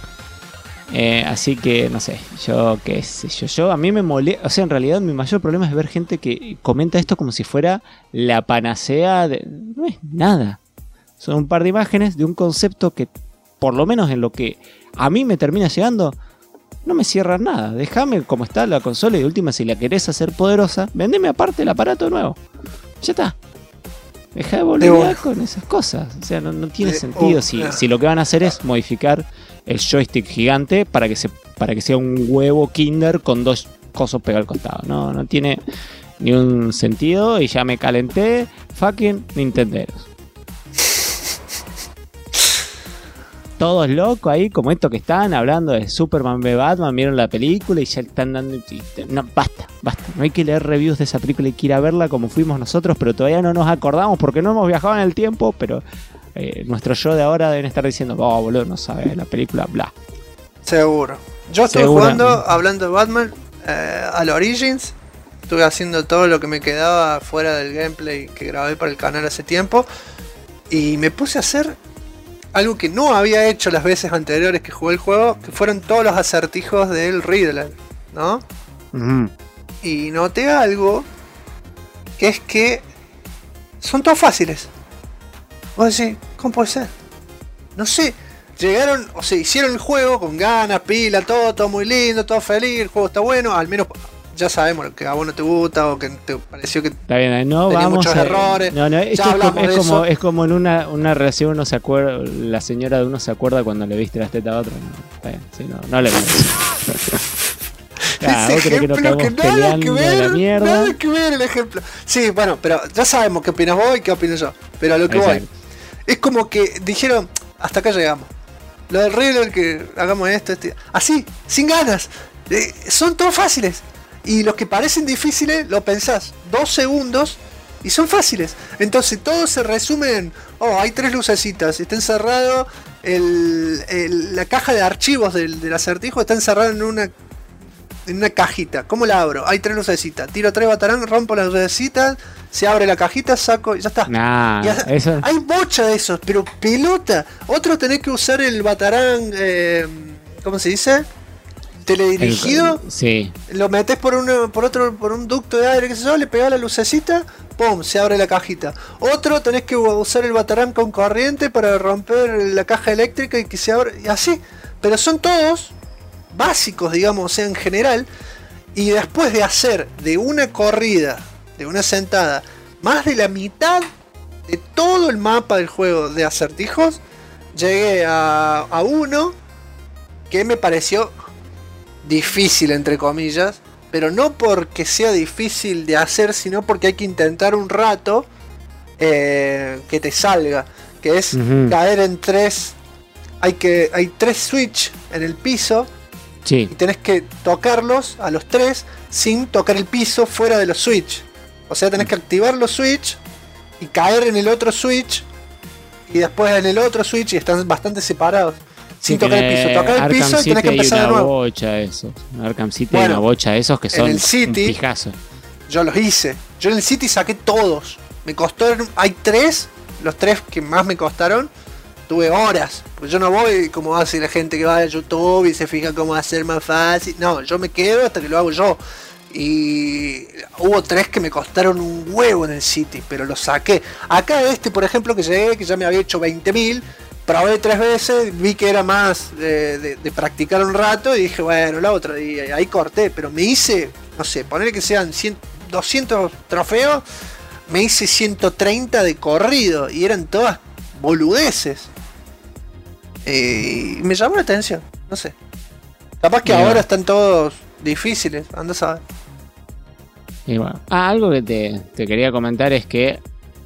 Así que no sé, yo qué sé yo a mí me molesta. O sea, en realidad mi mayor problema es ver gente que comenta esto como si fuera la panacea no es nada. Son un par de imágenes de un concepto que, por lo menos en lo que a mí me termina llegando, no me cierra nada. Déjame como está la consola y de última, si la querés hacer poderosa, vendeme aparte el aparato nuevo. Ya está. Deja de volver con esas cosas. O sea, no tiene sentido si lo que van a hacer es modificar el joystick gigante para que sea un huevo Kinder con 2 cosos pegados al costado. No tiene ni un sentido y ya me calenté. Fucking Nintenderos. Todos locos ahí, como esto que están hablando de Superman v Batman, vieron la película y ya están dando... No, basta. No hay que leer reviews de esa película y que ir a verla como fuimos nosotros, pero todavía no nos acordamos porque no hemos viajado en el tiempo, pero nuestro yo de ahora deben estar diciendo, boludo, no sabe la película, bla. Seguro. Yo estuve jugando, hablando de Batman, al Origins. Estuve haciendo todo lo que me quedaba fuera del gameplay que grabé para el canal hace tiempo. Y me puse a hacer algo que no había hecho las veces anteriores que jugué el juego, que fueron todos los acertijos del Riddler, ¿no? Uh-huh. Y noté algo, que es que son todos fáciles. Vos decís, ¿cómo puede ser? No sé, llegaron, o sea, hicieron el juego con ganas, pila, todo muy lindo, todo feliz, el juego está bueno, al menos ya sabemos que a vos no te gusta o que te pareció que está bien, no tenía vamos muchos errores. No, esto es como en una relación uno se acuerda, la señora de uno se acuerda cuando le viste las tetas a otro. No, está bien, sí, no le viste. Ese ejemplo que nada que ver, nada que ver el ejemplo. Sí, bueno, pero ya sabemos qué opinas vos y qué opino yo. Pero a lo que voy, es como que dijeron, hasta acá llegamos. Lo del Riddler, que hagamos esto, así, sin ganas. Son todos fáciles. Y los que parecen difíciles, lo pensás 2 segundos y son fáciles. Entonces todo se resume en, hay 3 lucecitas, está encerrado, la caja de archivos del acertijo está encerrada en una cajita. ¿Cómo la abro? Hay 3 lucecitas, tiro 3 batarán, rompo las lucecitas, se abre la cajita, saco y ya está. Eso... Hay bocha de esos, pero pelota. Otro tenés que usar el batarán, ¿cómo se dice? Teledirigido, sí. Lo metes por un ducto de aire, que se yo, le pegás la lucecita, pum, se abre la cajita. Otro tenés que usar el batarán con corriente para romper la caja eléctrica y que se abra, y así. Pero son todos básicos, digamos, o sea, en general. Y después de hacer de una corrida, de una sentada, más de la mitad de todo el mapa del juego de acertijos, llegué a uno que me pareció difícil, entre comillas, pero no porque sea difícil de hacer, sino porque hay que intentar un rato que te salga, que es caer en 3. Hay 3 switch en el piso, sí. Y tenés que tocarlos a los 3 sin tocar el piso fuera de los switch. O sea, tenés que activar los switch y caer en el otro switch y después en el otro Switch y están bastante separados. Sin Sí, tocar el piso. Tocar el Arkham piso y City tenés que empezar hay de una nuevo. bocha de esos. En Arkham City hay Bueno, una bocha de esos que en son el City- un pijazo. Yo los hice. Yo en el City saqué todos. Me costaron. Hay 3. Los 3 que más me costaron. Tuve horas. Porque yo no voy como hace la gente que va a YouTube y se fija cómo hacer más fácil. No, yo me quedo hasta que lo hago yo. Y hubo 3 que me costaron un huevo en el City, pero los saqué. Acá por ejemplo, que llegué, que ya me había hecho 20.000. Probé 3 veces, vi que era más de practicar un rato y dije, bueno, la otra. Y ahí corté, pero me hice, no sé, ponerle que sean 200 trofeos, me hice 130 de corrido y eran todas boludeces. Y me llamó la atención, no sé. Capaz que Mira. ahora están todos difíciles, anda a saber. Y bueno. Algo que te quería comentar es que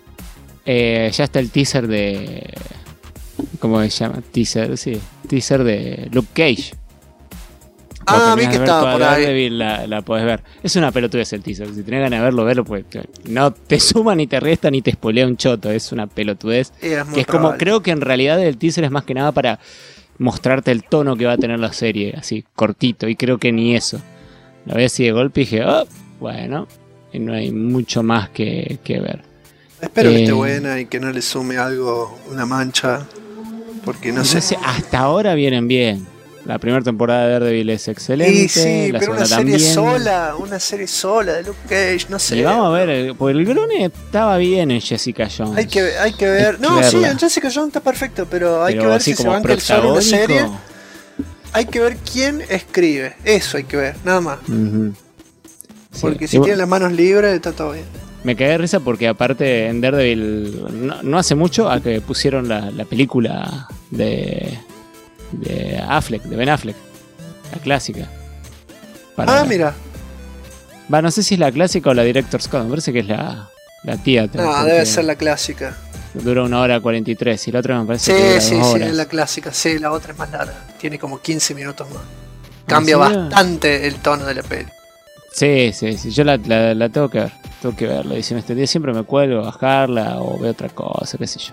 ya está el teaser de... ¿Cómo se llama? Teaser, sí. Teaser de Luke Cage. Ah, vi que estaba por ahí. Daredevil, la podés ver. Es una pelotudez el teaser. Si tenés ganas de verlo, pues no te suma ni te resta ni te spoilea un choto. Es una pelotudez. Es muy Que es como, probable. creo que en realidad el teaser es más que nada para mostrarte el tono que va a tener la serie, así, cortito. Y creo que ni eso. Lo vi así de golpe y dije, oh, bueno. Y no hay mucho más que ver. Espero que esté buena y que no le sume algo, una mancha. Porque no sé. Entonces, hasta ahora vienen bien. La primera temporada de Daredevil es excelente. Y sí, la pero una segunda serie también. una serie sola de Luke Cage, no sé. Y vamos a ver, porque el Grone estaba bien en Jessica Jones. Hay que ver. Hay No, que sí, verla. en Jessica Jones está perfecto, pero hay Pero que ver así si se como banca el solo una serie. protagónico. Hay que ver quién escribe. Eso hay que ver, nada más. Ujú. Sí. Porque Y si bueno, tiene las manos libres, está todo bien. me cagué de risa porque aparte en Daredevil no hace mucho a que pusieron la película de Affleck, de Ben Affleck, la clásica. Mira. No sé si es la clásica o la Director's Cut, me parece que es la tía. No, porque debe ser la clásica. dura 1 hora 43 y la otra me parece que dura Sí, 2 sí, horas. es la clásica. Sí, la otra es más larga. Tiene como 15 minutos más. Cambia ¿En serio? bastante el tono de la peli. Sí, yo la tengo que verla. Y si me extendía siempre me cuelgo a bajarla o veo otra cosa, qué sé yo.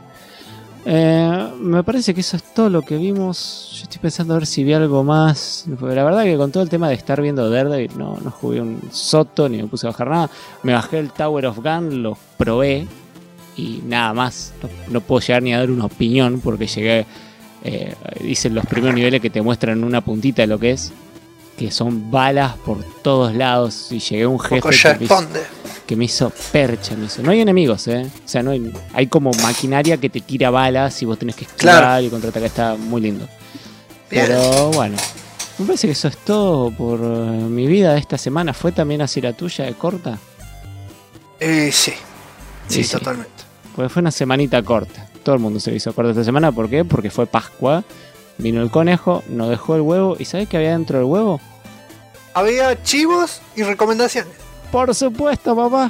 Me parece que eso es todo lo que vimos. Yo estoy pensando a ver si vi algo más. Porque la verdad que con todo el tema de estar viendo Daredevil no jugué un soto ni me puse a bajar nada. Me bajé el Tower of Gun, lo probé y nada más. No puedo llegar ni a dar una opinión porque llegué. Dicen los primeros niveles que te muestran una puntita de lo que es. Que son balas por todos lados. Y llegué a un jefe Poco ya que responde. me hizo percha. No hay enemigos, O sea, no hay como maquinaria que te tira balas y vos tenés que esquivar Claro. y contraatacar. Está muy lindo. Bien. Pero bueno, me parece que eso es todo por mi vida de esta semana. ¿Fue también así la tuya de corta? Sí. Sí, Sí, sí. totalmente. Pues fue una semanita corta. Todo el mundo se le hizo corta esta semana. ¿Por qué? Porque fue Pascua. Vino el conejo, nos dejó el huevo. ¿Y sabés qué había dentro del huevo? Había chivos y recomendaciones. Por supuesto, papá.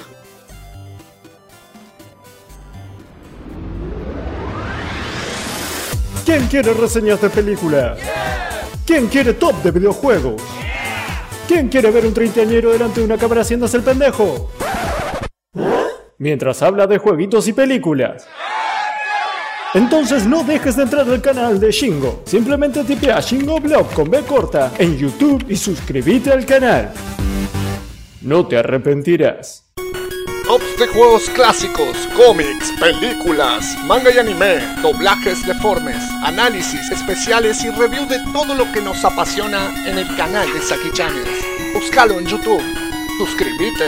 ¿Quién quiere reseñas de película? ¿Quién quiere top de videojuegos? ¿Quién quiere ver un treintañero delante de una cámara haciéndose el pendejo? Mientras habla de jueguitos y películas. Entonces no dejes de entrar al canal de Shingo. Simplemente tipea Shingo Blog con B corta en YouTube y suscríbete al canal. No te arrepentirás. Tops de juegos clásicos, cómics, películas, manga y anime, doblajes deformes, análisis especiales y review de todo lo que nos apasiona en el canal de Saki Channels. Búscalo en YouTube. Suscríbete.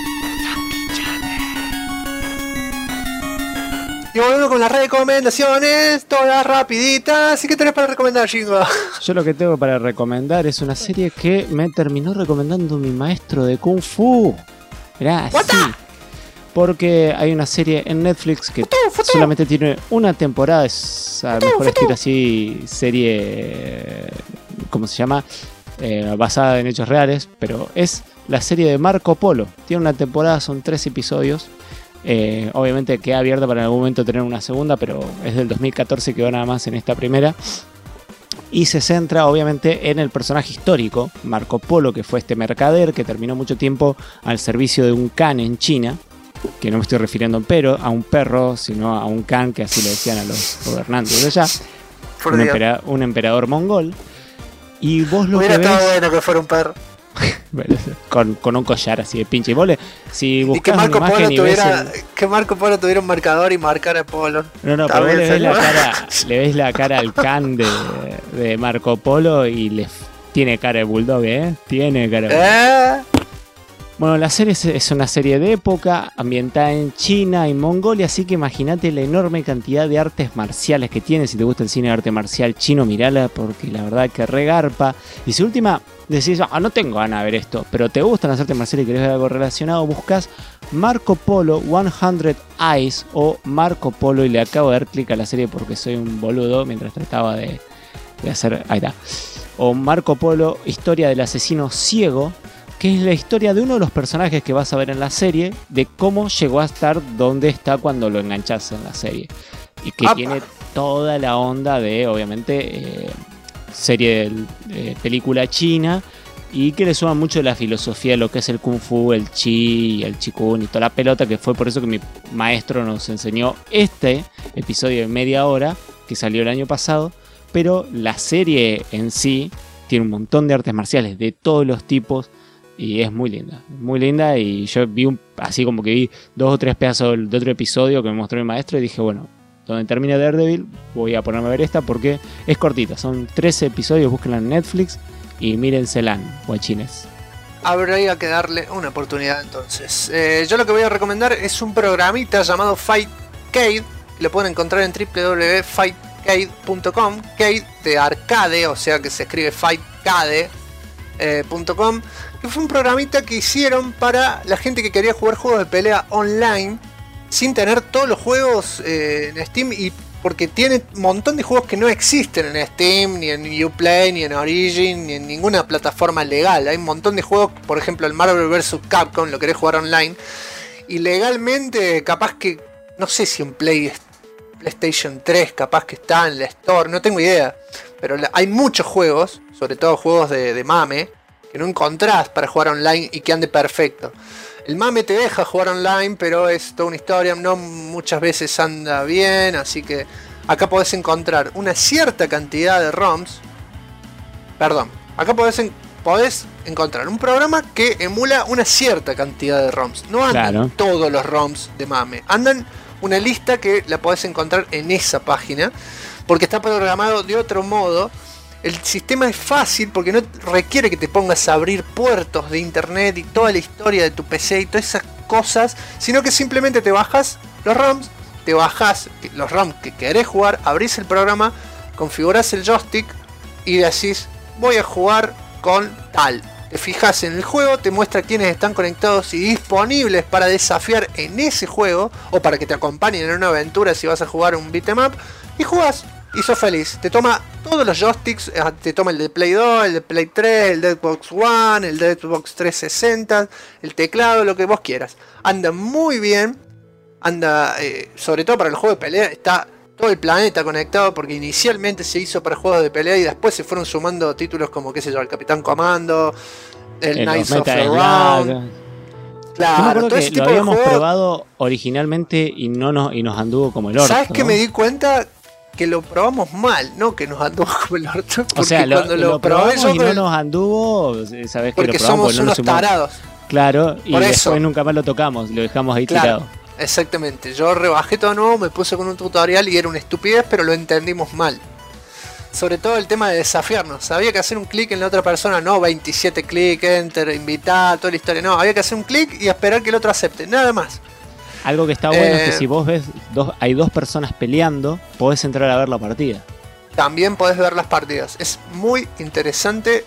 Y volvemos con las recomendaciones, todas rapiditas. ¿Y qué tenés para recomendar, Shingo? Yo lo que tengo para recomendar es una serie que me terminó recomendando mi maestro de Kung Fu. Mirá, What sí. Porque hay una serie en Netflix que solamente tiene una temporada. Es a lo mejor estilo así, serie. ¿Cómo se llama? Basada en hechos reales. Pero es la serie de Marco Polo. Tiene una temporada, son 3 episodios. Obviamente queda abierta para en algún momento tener una segunda, pero es del 2014, quedó nada más en esta primera. Y se centra obviamente en el personaje histórico, Marco Polo, que fue este mercader que terminó mucho tiempo al servicio de un Khan en China. que no me estoy refiriendo a un perro, sino a un Khan, que así le decían a los gobernantes de allá, un emperador mongol. Y vos lo hubiera que ves... estado bueno que fuera un perro. con un collar así de pinche. Y vos si buscas y que Marco una imagen Polo que Marco Polo tuviera un marcador y marcara a Polo. No, pero vos le ves la cara al Khan de Marco Polo y tiene cara de bulldog, ¿eh? Tiene cara de bulldog. Bueno, la serie es una serie de época ambientada en China y Mongolia, así que imagínate la enorme cantidad de artes marciales que tiene. Si te gusta el cine de arte marcial chino, mirala, porque la verdad que regarpa. Y si última decís, no tengo ganas de ver esto, pero te gustan las artes marciales y querés ver algo relacionado, buscas Marco Polo 100 Eyes o Marco Polo, y le acabo de dar clic a la serie porque soy un boludo mientras trataba de hacer... Ahí está. O Marco Polo, historia del asesino ciego, que es la historia de uno de los personajes que vas a ver en la serie, de cómo llegó a estar donde está cuando lo enganchas en la serie. Y que tiene toda la onda de, obviamente, serie de película china, y que le suma mucho la filosofía de lo que es el Kung Fu, el Chi, el Chikun y toda la pelota, que fue por eso que mi maestro nos enseñó este episodio de media hora, que salió el año pasado, pero la serie en sí tiene un montón de artes marciales de todos los tipos, y es muy linda, y yo vi así como que vi 2 o 3 pedazos de otro episodio que me mostró mi maestro y dije, bueno, donde termine Daredevil voy a ponerme a ver esta porque es cortita, son 13 episodios, búsquenla en Netflix y mírensela, guachines. Habría que darle una oportunidad entonces. Yo lo que voy a recomendar es un programita llamado Fightcade, lo pueden encontrar en www.fightcade.com, Cade de arcade, o sea que se escribe fightcade.com, que fue un programita que hicieron para la gente que quería jugar juegos de pelea online sin tener todos los juegos en Steam, y porque tiene un montón de juegos que no existen en Steam, ni en Uplay, ni en Origin, ni en ninguna plataforma legal. Hay un montón de juegos, por ejemplo el Marvel vs. Capcom, lo querés jugar online, y legalmente capaz que, no sé si en PlayStation 3 capaz que está en la Store, no tengo idea, pero hay muchos juegos, sobre todo juegos de mame, que no encontrás para jugar online y que ande perfecto. El mame te deja jugar online, pero es toda una historia, no muchas veces anda bien, así que acá podés encontrar una cierta cantidad de ROMs. Perdón, acá podés encontrar un programa que emula una cierta cantidad de ROMs. No andan todos los ROMs de mame, andan una lista que la podés encontrar en esa página, porque está programado de otro modo. El sistema es fácil porque no requiere que te pongas a abrir puertos de internet y toda la historia de tu PC y todas esas cosas, sino que simplemente te bajas los ROMs, te bajas los ROMs que querés jugar, abrís el programa, configurás el joystick y decís, voy a jugar con tal. Te fijas en el juego, te muestra quiénes están conectados y disponibles para desafiar en ese juego, o para que te acompañen en una aventura si vas a jugar un beat'em up, y jugás. Y sos feliz. Te toma todos los joysticks, te toma el de Play 2, el de Play 3, el de Xbox One, el de Xbox 360, el teclado, lo que vos quieras. Anda muy bien. Anda, sobre todo para el juego de pelea, está todo el planeta conectado, porque inicialmente se hizo para juegos de pelea y después se fueron sumando títulos como, qué sé yo, el Capitán Comando, el Knights of the Round. Claro, yo me acuerdo que lo habíamos probado originalmente y nos anduvo como el orto. ¿Sabes qué me di cuenta? Que lo probamos mal, no que nos anduvo como el orto. O sea, cuando lo probamos y no nos anduvo, sabes que lo probamos somos unos tarados. Claro, y por después eso nunca más lo tocamos, lo dejamos ahí tirado. Exactamente, yo rebajé todo nuevo, me puse con un tutorial y era una estupidez, pero lo entendimos mal. Sobre todo el tema de desafiarnos, había que hacer un clic en la otra persona, no 27 clic, enter, invitar, toda la historia, no, había que hacer un clic y esperar que el otro acepte, nada más. Algo que está bueno es que si vos ves hay 2 personas peleando, podés entrar a ver la partida. También podés ver las partidas. Es muy interesante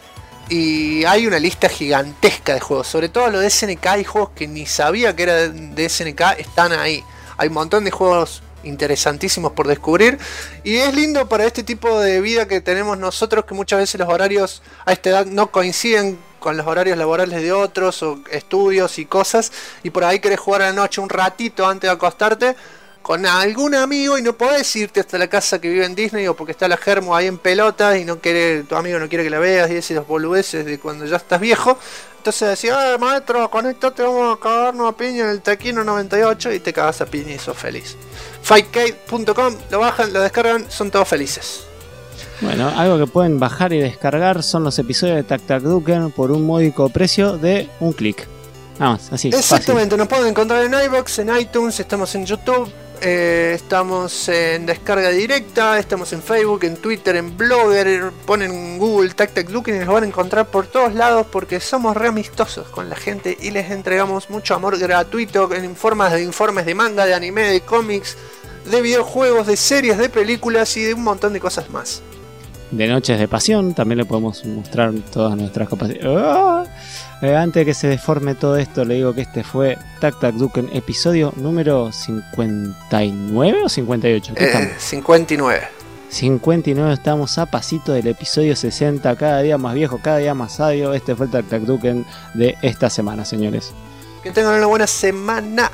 y hay una lista gigantesca de juegos. Sobre todo lo de SNK, hay juegos que ni sabía que era de SNK, están ahí. Hay un montón de juegos interesantísimos por descubrir. Y es lindo para este tipo de vida que tenemos nosotros, que muchas veces los horarios a esta edad no coinciden con los horarios laborales de otros, o estudios y cosas, y por ahí querés jugar a la noche un ratito antes de acostarte con algún amigo y no podés irte hasta la casa que vive en Disney, o porque está la Germo ahí en pelotas y tu amigo no quiere que la veas, y esas boludeces de cuando ya estás viejo. Entonces decía, maestro, conectate, vamos a cagarnos a piña en el Tequino 98 y te cagas a piña y sos feliz. Fightcade.com, lo bajan, lo descargan, son todos felices. Bueno, algo que pueden bajar y descargar son los episodios de Tac Tac Duken por un módico precio de un clic. Nada más, así. Exactamente, fácil. nos pueden encontrar en iVoox, en iTunes, estamos en YouTube, estamos en descarga directa, estamos en Facebook, en Twitter, en Blogger, ponen en Google Tac Tac Duken y nos van a encontrar por todos lados porque somos re amistosos con la gente y les entregamos mucho amor gratuito en formas de informes de manga, de anime, de cómics, de videojuegos, de series, de películas y de un montón de cosas más. De Noches de Pasión, también le podemos mostrar todas nuestras capacidades. Antes de que se deforme todo esto, le digo que este fue Tac Tac Duken, episodio número 59 o 58. 59. 59, estamos a pasito del episodio 60, cada día más viejo, cada día más sabio. Este fue el Tac Tac Duken de esta semana, señores. Que tengan una buena semana.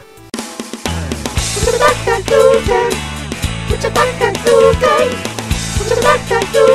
Tac Tac Duken.